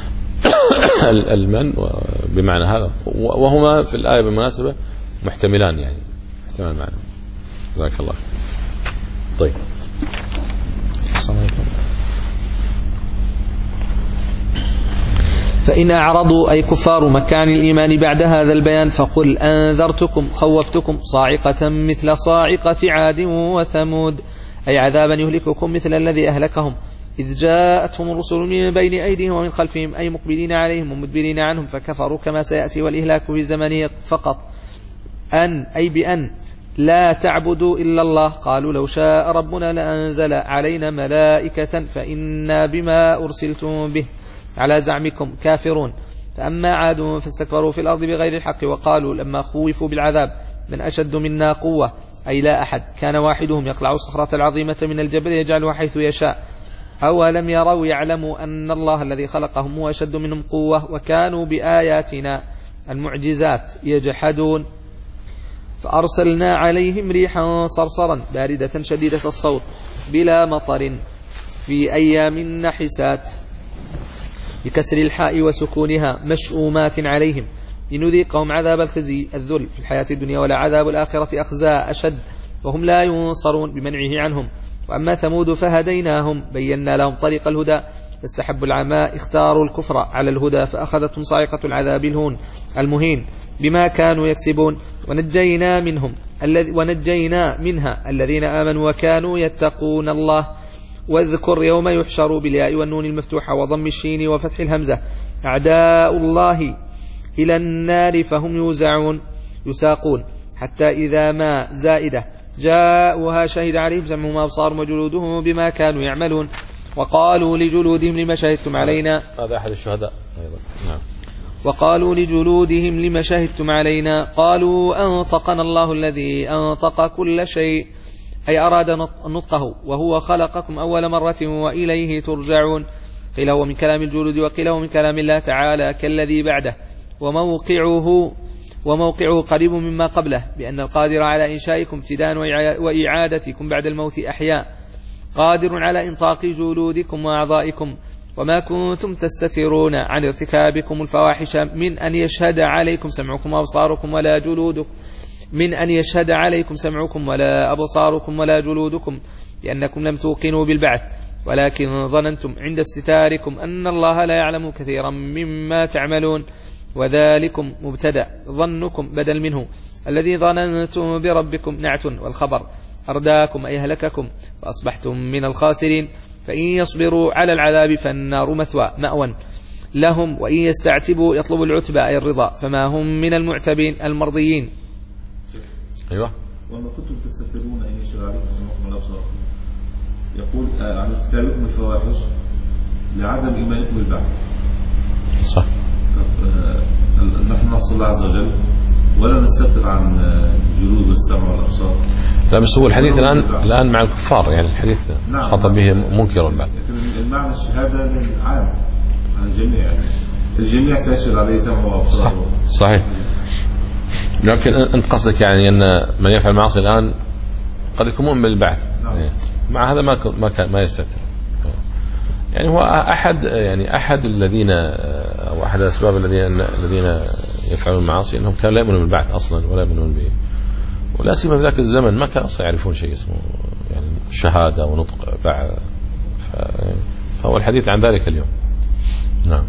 المن بمعنى هذا وهما في الآية بالمناسبة محتملان يعني احتمال معنى. جزاك الله. طيب. السلام عليكم. فإن أعرضوا أي كفار مكان الإيمان بعد هذا البيان فقل أنذرتكم خوفتكم صاعقة مثل صاعقة عاد وثمود، أي عذابا يهلككم مثل الذي أهلكهم إذ جاءتهم الرسل من بين أيديهم ومن خلفهم، أي مقبلين عليهم ومدبرين عنهم فكفروا كما سيأتي، والإهلاك في زمنه فقط. أن أي بأن لا تعبدوا إلا الله، قالوا لو شاء ربنا لأنزل علينا ملائكة فإنا بما أرسلتم به على زعمكم كافرون. فأما عاد فاستكبروا في الأرض بغير الحق وقالوا لما خوفوا بالعذاب من أشد منا قوة، أي لا أحد. كان واحدهم يقلع الصخرة العظيمة من الجبل يجعلها حيث يشاء. أولم يروا يعلموا أن الله الذي خلقهم هو أشد منهم قوة وكانوا بآياتنا المعجزات يجحدون. فأرسلنا عليهم ريحا صرصرا باردة شديدة الصوت بلا مطر في أيام نحسات بكسر الحاء وسكونها مشؤومات عليهم لنذيقهم عذاب الخزي الذل في الحياة الدنيا ولا عذاب الآخرة أخزى أشد وهم لا ينصرون بمنعه عنهم. وأما ثمود فهديناهم بينا لهم طريق الهدى فاستحبوا العماء اختاروا الكفر على الهدى فأخذتهم صاعقة العذاب الهون المهين بما كانوا يكسبون. ونجينا منهم ونجينا منها الذين آمنوا وكانوا يتقون الله. واذكر يوم يحشر بالياء والنون المفتوحة وضم الشين وفتح الهمزة أعداء الله إلى النار فهم يوزعون يساقون حتى إذا ما زائدة جاءوها شهد عليهم سمعهم وأبصارهم وجلودهم بما كانوا يعملون. وقالوا لجلودهم لما شهدتم علينا، هذا أحد الشهداء أيضا. نعم. وقالوا لجلودهم لما شهدتم علينا قالوا أنطقنا الله الذي أنطق كل شيء، أي أراد نطقه وهو خلقكم أول مرة وإليه ترجعون. قيل هو من كلام الجلود وقيل هو من كلام الله تعالى كالذي بعده. وموقعه وموقعه قريب مما قبله بأن القادر على إنشائكم ابتداء وإعادتكم بعد الموت أحياء قادر على إنطاق جلودكم وأعضائكم وما كنتم تستترون عن ارتكابكم الفواحش من أن يشهد عليكم سمعكم وأبصاركم ولا جلودكم من أن يشهد عليكم سمعكم ولا أبصاركم ولا جلودكم لأنكم لم توقنوا بالبعث ولكن ظننتم عند استتاركم أن الله لا يعلم كثيرا مما تعملون. وذلكم مبتدأ ظنكم بدل منه الذي ظننتم بربكم نعت والخبر أرداكم أي هلككم فأصبحتم من الخاسرين. فإن يصبروا على العذاب فالنار مثوى مأوى لهم وإن يستعتبوا يطلبوا العتبى أي الرضا فما هم من المعتبين المرضيين. أيوة. وما كنتم تستترون أن يشهد عليكم سمعكم والأبصار يقول عن ارتكابكم الفواحش لعدم إيمانكم بالبعث. صح. نحن نعصي الله عز وجل ولا نستتر عن الجلود والسمع والأبصار. لا بس هو الحديث الآن الآن مع الكفار يعني الحديث خاطب به منكر بعد. لكن المعنى الشهادة للعام عن الجميع يعني الجميع سيشهد عليه سمع وأبصار. صحيح. لكن أنت قصدك يعني أن من يفعل معاصي الآن قد يكون مؤمن بالبعث. نعم. مع هذا ما ما ما يستتر. يعني هو أحد يعني أحد الذين أو أحد الأسباب الذين الذين يفعلون المعاصي أنهم كانوا لا يؤمنون بالبعث أصلا ولا يؤمنون به ولا سيما في ذاك الزمن ما كانوا أصلا يعرفون شيء اسمه يعني شهادة ونطق بعد فهو الحديث عن ذلك اليوم. نعم.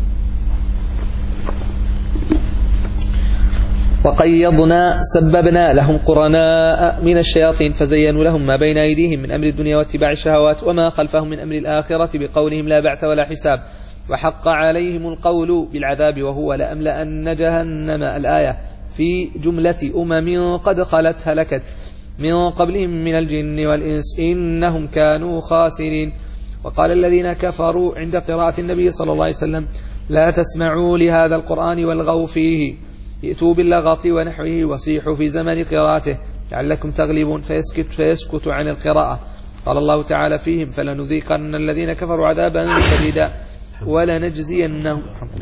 وقيضنا سببنا لهم قرناء من الشياطين فزينوا لهم ما بين أيديهم من أمر الدنيا واتباع الشهوات وما خلفهم من أمر الآخرة بقولهم لا بعث ولا حساب وحق عليهم القول بالعذاب وهو لأملأن جهنم الآية في جملة أمم قد خلت هلكت من قبلهم من الجن والإنس إنهم كانوا خاسرين. وقال الذين كفروا عند قراءة النبي صلى الله عليه وسلم لا تسمعوا لهذا القرآن والغوا فيه ائتوا باللغط ونحوه وصيحوا في زمن قراءته لعلكم تغلبون فيسكت, فيسكت عن القراءة. قال الله تعالى فيهم فلنذيقن الذين كفروا عذابا شديدا ولنجزينهم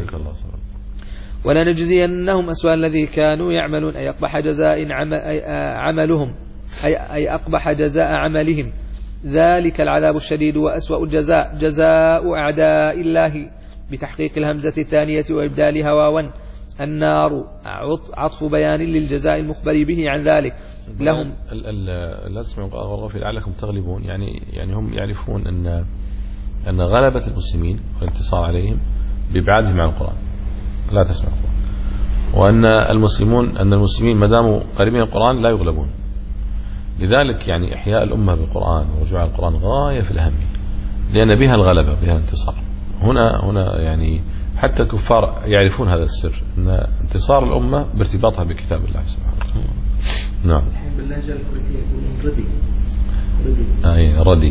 ولنجزينهم أسوأ الذي كانوا يعملون أي أقبح جزاء عملهم أي أقبح جزاء عملهم ذلك العذاب الشديد وأسوأ الجزاء جزاء أعداء الله بتحقيق الهمزة الثانية وإبدالها واوا. النار عطف بيان للجزاء المخبر به عن ذلك لهم. لا تسمعوا الغوا لعلكم تغلبون يعني يعني هم يعرفون أن أن غلبة المسلمين والانتصار عليهم بإبعادهم عن القرآن لا تسمعوا القرآن، وأن المسلمون أن المسلمين ما داموا قريبين القرآن لا يغلبون. لذلك يعني إحياء الأمة بالقرآن ورجوع القرآن غاية في الأهمية لأن بها الغلبة بها الانتصار. هنا هنا يعني حتى الكفار يعرفون هذا السر أن انتصار الأمة بارتباطها بكتاب الله سبحانه وتعالى. نعم. باللهجة الكويتية يقولون ردي ردي. أي ردي.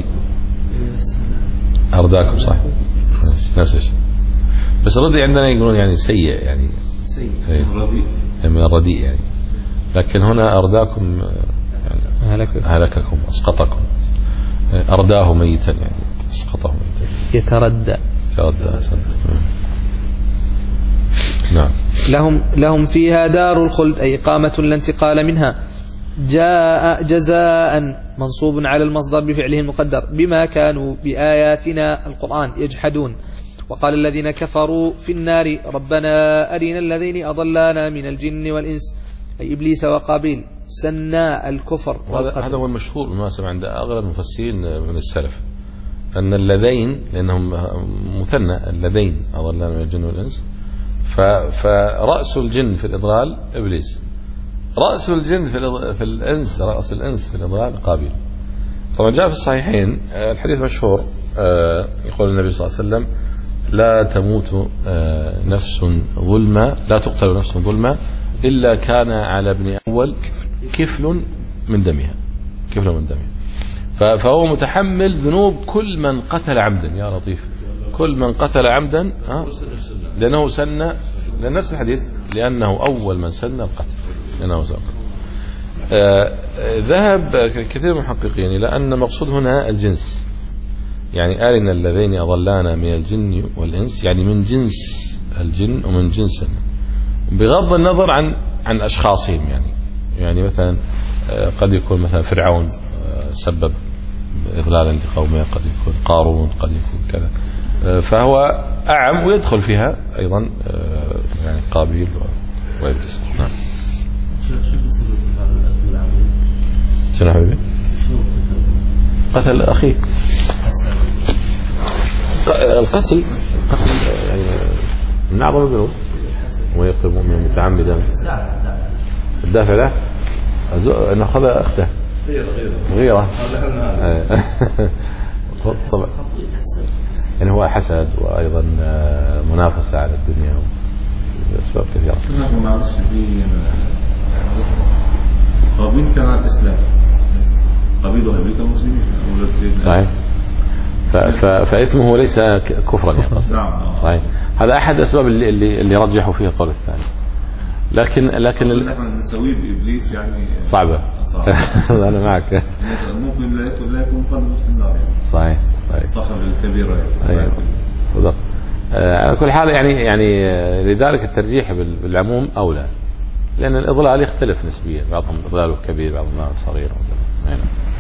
أرداكم صح. نفس الشيء. بس الردي عندنا يقولون يعني سيء يعني. سيء. رديء. من الرديء يعني. لكن هنا أرداكم يعني هلككم أسقطكم. أرداه ميتا يعني أسقطه ميتا. يتردى. يتردى. نعم. لهم لهم فيها دار الخلد أي إقامة لا انتقال منها. جاء جزاء منصوب على المصدر بفعله المقدر بما كانوا بآياتنا القرآن يجحدون. وقال الذين كفروا في النار ربنا أرنا الذين أضلانا من الجن والإنس أي إبليس وقابيل سنا الكفر. هذا هو المشهور بالمناسبة عند أغلب المفسرين من السلف أن اللذين لأنهم مثنى اللذين أضلانا من الجن والإنس فرأس الجن في الإضلال إبليس، رأس الجن في الإنس رأس الإنس في الإضلال قابيل. طبعا جاء في الصحيحين الحديث مشهور يقول النبي صلى الله عليه وسلم لا تموت نفس ظلما لا تقتل نفس ظلما إلا كان على ابن أول كفل من دمها كفل من دمها. فهو متحمل ذنوب كل من قتل عمدا. يا لطيف كل من قتل عمدا لأنه سن لأن نفس الحديث لأنه أول من سن القتل لأنه سن آه ذهب كثير من المحققين إلى أن المقصود هنا الجنس يعني أرنا الذين أضلانا من الجن والإنس يعني من جنس الجن ومن جنس بغض النظر عن عن أشخاصهم يعني يعني مثلا آه قد يكون مثلا فرعون آه سبب إضلالا لقومه، قد يكون قارون، قد يكون كذا، فهو أعم ويدخل فيها أيضا يعني قابيل وإبليس. نعم. شنو حبيبي؟ قتل أخيه. القتل قتل يعني من أعظم الذنوب ويقتل المؤمن متعمدا الدافع له أن أخذ أخته غيرة طبعا يعني هو حسد وأيضا منافسة على الدنيا وأسباب كثيرة. قابيل كان على الإسلام قابيل وهابيل كانوا مسلمين صحيح. فإثمه ليس كفرا يعني صحيح. هذا أحد أسباب اللي اللي, اللي رجحوا فيه القول الثاني. لكن لكن نسويه بإبليس يعني صعبة. أنا معك. ممكن لا يكون لا يكون قلبه في النار. صحيح. صاحب الكبيرة. أيوة. صدق. على كل حال يعني يعني لذلك الترجيح بالعموم أولى لأن الإضلال يختلف نسبيا بعضهم إضلاله كبير بعضهم صغير. يعني.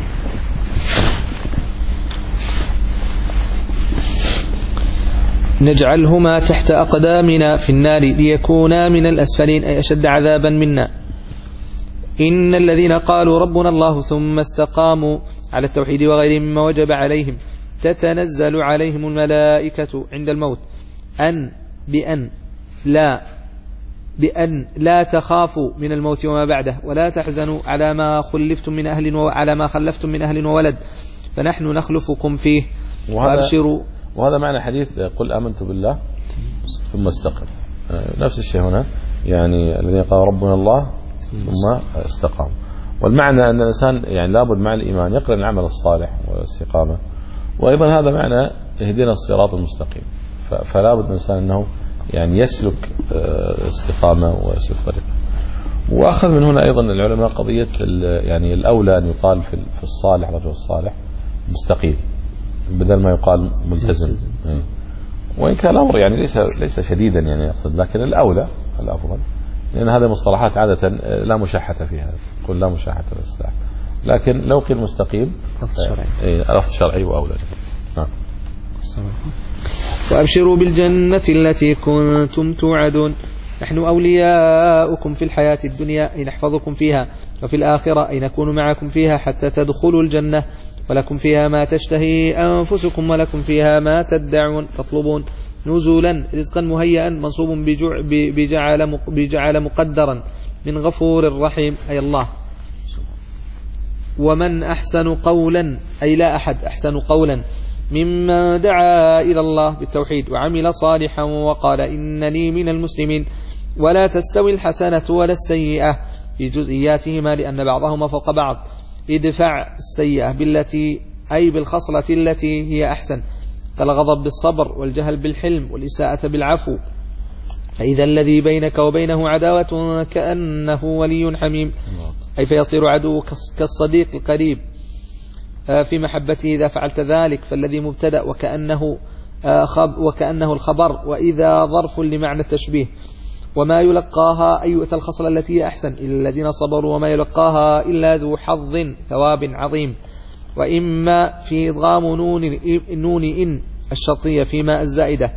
نجعلهما تحت أقدامنا في النار ليكونا من الأسفلين أي أشد عذابا منا. إن الذين قالوا ربنا الله ثم استقاموا على التوحيد وغيره مما وجب عليهم تتنزل عليهم الملائكة عند الموت أن بأن لا بأن لا تخافوا من الموت وما بعده ولا تحزنوا على ما خلفتم من أهل وعلى ما خلفتم من أهل وولد فنحن نخلفكم فيه وأبشروا. وهذا معنى حديث قل آمنت بالله ثم استقم. نفس الشيء هنا يعني الذين قالوا ربنا الله ثم استقاموا. والمعنى أن الإنسان يعني لابد مع الإيمان يقرن العمل الصالح والاستقامة، وأيضا هذا معنى اهدنا الصراط المستقيم. فلا بد الإنسان أنه يعني يسلك استقامة ويسلك طريقة. وأخذ من هنا أيضا العلماء قضية يعني الأولى أن يقال في الصالح رجل الصالح مستقيم بدل ما يقال ملتزم، وإن كان الأمر يعني ليس ليس شديدا يعني أقصد، لكن الأولى الأفضل، لأن هذه المصطلحات عادة لا مشاحة فيها، كل لا مشاحة في الإصلاح، لكن لو قيل مستقيم لفظ شرعي وأولى. نعم. وأبشروا بالجنة التي كنتم توعدون، نحن أولياؤكم في الحياة الدنيا أي نحفظكم فيها، وفي الآخرة أي نكون معكم فيها حتى تدخلوا الجنة، ولكم فيها ما تشتهي أنفسكم ولكم فيها ما تدعون تطلبون، نزولا رزقا مهيئا منصوب بجعل, بجعل مقدرا من غفور رحيم أي الله. ومن أحسن قولا أي لا أحد أحسن قولا ممن دعا إلى الله بالتوحيد وعمل صالحا وقال إنني من المسلمين. ولا تستوي الحسنة ولا السيئة في جزئياتهما لأن بعضهما فوق بعض. ادفع السيئة بالتي أي بالخصلة التي هي أحسن، كالغضب بالصبر والجهل بالحلم والإساءة بالعفو، فإذا الذي بينك وبينه عداوة كأنه ولي حميم، أي فيصير عدو كالصديق القريب في محبته إذا فعلت ذلك، فالذي مبتدأ وكأنه وكأنه الخبر، وإذا ظرف لمعنى التشبيه. وما يلقاها أي يؤتى الخصلة التي هي أحسن إلا الذين صبروا وما يلقاها إلا ذو حظ ثواب عظيم. وإما في إضغام نون, نون إن الشرطية فيما الزائدة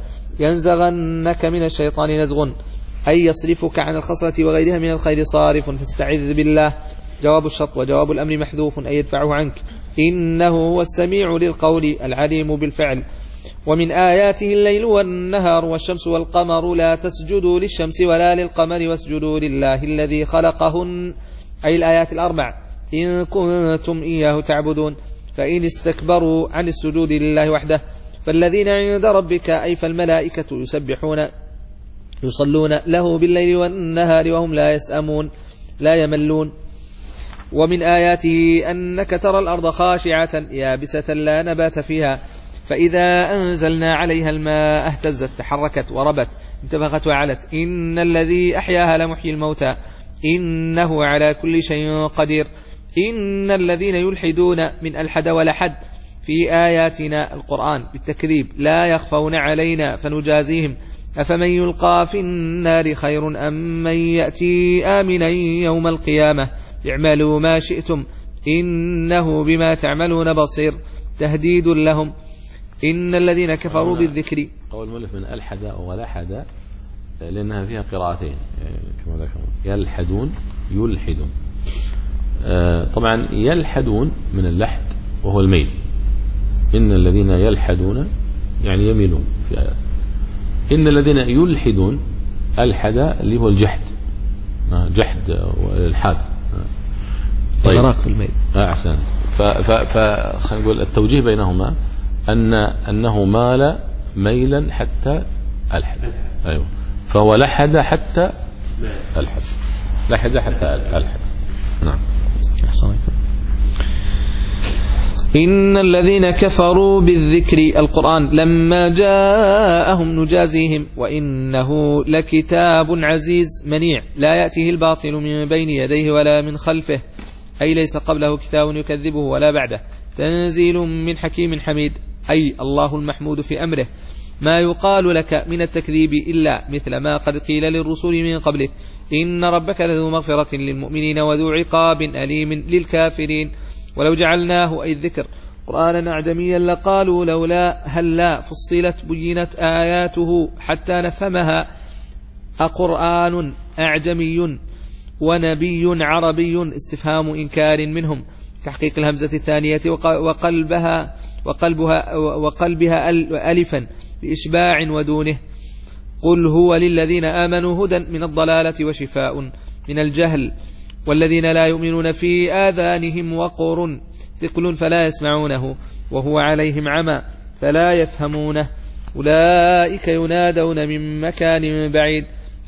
ينزغنك من الشيطان نزغ أي يصرفك عن الخصلة وغيرها من الخير صارف فاستعذ بالله. جواب الشرط وجواب الأمر محذوف أي يدفعه عنك، إنه هو السميع للقول العليم بالفعل. ومن آياته الليل والنهار والشمس والقمر لا تسجدوا للشمس ولا للقمر واسجدوا لله الذي خلقهن أي الآيات الأربع إن كنتم إياه تعبدون. فإن استكبروا عن السجود لله وحده فالذين عند ربك أي فالملائكة يسبحون يصلون له بالليل والنهار وهم لا يسأمون لا يملون. ومن آياته أنك ترى الأرض خاشعة يابسة لا نبات فيها فإذا أنزلنا عليها الماء اهتزت تحركت وربت انتفخت وعلت إن الذي أحياها لمحيي الموتى إنه على كل شيء قدير. إن الذين يلحدون من ألحد ولحد في آياتنا القرآن بالتكذيب لا يخفون علينا فنجازيهم أفمن يلقى في النار خير أم من يأتي آمنا يوم القيامة اعملوا ما شئتم إنه بما تعملون بصير. تهديد لهم. إن الذين كفروا بالذكر قول المؤلف من ألحد ولحد لأنها فيها قراءتين كما ذكرنا يلحدون يلحدون. طبعا يلحدون من اللحد وهو الميل. إن الذين يلحدون يعني يميلون في آيات. إن الذين يلحدون ألحد اللي هو الجحد جحد والإلحاد طيب في الميل أحسن. فخلينا نقول التوجيه بينهما أن أنه مال ميلا حتى ألحد. أيوه فهو لحد حتى ألحد لحد حتى ألحد. نعم. إن الذين كفروا بالذكر القرآن لما جاءهم نجازيهم وإنه لكتاب عزيز منيع لا يأتيه الباطل من بين يديه ولا من خلفه أي ليس قبله كتاب يكذبه ولا بعده تنزيل من حكيم حميد أي الله المحمود في أمره. ما يقال لك من التكذيب إلا مثل ما قد قيل للرسل من قبلك إن ربك لذو مغفرة للمؤمنين وذو عقاب أليم للكافرين. ولو جعلناه أي الذكر قرآنا أعجميا لقالوا لولا هلا فصلت بينت آياته حتى نفهمها أقرآن أعجمي ونبي عربي استفهام إنكار منهم تحقيق الهمزة الثانية وقلبها وقلبها وقلبها ألفا بإشباع ودونه. قل هو للذين آمنوا هدى من الضلالة وشفاء من الجهل والذين لا يؤمنون في آذانهم وقر ثقل فلا يسمعونه وهو عليهم عمى فلا يفهمونه أولئك ينادون من مكان بعيد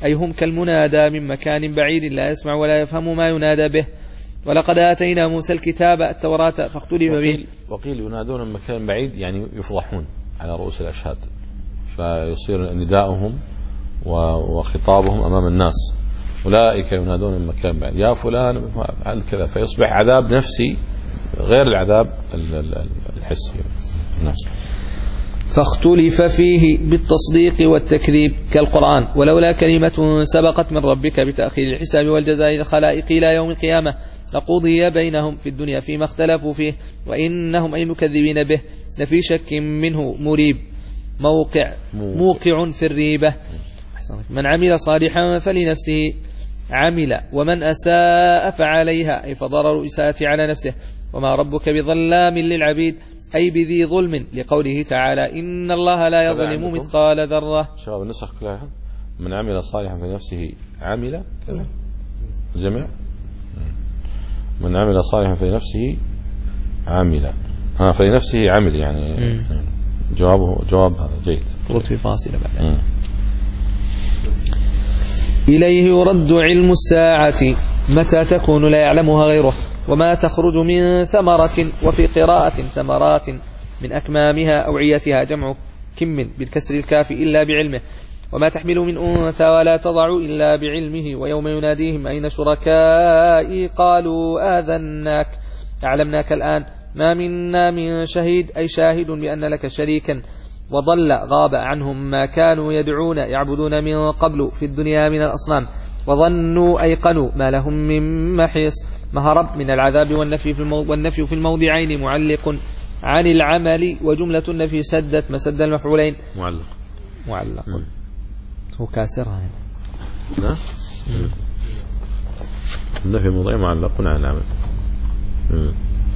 أي هم كالمنادى من مكان بعيد لا يسمع ولا يفهم ما ينادى به. ولقد آتينا موسى الكتاب التوراة فاختلف به. وقيل ينادون من مكان بعيد يعني يفضحون على رؤوس الأشهاد، فيصير نداؤهم وخطابهم أمام الناس، أولئك ينادون من مكان بعيد يا فلان فعل كذا، فيصبح عذاب نفسي غير العذاب الحسي. نعم. فاختلف فيه بالتصديق والتكذيب كالقرآن، ولولا كلمة سبقت من ربك بتأخير الحساب والجزاء الخلائق إلى يوم القيامة لقضي بينهم في الدنيا فيما اختلفوا فيه، وإنهم أي مكذبين به لفي شك منه مريب موقع موقع في الريبة. من عمل صالحا فلنفسه عمل، ومن أساء فعليها، أي فضرر إساءة على نفسه، وما ربك بظلام للعبيد، أي بذي ظلم، لقوله تعالى إن الله لا يظلم مثقال ذرة. شباب النسخ كلها من عمل صالحا فلنفسه عمل كذا جميع، من عمل صالحا فلنفسه عمل ها فلنفسه عمل يعني م. جوابه جواب هذا جيد. في فاصلة بعد. إليه يرد علم الساعة متى تكون لا يعلمها غيره، وما تخرج من ثمرة، وفي قراءة ثمرات من أكمامها أوعيتها جمع كم بالكسر الكاف إلا بعلمه، وما تحمل من أنثى ولا تضع إلا بعلمه، ويوم يناديهم أين شركائي قالوا آذناك أعلمناك الآن ما منا من شهيد، أي شاهد بأن لك شريكا، وضل غاب عنهم ما كانوا يدعون يعبدون من قبل في الدنيا من الأصنام، وظنوا أيقنوا ما لهم من محيص. مهرب من العذاب والنفي في, والنفي في الموضعين معلق عن العمل، وجملة النفي سدت مسد المفعولين. معلق معلق م. هو كاسرها هنا. نعم. النفي الموضعين معلق عن العمل. م.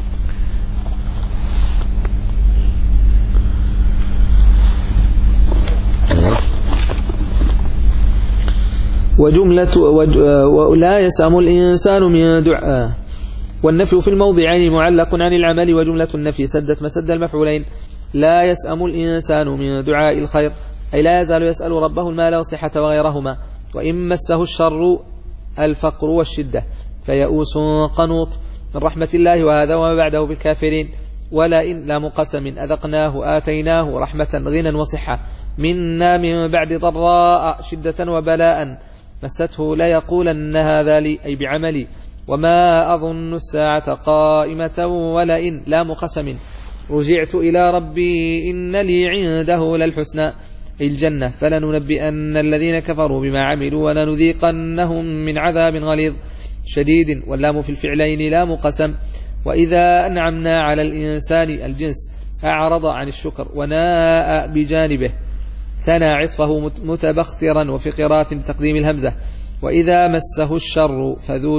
وجملة وج... ولا يسأم الإنسان من دعاء، والنفي في الموضعين معلق عن العمل، وجملة النفي سدت مسد المفعولين. لا يسأم الإنسان من دعاء الخير، أي لا يزال يسأل ربه المال والصحة وغيرهما، وإن مسه الشر الفقر والشدة فيئوس قنوط من رحمة الله، وهذا وما بعده بالكافرين. ولئن لا مقسم أذقناه آتيناه رحمة غنى وصحة منا من بعد ضراء شدة وبلاء مسته ليقولن هذا لي، أي بعملي، وما أظن الساعة قائمة. ولئن لا مقسم رجعت إلى ربي إن لي عنده للحسنى، أي الجنة، فلننبئن الذين كفروا بما عملوا ولنذيقنهم من عذاب غليظ شديد. واللام في الفعلين لا مقسم. وإذا أنعمنا على الإنسان الجنس أعرض عن الشكر وناء بجانبه، ثنى عطفه متبخترا، وفي قراءة بتقديم الهمزة. وإذا مسه الشر فذو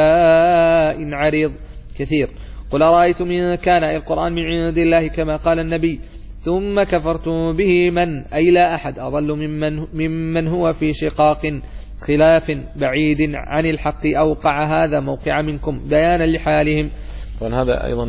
دعاء عريض كثير. قل أرأيتم إن كان القرآن من عند الله كما قال النبي ثم كفرتم به من، أي لا أحد أضل ممن, ممن هو في شقاق خلاف بعيد عن الحق أوقع هذا موقع منكم بيانا لحالهم. طبعا هذا أيضا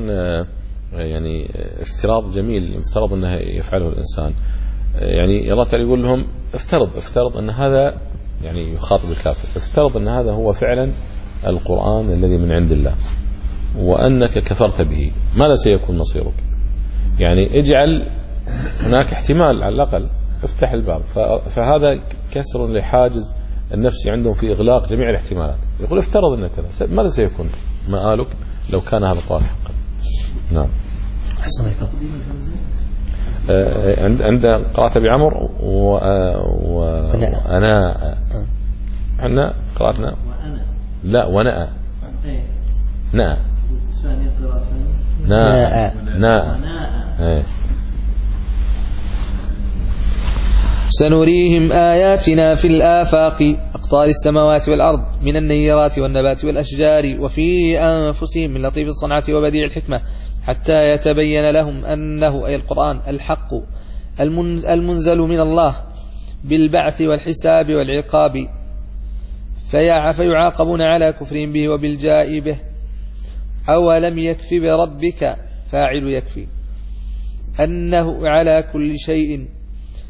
يعني افتراض جميل يفترض أنه يفعله الإنسان. يعني الله تعالى يقول لهم افترض افترض أن هذا، يعني يخاطب الكافر، افترض أن هذا هو فعلا القرآن الذي من عند الله وأنك كفرت به، ماذا سيكون مصيرك؟ يعني اجعل هناك احتمال على الأقل، افتح الباب. فهذا كسر لحاجز النفسي عندهم في إغلاق جميع الاحتمالات. يقول افترض أن كذا، ماذا سيكون مآلك لو كان هذا القرآن حقا؟ نعم. عند عند قراءة بعمر وأنا احنا قرأتنا لا ونأ نأ ناء ناء سنريهم آياتنا في الآفاق أقطار السماوات والأرض من النيرات والنبات والأشجار وفي أنفسهم من لطيف الصنعة وبديع الحكمة حتى يتبين لهم أنه أي القرآن الحق المنزل من الله بالبعث والحساب والعقاب، فيعاقبون على كفرهم به وبالجاء به. أولم يكف بربك فاعل يكفي أنه على كل شيء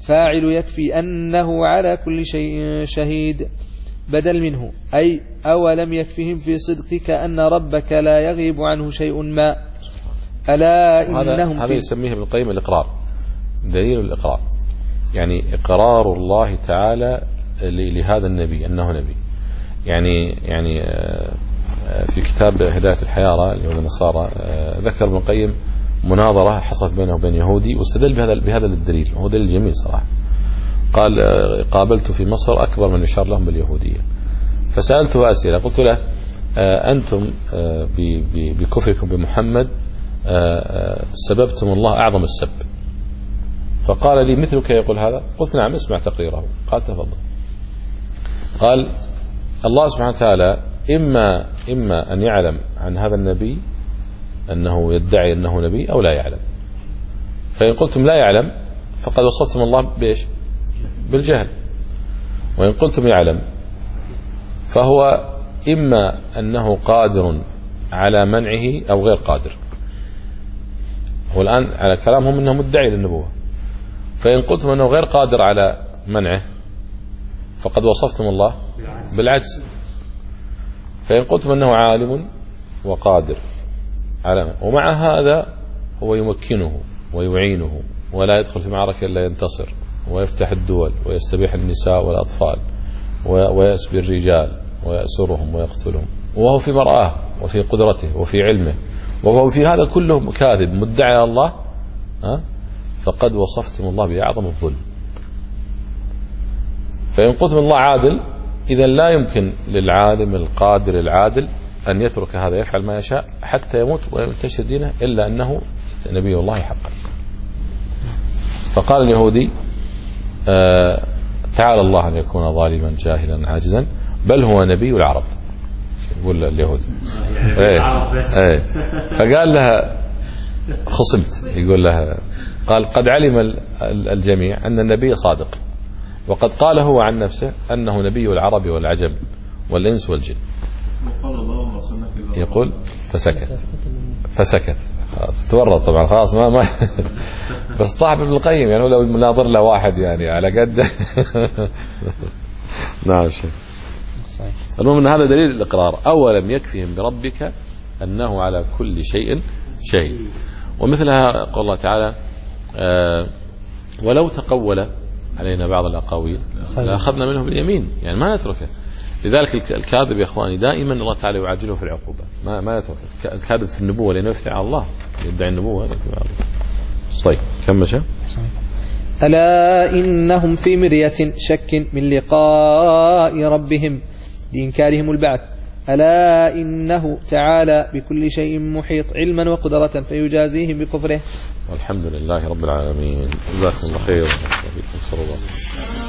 فاعل يكفي أنه على كل شيء شهيد بدل منه، أي أولم يكفهم في صدقك أن ربك لا يغيب عنه شيء ما. ألا إنهم هذا يسميه ابن القيم الإقرار، دليل الإقرار، يعني إقرار الله تعالى لهذا النبي أنه نبي. يعني يعني في كتاب هداية الحيارى اللي هو النصارى ذكر ابن القيم مناظرة حصلت بينه وبين يهودي واستدل بهذا بهذا الدليل، وهو دليل جميل صراحة. قال قابلت في مصر أكبر من يشار لهم باليهودية، فسألته أسئلة، قلت له أنتم بكفركم بمحمد سببتم الله أعظم السب، فقال لي مثلك يقول هذا؟ قلت نعم اسمع تقريره. قال تفضل. قال الله سبحانه وتعالى إما إما أن يعلم عن هذا النبي أنه يدعي أنه نبي أو لا يعلم، فإن قلتم لا يعلم فقد وصفتم الله بإيش؟ بالجهل، وإن قلتم يعلم فهو إما أنه قادر على منعه أو غير قادر. هو الآن على كلامهم أنه مدعي للنبوة، فإن قلتم أنه غير قادر على منعه فقد وصفتم الله بالعجز، فإن قلتم أنه عالم وقادر على، ومع هذا هو يمكنه ويعينه ولا يدخل في معركة إلا ينتصر ويفتح الدول ويستبيح النساء والأطفال ويسبي الرجال ويأسرهم ويقتلهم، وهو في مرآه وفي قدرته وفي علمه، وهو في هذا كله كاذب مدعي الله، فقد وصفتم الله بأعظم الظلم. فإن قلتم الله عادل، إذا لا يمكن للعالم القادر العادل أن يترك هذا يفعل ما يشاء حتى يموت وينتشر دينه إلا أنه نبي الله حقا. فقال اليهودي آه تعالى الله أن يكون ظالما جاهلا عاجزا، بل هو نبي العرب، يقول اليهودي. ايه ايه فقال لها خصمت، يقول لها قال قد علم الجميع أن النبي صادق، وقد قال هو عن نفسه أنه نبي العرب والعجم والإنس والجن. يقول فسكت فسكت تورط طبعا خلاص ما ما بس طاح ابن القيم، يعني لو مناظر له واحد يعني على قده. نعم شيخ. المهم ان هذا دليل الاقرار، اولم يكفهم بربك انه على كل شيء شهيد. ومثلها قول الله تعالى آه ولو تقول علينا بعض الاقاويل لاخذنا منه باليمين، يعني ما نتركه. لذلك الكاذب يا اخواني دائما الله تعالى يعاجله في العقوبه، ما ما يترك الكاذب في النبوه لانه يفتعل على الله، يدعي النبوه. طيب كم مشى؟ ألا إنهم في مرية شك من لقاء ربهم لإنكارهم البعث. ألا إنه تعالى بكل شيء محيط علما وقدرة فيجازيهم بكفره. والحمد لله رب العالمين. جزاكم الله خير.